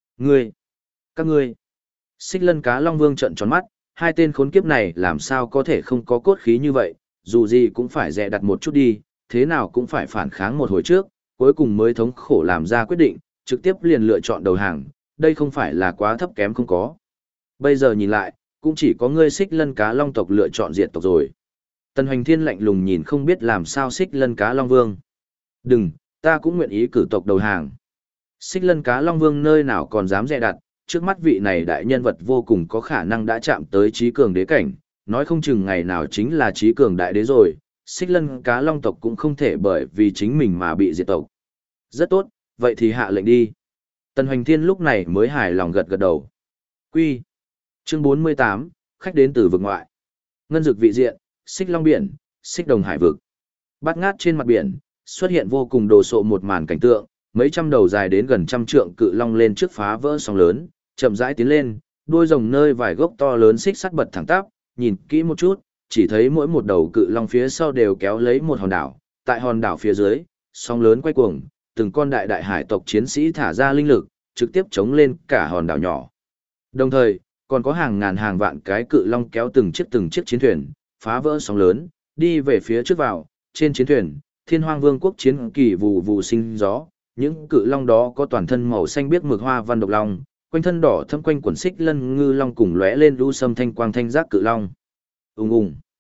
Các ngươi. Xích Lân Cá Long Vương trợn tròn mắt, hai tên khốn kiếp này làm sao có thể không có cốt khí như vậy, dù gì cũng phải dè đặt một chút đi, thế nào cũng phải phản kháng một hồi trước, cuối cùng mới thống khổ làm ra quyết định, trực tiếp liền lựa chọn đầu hàng, đây không phải là quá thấp kém không có. Bây giờ nhìn lại, cũng chỉ có ngươi Xích Lân Cá Long tộc lựa chọn diệt tộc rồi. Tần Hoành Thiên lạnh lùng nhìn không biết làm sao Xích Lân Cá Long Vương. Đừng, ta cũng nguyện ý cử tộc đầu hàng. Xích Lân Cá Long Vương nơi nào còn dám dè đặt, trước mắt vị này đại nhân vật vô cùng có khả năng đã chạm tới trí cường đế cảnh, nói không chừng ngày nào chính là trí cường đại đế rồi, Xích Lân Cá Long tộc cũng không thể bởi vì chính mình mà bị diệt tộc. Rất tốt, vậy thì hạ lệnh đi. Tần Hoành Thiên lúc này mới hài lòng gật gật đầu. Quy. Chương 48, khách đến từ vực ngoại. Ngân dực vị diện, Xích Long biển, Xích Đồng hải vực. Bát ngát trên mặt biển, xuất hiện vô cùng đồ sộ một màn cảnh tượng, mấy trăm đầu dài đến gần trăm trượng cự long lên trước phá vỡ sóng lớn, chậm rãi tiến lên, đuôi rồng nơi vài gốc to lớn xích sắt bật thẳng tắp, nhìn kỹ một chút, chỉ thấy mỗi một đầu cự long phía sau đều kéo lấy một hòn đảo, tại hòn đảo phía dưới, sóng lớn quay cuồng, từng con đại đại hải tộc chiến sĩ thả ra linh lực, trực tiếp chống lên cả hòn đảo nhỏ. Đồng thời, còn có hàng ngàn hàng vạn cái cự long kéo từng chiếc chiến thuyền, phá vỡ sóng lớn, đi về phía trước vào, trên chiến thuyền, Thiên Hoang Vương quốc chiến kỳ vù vù sinh gió, những cự long đó có toàn thân màu xanh biếc Mực Hoa Văn Độc Long, quanh thân đỏ thâm quanh quần Xích Lân Ngư Long cùng lóe lên lũ sâm thanh quang thanh giác cự long. Ùng ùng.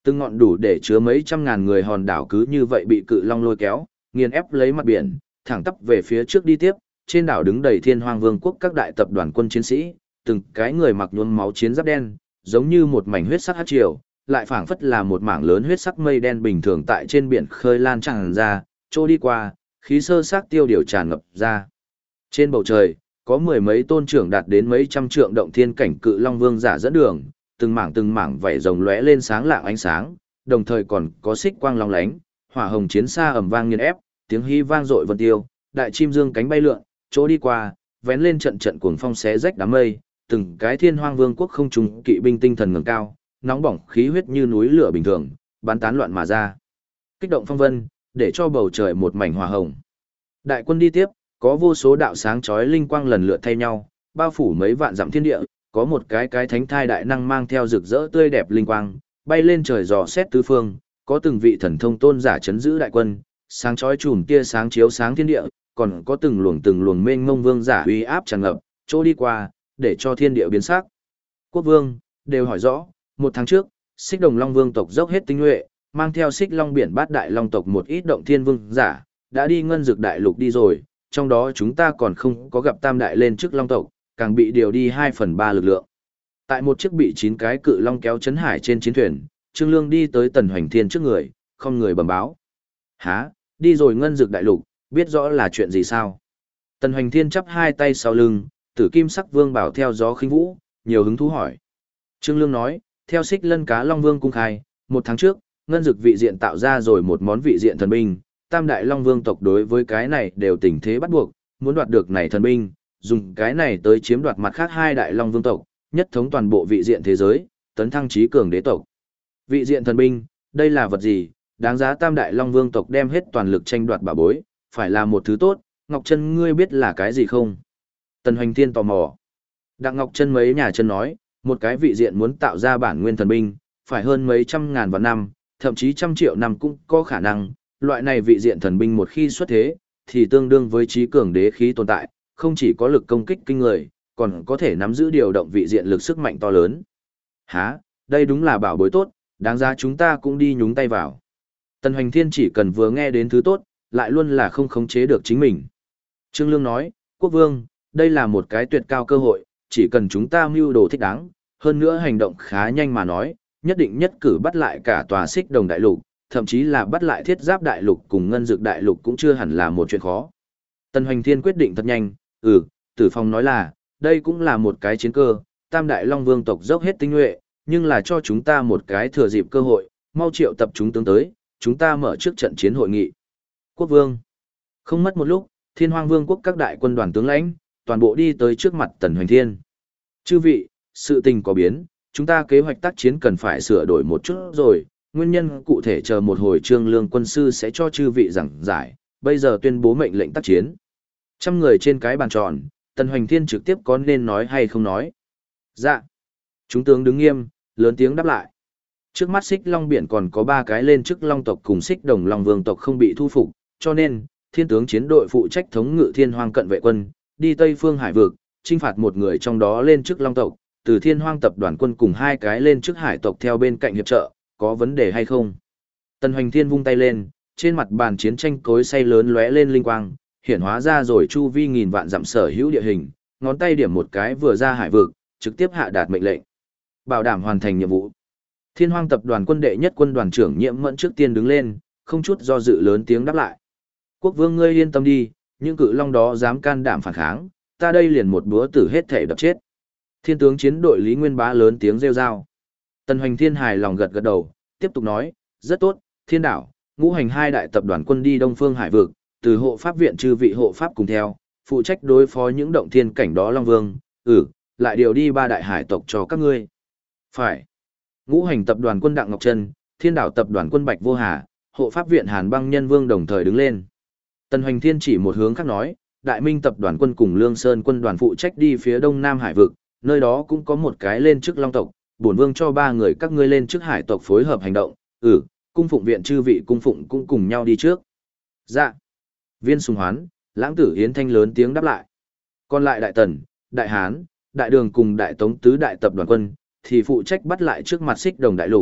Từng ngọn đủ để chứa mấy trăm ngàn người hòn đảo cứ như vậy bị cự long lôi kéo, nghiền ép lấy mặt biển, thẳng tắp về phía trước đi tiếp, trên đảo đứng đầy Thiên Hoang Vương quốc các đại tập đoàn quân chiến sĩ, từng cái người mặc nhuốm máu chiến giáp đen, giống như một mảnh huyết sắc hắc triều, lại phảng phất là một mảng lớn huyết sắc mây đen bình thường tại trên biển khơi lan tràn ra, trôi đi qua, khí sơ xác tiêu điều tràn ngập ra. Trên bầu trời, có mười mấy tôn trưởng đạt đến mấy trăm trượng động thiên cảnh cự long vương giả dẫn đường, từng mảng vảy rồng lóe lên sáng lạng ánh sáng, đồng thời còn có xích quang long lánh, hỏa hồng chiến xa ầm vang nghiền ép, tiếng hí vang dội vân tiêu, đại chim dương cánh bay lượn, chỗ đi qua, vén lên trận trận cuồng phong xé rách đám mây, từng cái Thiên Hoang Vương quốc không trùng kỵ binh tinh thần ngẩng cao, nóng bỏng khí huyết như núi lửa bình thường, bắn tán loạn mà ra. Kích động phong vân, để cho bầu trời một mảnh hỏa hồng. Đại quân đi tiếp, có vô số đạo sáng chói linh quang lần lượt thay nhau, bao phủ mấy vạn dặm thiên địa, có một cái thánh thai đại năng mang theo rực rỡ tươi đẹp linh quang, bay lên trời dò xét tứ phương, có từng vị thần thông tôn giả chấn giữ đại quân, sáng chói chùm tia sáng chiếu sáng thiên địa, còn có từng luồng mênh mông vương giả uy áp tràn ngập, chỗ đi qua, để cho thiên địa biến sắc. Quốc vương đều hỏi rõ, một tháng trước, Xích Đồng Long Vương tộc dốc hết tinh nhuệ, mang theo Xích Long biển bát đại long tộc một ít động thiên vương giả, đã đi ngân dược đại lục đi rồi, trong đó chúng ta còn không có gặp tam đại lên trước long tộc, càng bị điều đi 2/3 lực lượng. Tại một chiếc bị 9 cái cự long kéo chấn hải trên chiến thuyền, Trương Lương đi tới Tần Hoành Thiên trước người, không người bẩm báo. Hả, đi rồi ngân dược đại lục, biết rõ là chuyện gì sao? Tần Hoành Thiên chắp hai tay sau lưng, tử kim sắc vương bảo theo gió khinh vũ, nhiều hứng thú hỏi. Trương Lương nói, theo Xích Lân Cá Long Vương cung khai, một tháng trước, ngân dược vị diện tạo ra rồi một món vị diện thần binh, tam đại Long Vương tộc đối với cái này đều tình thế bắt buộc, muốn đoạt được này thần binh, dùng cái này tới chiếm đoạt mặt khác hai đại Long Vương tộc, nhất thống toàn bộ vị diện thế giới, tấn thăng chí cường đế tộc. Vị diện thần binh, đây là vật gì? Đáng giá tam đại Long Vương tộc đem hết toàn lực tranh đoạt bảo bối, phải là một thứ tốt, Ngọc Trân ngươi biết là cái gì không? Tần Hoành Thiên tò mò. Đặng Ngọc Trân mấy nhà chân nói, một cái vị diện muốn tạo ra bản nguyên thần binh, phải hơn mấy trăm ngàn vạn năm, thậm chí trăm triệu năm cũng có khả năng, loại này vị diện thần binh một khi xuất thế, thì tương đương với chí cường đế khí tồn tại, không chỉ có lực công kích kinh người, còn có thể nắm giữ điều động vị diện lực sức mạnh to lớn. Hả, đây đúng là bảo bối tốt, đáng giá chúng ta cũng đi nhúng tay vào. Tần Hoành Thiên chỉ cần vừa nghe đến thứ tốt, lại luôn là không khống chế được chính mình. Trương Lương nói, Quốc vương, đây là một cái tuyệt cao cơ hội, chỉ cần chúng ta mưu đồ thích đáng, hơn nữa hành động khá nhanh mà nói, nhất định nhất cử bắt lại cả tòa Xích Đồng đại lục, thậm chí là bắt lại Thiết Giáp đại lục cùng Ngân Dược đại lục cũng chưa hẳn là một chuyện khó. Tần Hoành Thiên quyết định thật nhanh, Tử Phong nói là, đây cũng là một cái chiến cơ, tam đại Long Vương tộc dốc hết tinh nhuệ, nhưng là cho chúng ta một cái thừa dịp cơ hội, mau triệu tập chúng tướng tới, chúng ta mở trước trận chiến hội nghị. Quốc vương. Không mất một lúc, Thiên Hoang Vương quốc các đại quân đoàn tướng lãnh, toàn bộ đi tới trước mặt Tần Hoành Thiên. Chư vị, sự tình có biến, chúng ta kế hoạch tác chiến cần phải sửa đổi một chút rồi, nguyên nhân cụ thể chờ một hồi Trương Lương quân sư sẽ cho chư vị giảng giải, bây giờ tuyên bố mệnh lệnh tác chiến. Trăm người trên cái bàn tròn, Tần Hoành Thiên trực tiếp có nên nói hay không nói. Dạ. Chúng tướng đứng nghiêm, lớn tiếng đáp lại. Trước mắt Xích Long biển còn có 3 cái lên chức Long tộc cùng Xích Đồng Long Vương tộc không bị thu phục, cho nên, Thiên tướng chiến đội phụ trách thống ngự Thiên Hoang cận vệ quân, đi Tây Phương Hải vực, chinh phạt một người trong đó lên chức Long tộc, từ Thiên Hoang tập đoàn quân cùng 2 cái lên chức Hải tộc theo bên cạnh hiệp trợ, có vấn đề hay không? Tần Hoành Thiên vung tay lên, trên mặt bàn chiến tranh cối xay lớn lóe lên linh quang, hiển hóa ra rồi chu vi nghìn vạn dặm sở hữu địa hình, ngón tay điểm một cái vừa ra hải vực, trực tiếp hạ đạt mệnh lệnh. Bảo đảm hoàn thành nhiệm vụ. Thiên Hoang tập đoàn quân đệ nhất quân đoàn trưởng Nhiệm Mẫn trước tiên đứng lên, không chút do dự lớn tiếng đáp lại. Quốc vương ngươi yên tâm đi, những cự long đó dám can đảm phản kháng, ta đây liền một búa tử hết thể đập chết. Thiên tướng chiến đội Lý Nguyên Bá lớn tiếng rêu rao. Tần Hoành Thiên hài lòng gật gật đầu, tiếp tục nói, rất tốt, Thiên đảo, Ngũ Hành 2 đại tập đoàn quân đi Đông Phương Hải vực, từ hộ pháp viện chư vị hộ pháp cùng theo, phụ trách đối phó những động thiên cảnh đó Long Vương, lại điều đi 3 đại hải tộc cho các ngươi. Phải. Ngũ Hành tập đoàn quân Đặng Ngọc Trân, Thiên đảo tập đoàn quân Bạch Vô Hà, hộ pháp viện Hàn Băng Nhân Vương đồng thời đứng lên. Tần Hoành Thiên chỉ một hướng khác nói, Đại Minh tập đoàn quân cùng Lương Sơn quân đoàn phụ trách đi phía Đông Nam Hải vực, nơi đó cũng có một cái lên chức Long tộc, bổn vương cho 3 người các ngươi lên chức hải tộc phối hợp hành động, cung phụng viện chư vị cung phụng cũng cùng nhau đi trước. Dạ. Viên Sùng Hoán, Lãng Tử Yến Thanh lớn tiếng đáp lại. Còn lại Đại Tần, Đại Hán, Đại Đường cùng Đại Tống tứ đại tập đoàn quân, thì phụ trách bắt lại trước mặt Xích Đồng đại lục,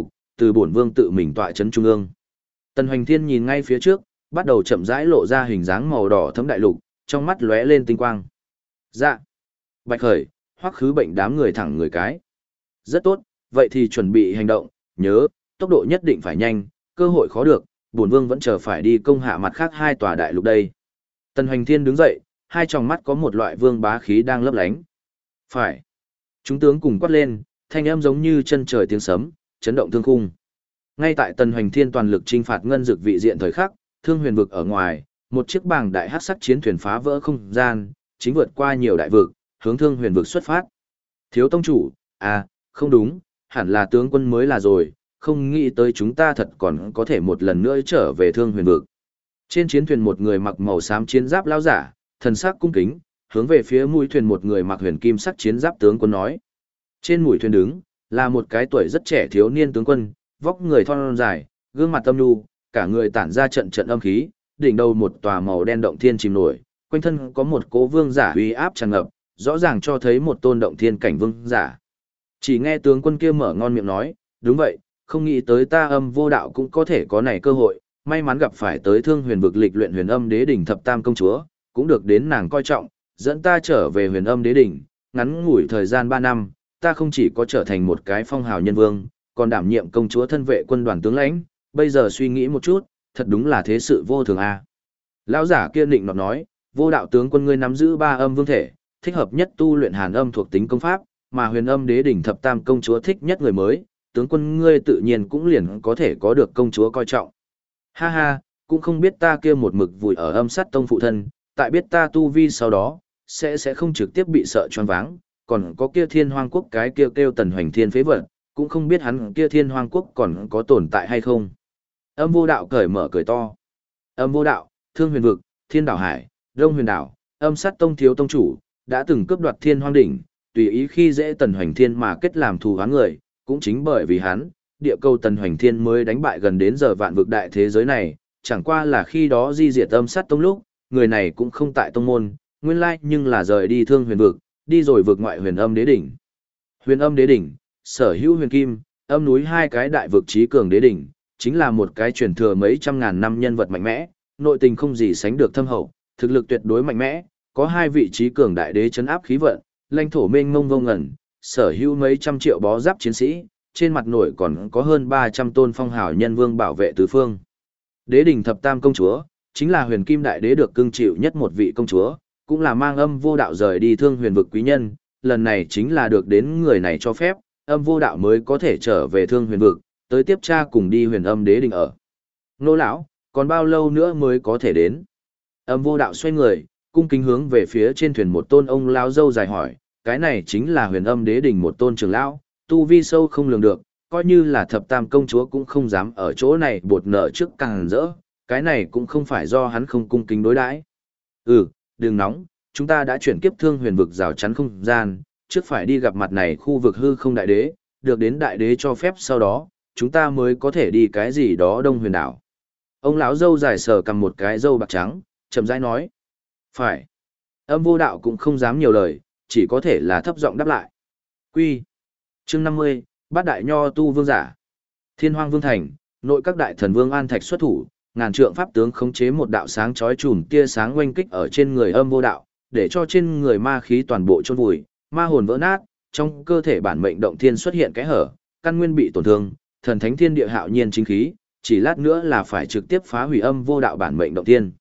từ bổn vương tự mình tọa trấn trung ương. Tần Hoành Thiên nhìn ngay phía trước, bắt đầu chậm rãi lộ ra hình dáng màu đỏ thấm đại lục, trong mắt lóe lên tinh quang. Dạ. Bạch Khởi, Hoắc Khứ Bệnh đám người thẳng người cái. Rất tốt, vậy thì chuẩn bị hành động, nhớ, tốc độ nhất định phải nhanh, cơ hội khó được, bổn vương vẫn chờ phải đi công hạ mặt khác hai tòa đại lục đây. Tần Hoành Thiên đứng dậy, hai tròng mắt có một loại vương bá khí đang lấp lánh. Phải. Chúng tướng cùng quát lên, thanh âm giống như chân trời tiếng sấm, chấn động thương khung. Ngay tại Tần Hoành Thiên toàn lực chinh phạt ngân dực vị diện thời khắc, Thương Huyền vực ở ngoài, một chiếc bảng đại hắc sắc chiến thuyền phá vỡ không gian, chính vượt qua nhiều đại vực, hướng Thương Huyền vực xuất phát. Thiếu tông chủ, à, không đúng, hẳn là tướng quân mới là rồi, không nghĩ tới chúng ta thật còn có thể một lần nữa trở về Thương Huyền vực. Trên chiến thuyền một người mặc màu xám chiến giáp lão giả, thần sắc cung kính, hướng về phía mũi thuyền một người mặc huyền kim sắc chiến giáp tướng quân nói. Trên mũi thuyền đứng là một cái tuổi rất trẻ thiếu niên tướng quân, vóc người thon dài, gương mặt âm nhu, cả người tản ra trận trận âm khí, đỉnh đầu một tòa màu đen động thiên chìm nổi, quanh thân có một cố vương giả uy áp tràn ngập, rõ ràng cho thấy một tôn động thiên cảnh vương giả. Chỉ nghe tướng quân kia mở ngon miệng nói, đúng vậy, không nghĩ tới ta Âm Vô Đạo cũng có thể có này cơ hội, may mắn gặp phải tới Thương Huyền vực lịch luyện Huyền Âm Đế đỉnh thập tam công chúa, cũng được đến nàng coi trọng, dẫn ta trở về Huyền Âm Đế đỉnh, ngắn ngủi thời gian 3 năm, ta không chỉ có trở thành một cái phong hào nhân vương, còn đảm nhiệm công chúa thân vệ quân đoàn tướng lãnh, bây giờ suy nghĩ một chút, thật đúng là thế sự vô thường a. Lão giả kia định nọt nói, Vô Đạo tướng quân ngươi nắm giữ 3 âm vương thể, thích hợp nhất tu luyện Hàn Âm thuộc tính công pháp, mà Huyền Âm Đế đỉnh thập tam công chúa thích nhất người mới, tướng quân ngươi tự nhiên cũng liền có thể có được công chúa coi trọng. Ha ha, cũng không biết ta kia một mực vùi ở Âm Sát tông phụ thân, tại biết ta tu vi sau đó, sẽ không trực tiếp bị sợ choáng váng, còn có kia Thiên Hoang quốc cái kia kêu Tần Hoành Thiên phế vật, cũng không biết hắn kia Thiên Hoang quốc còn có tồn tại hay không. Âm Vô Đạo cởi mở cười to. Âm Vô Đạo, Thương Huyền vực, Thiên Đảo Hải, Đông Huyền Đảo, Âm Sát tông thiếu tông chủ, đã từng cướp đoạt Thiên Hoang đỉnh, tùy ý khi dễ Tần Hoành Thiên mà kết làm thù oán người, cũng chính bởi vì hắn, địa cầu Tần Hoành Thiên mới đánh bại gần đến giờ vạn vực đại thế giới này, chẳng qua là khi đó di diệt Âm Sát tông lúc, người này cũng không tại tông môn, nguyên lai nhưng là rời đi Thương Huyền vực, đi rồi vực ngoại Huyền Âm Đế đỉnh. Huyền Âm Đế đỉnh, sở hữu huyền kim, âm núi hai cái đại vực trí cường đế đỉnh, chính là một cái truyền thừa mấy trăm ngàn năm nhân vật mạnh mẽ, nội tình không gì sánh được thâm hậu, thực lực tuyệt đối mạnh mẽ, có hai vị trí cường đại đế chấn áp khí vận, lãnh thổ mênh mông vô ngần, sở hữu mấy trăm triệu bó giáp chiến sĩ, trên mặt nổi còn có hơn 300 tôn phong hào nhân vương bảo vệ tứ phương. Đế đỉnh thập tam công chúa, chính là huyền kim đại đế được cưng chịu nhất một vị công chúa, cũng là mang Âm Vô Đạo rời đi Thương Huyền vực quý nhân, lần này chính là được đến người này cho phép, Âm Vô Đạo mới có thể trở về Thương Huyền vực, tới tiếp cha cùng đi Huyền Âm Đế đỉnh ở. Nô lão, còn bao lâu nữa mới có thể đến? Âm Vô Đạo xoay người, cung kính hướng về phía trên thuyền một tôn ông lão râu dài hỏi, cái này chính là Huyền Âm Đế đỉnh một tôn trưởng lão, tu vi sâu không lường được, coi như là thập tam công chúa cũng không dám ở chỗ này bột nợ trước càng rỡ, cái này cũng không phải do hắn không cung kính đối đãi. Ừ, đừng nóng, chúng ta đã chuyển kiếp Thương Huyền vực rào chắn không gian, trước phải đi gặp mặt này khu vực hư không đại đế, được đến đại đế cho phép sau đó, chúng ta mới có thể đi cái gì đó Đông Huyền đảo. Ông lão râu dài sờ cầm một cái râu bạc trắng, chậm rãi nói. Phải. Âm Vô Đạo cũng không dám nhiều lời, chỉ có thể là thấp giọng đáp lại. Quy. Chương 50, Bát Đại Nho Tu Vương Giả. Thiên Hoang Vương Thành, nội các đại thần vương An Thạch xuất thủ, ngàn trượng pháp tướng khống chế một đạo sáng chói chùm tia sáng oanh kích ở trên người Âm Vô Đạo, để cho trên người ma khí toàn bộ chôn vùi, ma hồn vỡ nát, trong cơ thể bản mệnh động thiên xuất hiện cái hở, căn nguyên bị tổn thương, thần thánh thiên địa hạo nhiên chính khí, chỉ lát nữa là phải trực tiếp phá hủy Âm Vô Đạo bản mệnh động thiên.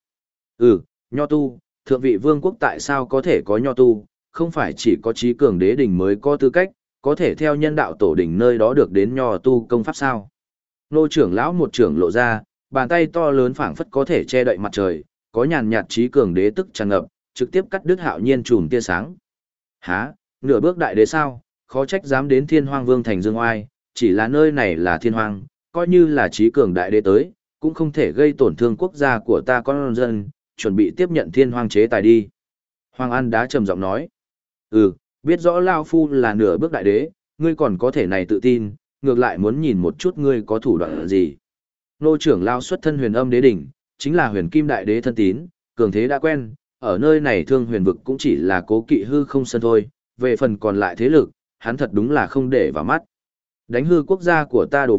Nho tu, thượng vị vương quốc tại sao có thể có nho tu, không phải chỉ có trí cường đế đỉnh mới có tư cách, có thể theo nhân đạo tổ đỉnh nơi đó được đến nho tu công pháp sao? Nô trưởng lão một trưởng lộ ra, bàn tay to lớn phảng phất có thể che đậy mặt trời, có nhàn nhạt trí cường đế tức tràn ngập, trực tiếp cắt đứt hạo nhiên chùm tia sáng. Hả, nửa bước đại đế sao, khó trách dám đến Thiên Hoang Vương thành dương oai, chỉ là nơi này là Thiên Hoang, coi như là trí cường đại đế tới, cũng không thể gây tổn thương quốc gia của ta con dân, chuẩn bị tiếp nhận Thiên Hoang chế tài đi. Hoàng An Đá trầm giọng nói, biết rõ Lao Phu là nửa bước đại đế, ngươi còn có thể này tự tin, ngược lại muốn nhìn một chút ngươi có thủ đoạn gì. Nô trưởng Lao xuất thân Huyền Âm Đế đỉnh, chính là Huyền Kim đại đế thân tín, cường thế đã quen, ở nơi này Thương Huyền vực cũng chỉ là cố kỵ hư không sân thôi, về phần còn lại thế lực, hắn thật đúng là không để vào mắt. Đánh hư quốc gia của ta đồ vật,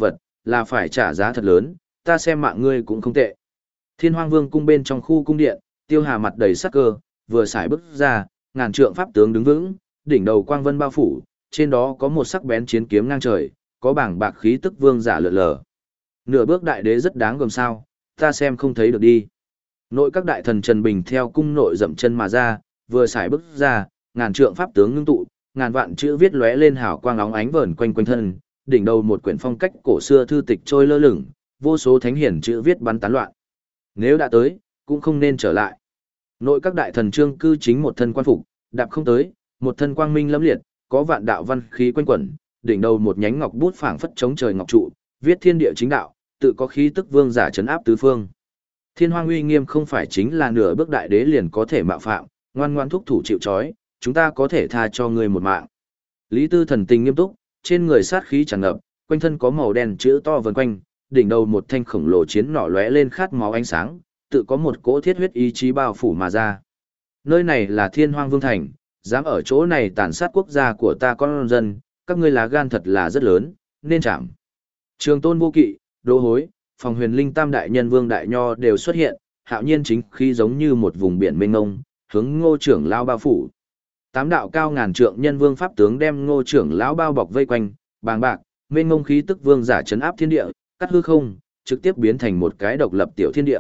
là phải trả giá thật lớn, ta xem mạng ngươi cũng không tệ. Thiên Hoang Vương cung bên trong khu cung điện, Tiêu Hà mặt đầy sắc cơ, vừa xài bước ra, ngàn trượng pháp tướng đứng vững, đỉnh đầu quang vân bao phủ, trên đó có một sắc bén chiến kiếm ngang trời, có bảng bạc khí tức vương giả lượn lờ. Nửa bước đại đế rất đáng gờm sao, ta xem không thấy được đi. Nội các đại thần Trần Bình theo cung nội dậm chân mà ra, vừa xài bước ra, ngàn trượng pháp tướng ngưng tụ, ngàn vạn chữ viết lóe lên hào quang óng ánh vờn quanh quanh thân, đỉnh đầu một quyển phong cách cổ xưa thư tịch trôi lơ lửng, vô số thánh hiển chữ viết bắn tán loạn. Nếu đã tới, cũng không nên trở lại. Nội các đại thần trương cư chính một thân quan phục, đạp không tới, một thân quang minh lẫm liệt, có vạn đạo văn khí quanh quẩn, đỉnh đầu một nhánh ngọc bút phảng phất chống trời ngọc trụ, viết thiên địa chính đạo, tự có khí tức vương giả trấn áp tứ phương. Thiên Hoang uy nghiêm không phải chính là nửa bước đại đế liền có thể mạo phạm, ngoan ngoan thúc thủ chịu trói, chúng ta có thể tha cho ngươi một mạng. Lý Tư thần tình nghiêm túc, trên người sát khí tràn ngập, quanh thân có màu đen chữ to vần quanh, đỉnh đầu một thanh khổng lồ chiến nỏ lóe lên khát máu ánh sáng, tự có một cỗ thiết huyết ý chí bao phủ mà ra. Nơi này là Thiên Hoang Vương thành, dám ở chỗ này tàn sát quốc gia của ta con dân, các ngươi lá gan thật là rất lớn, nên chạm. Trường Tôn Vô Kỵ, Đỗ Hối, Phòng Huyền Linh Tam đại nhân Vương đại nho đều xuất hiện, hạo nhiên chính khí giống như một vùng biển mênh mông, hướng Ngô trưởng lão bao phủ. Tám đạo cao ngàn trượng nhân vương pháp tướng đem Ngô trưởng lão bao bọc vây quanh, bàng bạc, mênh mông khí tức vương giả trấn áp thiên địa, cắt hư không, trực tiếp biến thành một cái độc lập tiểu thiên địa.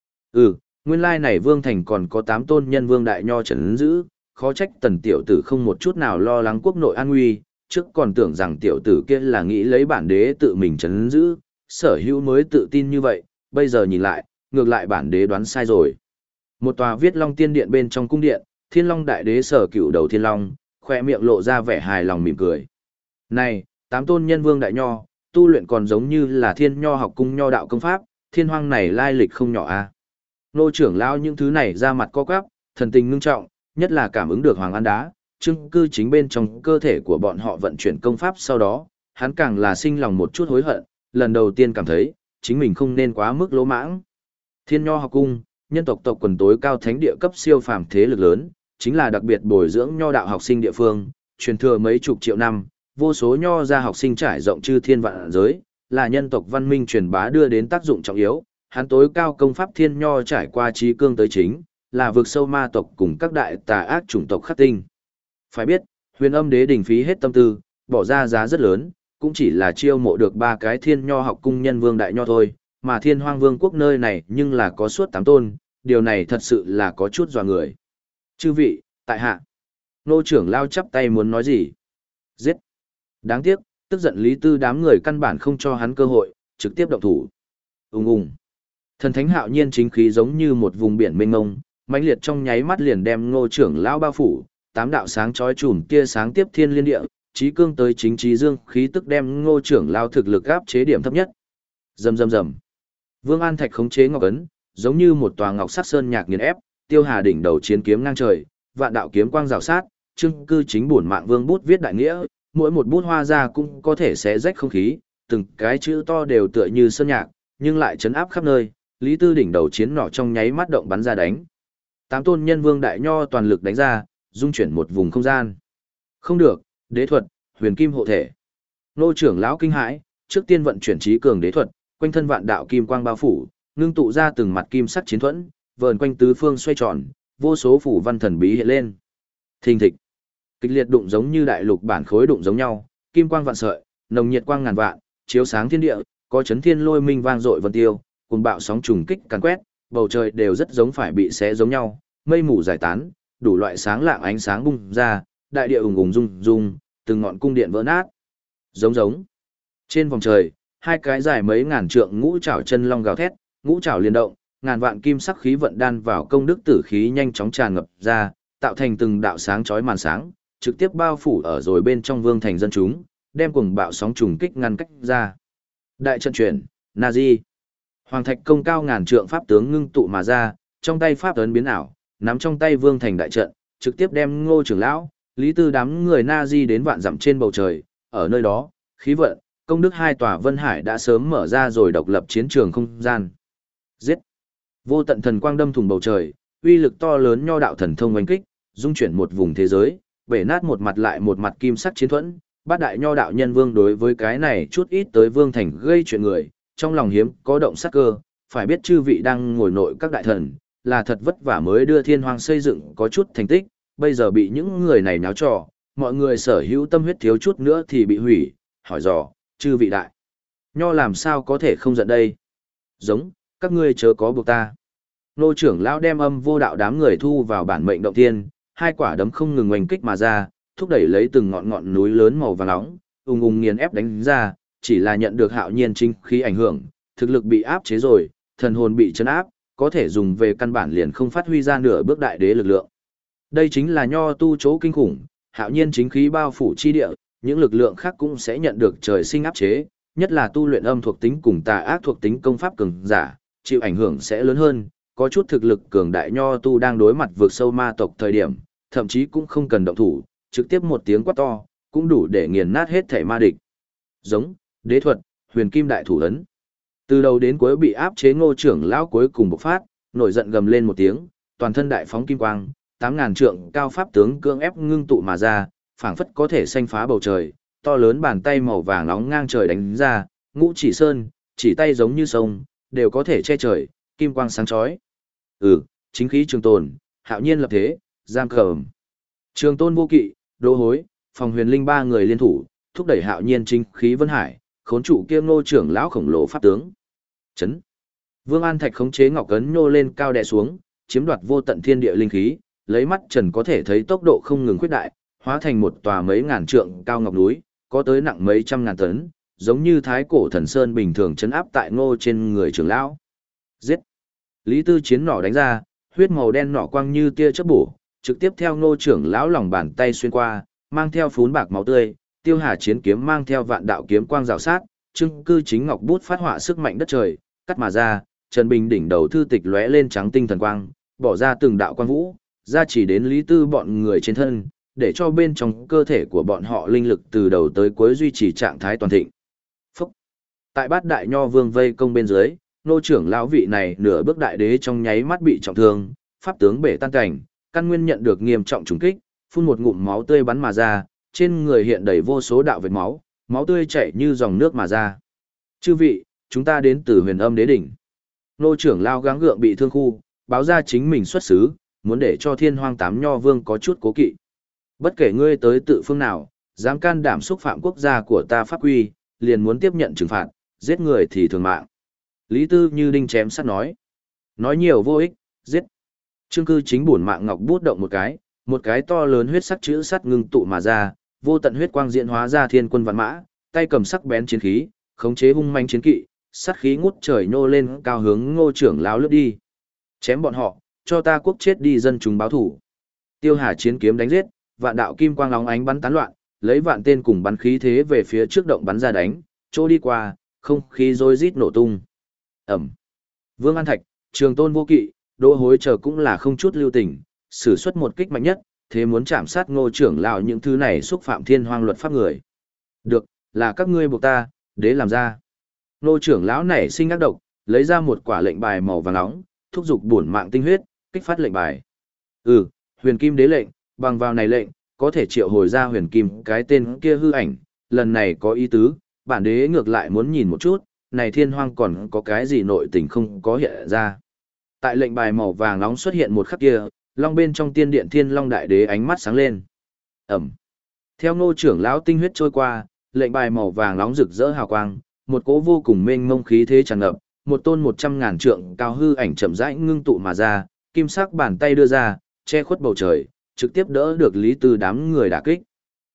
Nguyên lai này vương thành còn có 8 tôn nhân vương đại nho trấn giữ, khó trách Tần tiểu tử không một chút nào lo lắng quốc nội an nguy, trước còn tưởng rằng tiểu tử kia là nghĩ lấy bản đế tự mình trấn giữ, sở hữu mới tự tin như vậy, bây giờ nhìn lại, ngược lại bản đế đoán sai rồi. Một tòa viết Long Tiên Điện bên trong cung điện, Thiên Long đại đế sở cửu đầu Thiên Long, khoe miệng lộ ra vẻ hài lòng mỉm cười. Này, 8 tôn nhân vương đại nho, tu luyện còn giống như là Thiên Nho học cung nho đạo công pháp, Thiên Hoang này lai lịch không nhỏ a. Nô trưởng lão những thứ này ra mặt co quắp, thần tình ngưng trọng, nhất là cảm ứng được Hoàng An Đá, chứng cư chính bên trong cơ thể của bọn họ vận chuyển công pháp sau đó, hắn càng là sinh lòng một chút hối hận, lần đầu tiên cảm thấy, chính mình không nên quá mức lỗ mãng. Thiên Nho học cung, nhân tộc tộc quần tối cao thánh địa cấp siêu phàm thế lực lớn, chính là đặc biệt bồi dưỡng nho đạo học sinh địa phương, truyền thừa mấy chục triệu năm, vô số nho gia học sinh trải rộng chư thiên vạn giới, là nhân tộc văn minh truyền bá đưa đến tác dụng trọng yếu. Hắn tối cao công pháp Thiên Nho trải qua trí cương tới chính, là vực sâu ma tộc cùng các đại tà ác chủng tộc khắc tinh. Phải biết, Huyền Âm Đế đình phí hết tâm tư, bỏ ra giá rất lớn, cũng chỉ là chiêu mộ được 3 cái Thiên Nho học cung nhân vương đại nho thôi, mà Thiên Hoang Vương quốc nơi này nhưng là có suốt 8 tôn, điều này thật sự là có chút dọa người. Chư vị, tại hạ. Nô trưởng lao chắp tay muốn nói gì? Giết. Đáng tiếc, tức giận Lý Tư đám người căn bản không cho hắn cơ hội, trực tiếp động thủ. Ùng. Thần thánh hạo nhiên chính khí giống như một vùng biển mênh mông, mãnh liệt trong nháy mắt liền đem Ngô trưởng lão bao phủ, 8 đạo sáng chói chùm tia sáng tiếp thiên liên địa, chí cương tới chính trí dương khí tức đem Ngô trưởng lão thực lực áp chế điểm thấp nhất. Rầm. Vương An Thạch khống chế ngọc ấn, giống như một tòa ngọc sắc sơn nhạc nghiền ép, Tiêu Hà đỉnh đầu chiến kiếm ngang trời, vạn đạo kiếm quang rào sát, trưng cư chính bổn mạng vương bút viết đại nghĩa, mỗi một bút hoa ra cũng có thể xé rách không khí, từng cái chữ to đều tựa như sơn nhạc, nhưng lại chấn áp khắp nơi. Lý Tư đỉnh đầu chiến nỏ trong nháy mắt động bắn ra đánh. 8 tôn nhân vương đại nho toàn lực đánh ra, dung chuyển một vùng không gian. Không được, đế thuật, huyền kim hộ thể. Nô trưởng lão kinh hãi, trước tiên vận chuyển trí cường đế thuật, quanh thân vạn đạo kim quang bao phủ, ngưng tụ ra từng mặt kim sắc chiến thuẫn, vờn quanh tứ phương xoay tròn, vô số phủ văn thần bí hiện lên. Thình thịch. Kịch liệt đụng giống như đại lục bản khối đụng giống nhau, kim quang vạn sợi, nồng nhiệt quang ngàn vạn, chiếu sáng thiên địa, có chấn thiên lôi minh vang dội vân tiêu, cùng bạo sóng trùng kích càn quét, bầu trời đều rất giống phải bị xé giống nhau, mây mù giải tán, đủ loại sáng lạng ánh sáng bung ra, đại địa ùng ùng rung rung, từng ngọn cung điện vỡ nát. Giống. Trên vòng trời, 2 cái dài mấy ngàn trượng ngũ trảo chân long gào thét, ngũ trảo liên động, ngàn vạn kim sắc khí vận đan vào công đức tử khí nhanh chóng tràn ngập ra, tạo thành từng đạo sáng chói màn sáng, trực tiếp bao phủ ở rồi bên trong vương thành dân chúng, đem cuồng bạo sóng trùng kích ngăn cách ra. Đại trận chuyển, Nazi. Hoàng thạch công cao ngàn trượng pháp tướng ngưng tụ mà ra, trong tay pháp ấn biến ảo, nắm trong tay vương thành đại trận, trực tiếp đem Ngô trưởng lão, Lý Tư đám người Nazi đến vạn dặm trên bầu trời, ở nơi đó, khí vận, công đức 2 tòa Vân Hải đã sớm mở ra rồi độc lập chiến trường không gian. Giết! Vô tận thần quang đâm thủng bầu trời, uy lực to lớn nho đạo thần thông oanh kích, dung chuyển một vùng thế giới, bể nát một mặt lại một mặt kim sắc chiến thuẫn, Bát đại nho đạo nhân vương đối với cái này chút ít tới vương thành gây chuyện người, trong lòng hiếm có động sát cơ, phải biết chư vị đang ngồi nội các đại thần, là thật vất vả mới đưa thiên hoàng xây dựng có chút thành tích, bây giờ bị những người này náo trò, mọi người sở hữu tâm huyết thiếu chút nữa thì bị hủy, hỏi dò, chư vị đại. Nho làm sao có thể không giận đây? Giống, các ngươi chớ có buộc ta. Nô trưởng lão đem âm vô đạo đám người thu vào bản mệnh động thiên, hai quả đấm không ngừng oanh kích mà ra, thúc đẩy lấy từng ngọn ngọn núi lớn màu vàng nóng, ung ung nghiền ép đánh ra, chỉ là nhận được hạo nhiên chính khí ảnh hưởng, thực lực bị áp chế rồi, thần hồn bị chấn áp, có thể dùng về căn bản liền không phát huy ra nửa bước đại đế lực lượng. Đây chính là nho tu chỗ kinh khủng, hạo nhiên chính khí bao phủ chi địa, những lực lượng khác cũng sẽ nhận được trời sinh áp chế, nhất là tu luyện âm thuộc tính cùng tà ác thuộc tính công pháp cường giả, chịu ảnh hưởng sẽ lớn hơn, có chút thực lực cường đại nho tu đang đối mặt vượt sâu ma tộc thời điểm, thậm chí cũng không cần động thủ, trực tiếp một tiếng quát to, cũng đủ để nghiền nát hết thể ma địch. Giống, đế thuật, huyền kim đại thủ ấn. Từ đầu đến cuối bị áp chế Ngô trưởng lão cuối cùng bộc phát, nổi giận gầm lên một tiếng, toàn thân đại phóng kim quang, 8000 trượng cao pháp tướng cưỡng ép ngưng tụ mà ra, phảng phất có thể xanh phá bầu trời, to lớn bàn tay màu vàng nóng ngang trời đánh ra, ngũ chỉ sơn, chỉ tay giống như sông, đều có thể che trời, kim quang sáng chói. Chính khí trường tồn, hạo nhiên lập thế, giam cầm. Trường tôn vô kỵ, đỗ hối, phòng huyền linh ba người liên thủ, thúc đẩy hạo nhiên chính khí vân hải, khốn trụ kia Ngô trưởng lão khổng lồ pháp tướng. Chấn. Vương An Thạch khống chế ngọc ấn nhô lên cao đè xuống, chiếm đoạt vô tận thiên địa linh khí, lấy mắt trần có thể thấy tốc độ không ngừng khuyết đại, hóa thành một tòa mấy ngàn trượng cao ngọc núi, có tới nặng mấy trăm ngàn tấn, giống như thái cổ thần sơn bình thường chấn áp tại Ngô trên người trưởng lão. Giết. Lý Tư chiến nỏ đánh ra, huyết màu đen nỏ quang như tia chớp bổ, trực tiếp theo Ngô trưởng lão lòng bàn tay xuyên qua, mang theo phún bạc máu tươi, Tiêu Hà chiến kiếm mang theo vạn đạo kiếm quang rào sát, Trưng Cư chính ngọc bút phát họa sức mạnh đất trời, cắt mà ra, Trần Bình đỉnh đầu thư tịch lóe lên trắng tinh thần quang, bỏ ra từng đạo quang vũ, ra chỉ đến Lý Tư bọn người trên thân, để cho bên trong cơ thể của bọn họ linh lực từ đầu tới cuối duy trì trạng thái toàn thịnh. Phúc. Tại Bát Đại Nho Vương vây công bên dưới, Ngô trưởng lão vị này nửa bước đại đế trong nháy mắt bị trọng thương, pháp tướng bể tan cảnh, căn nguyên nhận được nghiêm trọng trùng kích, phun một ngụm máu tươi bắn mà ra, trên người hiện đầy vô số đạo vết máu, máu tươi chảy như dòng nước mà ra. Chư vị, chúng ta đến từ Huyền Âm Đế đỉnh. Ngô trưởng lão gắng gượng bị thương khu, báo ra chính mình xuất xứ, muốn để cho Thiên Hoang Tám Nho Vương có chút cố kỵ. Bất kể ngươi tới tự phương nào, dám can đảm xúc phạm quốc gia của ta pháp quy, liền muốn tiếp nhận trừng phạt, giết người thì thường mạng. Lý Tư như đinh chém sắt nói. Nói nhiều vô ích, giết. Trương Cư chính bổn mạng ngọc bút động một cái to lớn huyết sắc chữ sắt ngưng tụ mà ra, vô tận huyết quang diễn hóa ra thiên quân vạn mã, tay cầm sắc bén chiến khí, khống chế hung manh chiến kỵ, sát khí ngút trời nhô lên cao hướng Ngô trưởng lão lướt đi. Chém bọn họ, cho ta quốc chết đi dân chúng báo thủ. Tiêu Hà chiến kiếm đánh giết, vạn đạo kim quang óng ánh bắn tán loạn, lấy vạn tên cùng bắn khí thế về phía trước động bắn ra đánh, chỗ đi qua, không khí rối rít nổ tung. Ẩm. Vương An Thạch, Trường Tôn vô kỵ, Đỗ Hối chờ cũng là không chút lưu tình, sử xuất một kích mạnh nhất, thế muốn chạm sát Ngô trưởng lão những thứ này xúc phạm thiên hoang luật pháp người. Được, là các ngươi buộc ta, đế làm ra. Ngô trưởng lão nảy sinh ác độc, lấy ra một quả lệnh bài màu vàng nóng, thúc giục bổn mạng tinh huyết, kích phát lệnh bài. Huyền Kim đế lệnh, bằng vào này lệnh, có thể triệu hồi ra Huyền Kim cái tên kia hư ảnh, lần này có ý tứ, bản đế ngược lại muốn nhìn một chút, này thiên hoang còn có cái gì nội tình không có hiện ra. Tại lệnh bài màu vàng nóng xuất hiện một khắc kia, long bên trong tiên điện Thiên Long đại đế ánh mắt sáng lên. Ẩm. Theo Ngô trưởng lão tinh huyết trôi qua, lệnh bài màu vàng nóng rực rỡ hào quang, một cỗ vô cùng mênh mông khí thế tràn ngập, một tôn 100.000 trượng cao hư ảnh chậm rãi ngưng tụ mà ra, kim sắc bàn tay đưa ra, che khuất bầu trời, trực tiếp đỡ được Lý Tư đám người đả kích.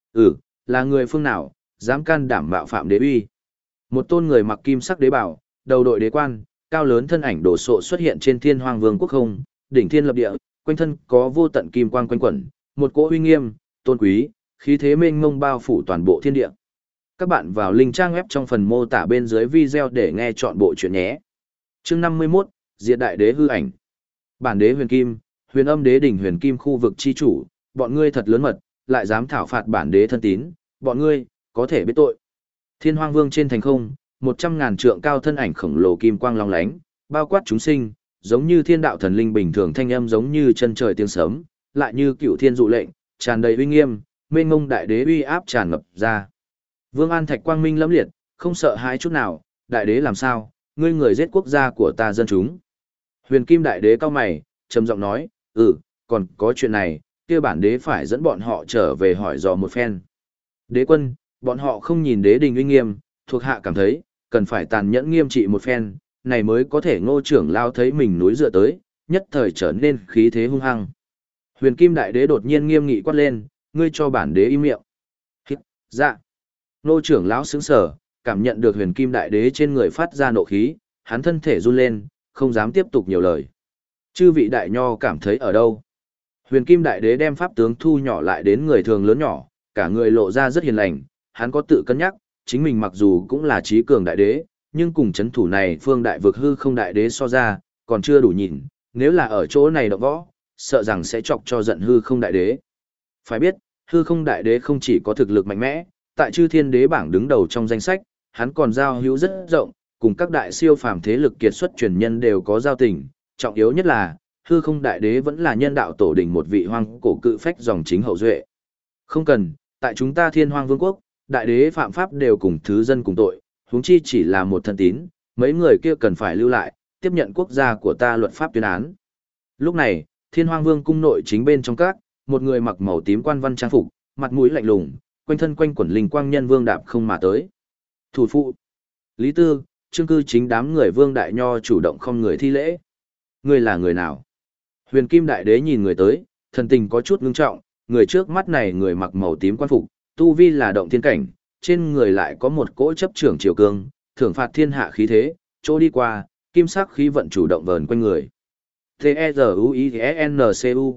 Là người phương nào, dám can đảm mạo phạm đế uy. Một tôn người mặc kim sắc đế bào, đầu đội đế quan, cao lớn thân ảnh đổ sộ xuất hiện trên Thiên Hoang Vương quốc không, đỉnh thiên lập địa, quanh thân có vô tận kim quang quanh quẩn, một cỗ uy nghiêm, tôn quý, khí thế mênh mông bao phủ toàn bộ thiên địa. Các bạn vào link trang web trong phần mô tả bên dưới video để nghe chọn bộ chuyện nhé. Chương 51, Diệt Đại Đế hư ảnh. Bản đế Huyền Kim, Huyền Âm Đế đỉnh Huyền Kim khu vực chi chủ, bọn ngươi thật lớn mật, lại dám thảo phạt bản đế thân tín, bọn ngươi có thể biết tội. Thiên Hoang Vương trên thành không, 100.000 trượng cao thân ảnh khổng lồ kim quang long lánh, bao quát chúng sinh, giống như thiên đạo thần linh bình thường thanh âm giống như chân trời tiếng sấm, lại như cửu thiên dụ lệnh, tràn đầy uy nghiêm, mênh mông đại đế uy áp tràn ngập ra. Vương An Thạch quang minh lẫm liệt, không sợ hãi chút nào, đại đế làm sao, ngươi người giết quốc gia của ta dân chúng. Huyền Kim đại đế cao mày, trầm giọng nói, còn có chuyện này, kia bản đế phải dẫn bọn họ trở về hỏi dò một phen. Đế quân, bọn họ không nhìn đế đình uy nghiêm, thuộc hạ cảm thấy, cần phải tàn nhẫn nghiêm trị một phen, này mới có thể Ngô trưởng lao thấy mình núi dựa tới, nhất thời trở nên khí thế hung hăng. Huyền Kim đại đế đột nhiên nghiêm nghị quát lên, ngươi cho bản đế im miệng. Hít, dạ. Ngô trưởng lão sững sờ, cảm nhận được Huyền Kim đại đế trên người phát ra nộ khí, hắn thân thể run lên, không dám tiếp tục nhiều lời. Chư vị đại nho cảm thấy ở đâu? Huyền Kim đại đế đem pháp tướng thu nhỏ lại đến người thường lớn nhỏ, cả người lộ ra rất hiền lành, hắn có tự cân nhắc, chính mình mặc dù cũng là trí cường đại đế, nhưng cùng chấn thủ này phương đại vực hư không đại đế so ra, còn chưa đủ nhìn, nếu là ở chỗ này động võ, sợ rằng sẽ chọc cho giận hư không đại đế. Phải biết, hư không đại đế không chỉ có thực lực mạnh mẽ, tại chư thiên đế bảng đứng đầu trong danh sách, hắn còn giao hữu rất rộng, cùng các đại siêu phàm thế lực kiệt xuất truyền nhân đều có giao tình, trọng yếu nhất là, hư không đại đế vẫn là nhân đạo tổ đỉnh một vị hoang cổ cự phách dòng chính hậu duệ. Không cần, tại chúng ta Thiên Hoang Vương quốc, đại đế phạm pháp đều cùng thứ dân cùng tội, huống chi chỉ là một thân tín, mấy người kia cần phải lưu lại, tiếp nhận quốc gia của ta luật pháp tuyên án. Lúc này, Thiên Hoang Vương cung nội chính bên trong các, một người mặc màu tím quan văn trang phục, mặt mũi lạnh lùng, quanh thân quanh quẩn linh quang nhân vương đạp không mà tới. Thủ phụ, Lý Tư, Trương Cư chính đám người Vương Đại Nho chủ động không người thi lễ. Người là người nào? Huyền Kim Đại Đế nhìn người tới, thần tình có chút ngưng trọng, người trước mắt này người mặc màu tím quan phục, tu vi là động thiên cảnh, trên người lại có một cỗ chấp trưởng triều cương, thưởng phạt thiên hạ khí thế, chỗ đi qua, kim sắc khí vận chủ động vờn quanh người. T-E-Z-U-I-E-N-C-U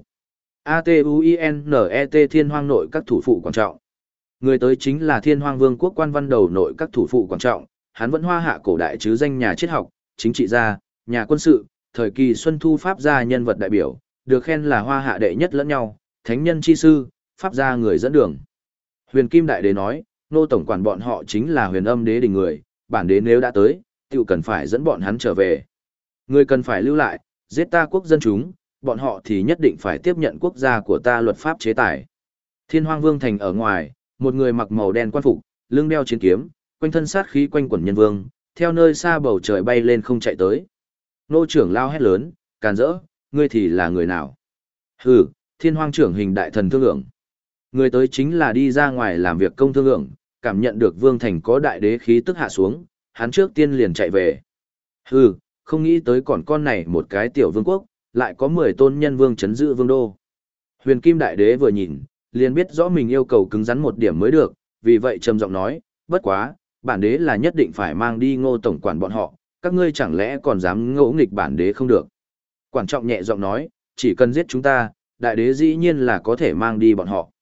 A-T-U-I-N-E-T Thiên Hoang nội các thủ phụ quan trọng. Người tới chính là Thiên Hoang Vương quốc quan văn đầu nội các thủ phụ quan trọng, hắn vẫn hoa hạ cổ đại chứ danh nhà triết học, chính trị gia, nhà quân sự, thời kỳ Xuân Thu Pháp gia nhân vật đại biểu, được khen là hoa hạ đệ nhất lẫn nhau, thánh nhân chi sư, Pháp gia người dẫn đường. Huyền Kim Đại Đế nói, nô tổng quản bọn họ chính là huyền âm đế đình người, bản đế nếu đã tới, tiểu cần phải dẫn bọn hắn trở về. Người cần phải lưu lại, giết ta quốc dân chúng, bọn họ thì nhất định phải tiếp nhận quốc gia của ta luật pháp chế tài. Thiên Hoang Vương thành ở ngoài, một người mặc màu đen quan phục, lưng đeo chiến kiếm, quanh thân sát khí quanh quẩn nhân vương, theo nơi xa bầu trời bay lên không chạy tới. Nô trưởng lao hét lớn, càn rỡ, ngươi thì là người nào? Hừ, Thiên Hoang trưởng hình đại thần thương lượng. Người tới chính là đi ra ngoài làm việc công thương lượng, cảm nhận được vương thành có đại đế khí tức hạ xuống, hắn trước tiên liền chạy về. Hừ, không nghĩ tới còn con này một cái tiểu vương quốc, lại có 10 tôn nhân vương chấn giữ vương đô. Huyền Kim Đại Đế vừa nhìn, liền biết rõ mình yêu cầu cứng rắn một điểm mới được, vì vậy trầm giọng nói, bất quá, bản đế là nhất định phải mang đi Ngô tổng quản bọn họ, các ngươi chẳng lẽ còn dám ngỗ nghịch bản đế không được. Quản trọng nhẹ giọng nói, chỉ cần giết chúng ta, đại đế dĩ nhiên là có thể mang đi bọn họ.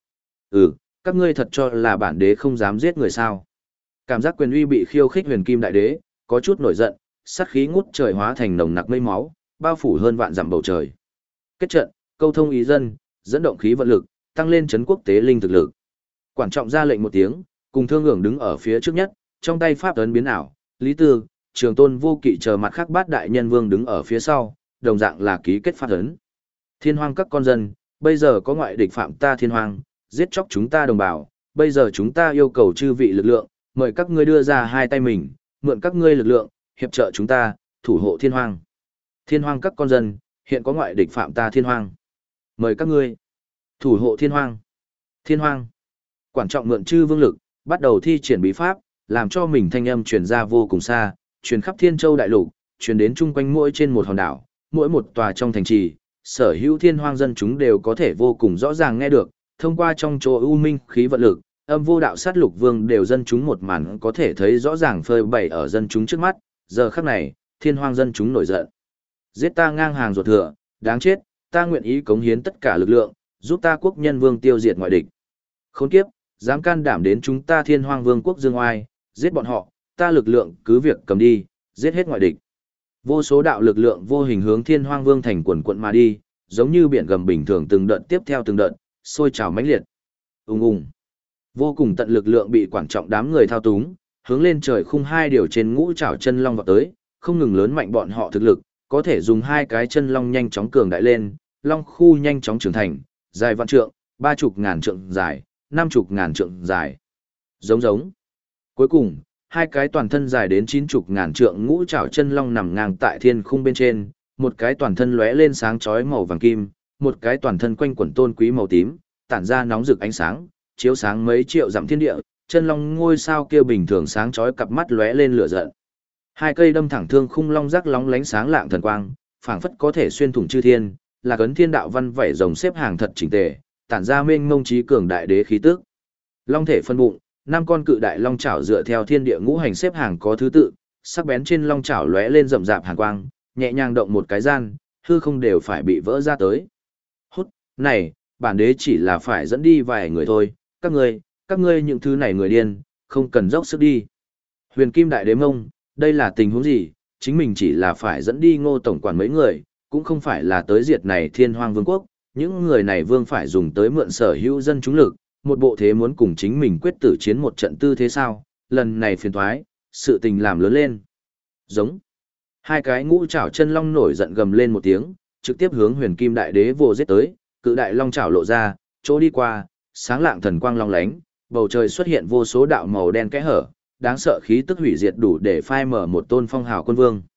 Các ngươi thật cho là bản đế không dám giết người sao. Cảm giác quyền uy bị khiêu khích Huyền Kim Đại Đế, có chút nổi giận, sát khí ngút trời hóa thành nồng nặc mây máu, bao phủ hơn vạn dặm bầu trời. Kết trận, câu thông ý dân, dẫn động khí vận lực, tăng lên trấn quốc tế linh thực lực. Quản trọng ra lệnh một tiếng, cùng Thương Ngưỡng đứng ở phía trước nhất, trong tay pháp ấn biến ảo, Lý Tư, Trường Tôn Vô Kỵ chờ mặt khác bát đại nhân vương đứng ở phía sau, đồng dạng là ký kết pháp ấn. Thiên Hoang các con dân, bây giờ có ngoại địch phạm ta Thiên Hoang, giết chóc chúng ta đồng bào, bây giờ chúng ta yêu cầu chư vị lực lượng, mời các ngươi đưa ra hai tay mình, mượn các ngươi lực lượng, hiệp trợ chúng ta, thủ hộ Thiên Hoang. Thiên Hoang các con dân, hiện có ngoại địch phạm ta Thiên Hoang. Mời các ngươi, thủ hộ Thiên Hoang. Thiên Hoang. Quản trọng mượn chư vương lực, bắt đầu thi triển bí pháp, làm cho mình thanh âm truyền ra vô cùng xa, truyền khắp Thiên Châu đại lục, truyền đến chung quanh mỗi trên một hòn đảo, mỗi một tòa trong thành trì, sở hữu Thiên Hoang dân chúng đều có thể vô cùng rõ ràng nghe được, thông qua trong chỗ u minh khí vận lực, âm vô đạo sát lục vương đều dân chúng một màn có thể thấy rõ ràng phơi bày ở dân chúng trước mắt, giờ khắc này, Thiên Hoang dân chúng nổi giận. Giết ta ngang hàng ruột thừa, đáng chết, ta nguyện ý cống hiến tất cả lực lượng, giúp ta quốc nhân vương tiêu diệt ngoại địch. Khốn kiếp, dám can đảm đến chúng ta Thiên Hoang vương quốc dương oai, giết bọn họ, ta lực lượng cứ việc cầm đi, giết hết ngoại địch. Vô số đạo lực lượng vô hình hướng Thiên Hoang vương thành quần quận mà đi, giống như biển gầm bình thường từng đợt tiếp theo từng đợt, sôi trào mãnh liệt. Ùng ùng. Vô cùng tận lực lượng bị quản trọng đám người thao túng, hướng lên trời khung hai điều trên ngũ trảo chân long vọt tới, không ngừng lớn mạnh bọn họ thực lực, có thể dùng hai cái chân long nhanh chóng cường đại lên, long khu nhanh chóng trưởng thành, dài vạn trượng, 30.000 trượng dài, 50.000 trượng dài. Giống giống. Cuối cùng, hai cái toàn thân dài đến 90.000 trượng ngũ trảo chân long nằm ngang tại thiên khung bên trên, một cái toàn thân lóe lên sáng chói màu vàng kim, một cái toàn thân quanh quẩn tôn quý màu tím, tản ra nóng rực ánh sáng, chiếu sáng mấy triệu dặm thiên địa, chân long ngôi sao kia bình thường sáng chói cặp mắt lóe lên lửa giận. Hai cây đâm thẳng thương khung long rắc lóng lánh sáng lạng thần quang, phảng phất có thể xuyên thủng chư thiên, là cấn thiên đạo văn vảy rồng xếp hàng thật chỉnh tề, tản ra mênh mông trí cường đại đế khí tức. Long thể phân bụng, năm con cự đại long chảo dựa theo thiên địa ngũ hành xếp hàng có thứ tự, sắc bén trên long chảo lóe lên rậm rạp hàn quang, nhẹ nhàng động một cái gian, hư không đều phải bị vỡ ra tới. Hút, này, bản đế chỉ là phải dẫn đi vài người thôi, các ngươi những thứ này người điên, không cần dốc sức đi. Huyền Kim Đại Đế Mông, đây là tình huống gì, chính mình chỉ là phải dẫn đi Ngô tổng quản mấy người, cũng không phải là tới diệt này Thiên Hoang Vương quốc, những người này vương phải dùng tới mượn sở hữu dân chúng lực, một bộ thế muốn cùng chính mình quyết tử chiến một trận tư thế sao, lần này phiền thoái, sự tình làm lớn lên. Giống. Hai cái ngũ trảo chân long nổi giận gầm lên một tiếng, trực tiếp hướng Huyền Kim Đại Đế vồ giết tới, cự đại long trảo lộ ra, chỗ đi qua, sáng lạng thần quang long lánh, bầu trời xuất hiện vô số đạo màu đen kẽ hở, đáng sợ khí tức hủy diệt đủ để phai mở một tôn phong hào quân vương.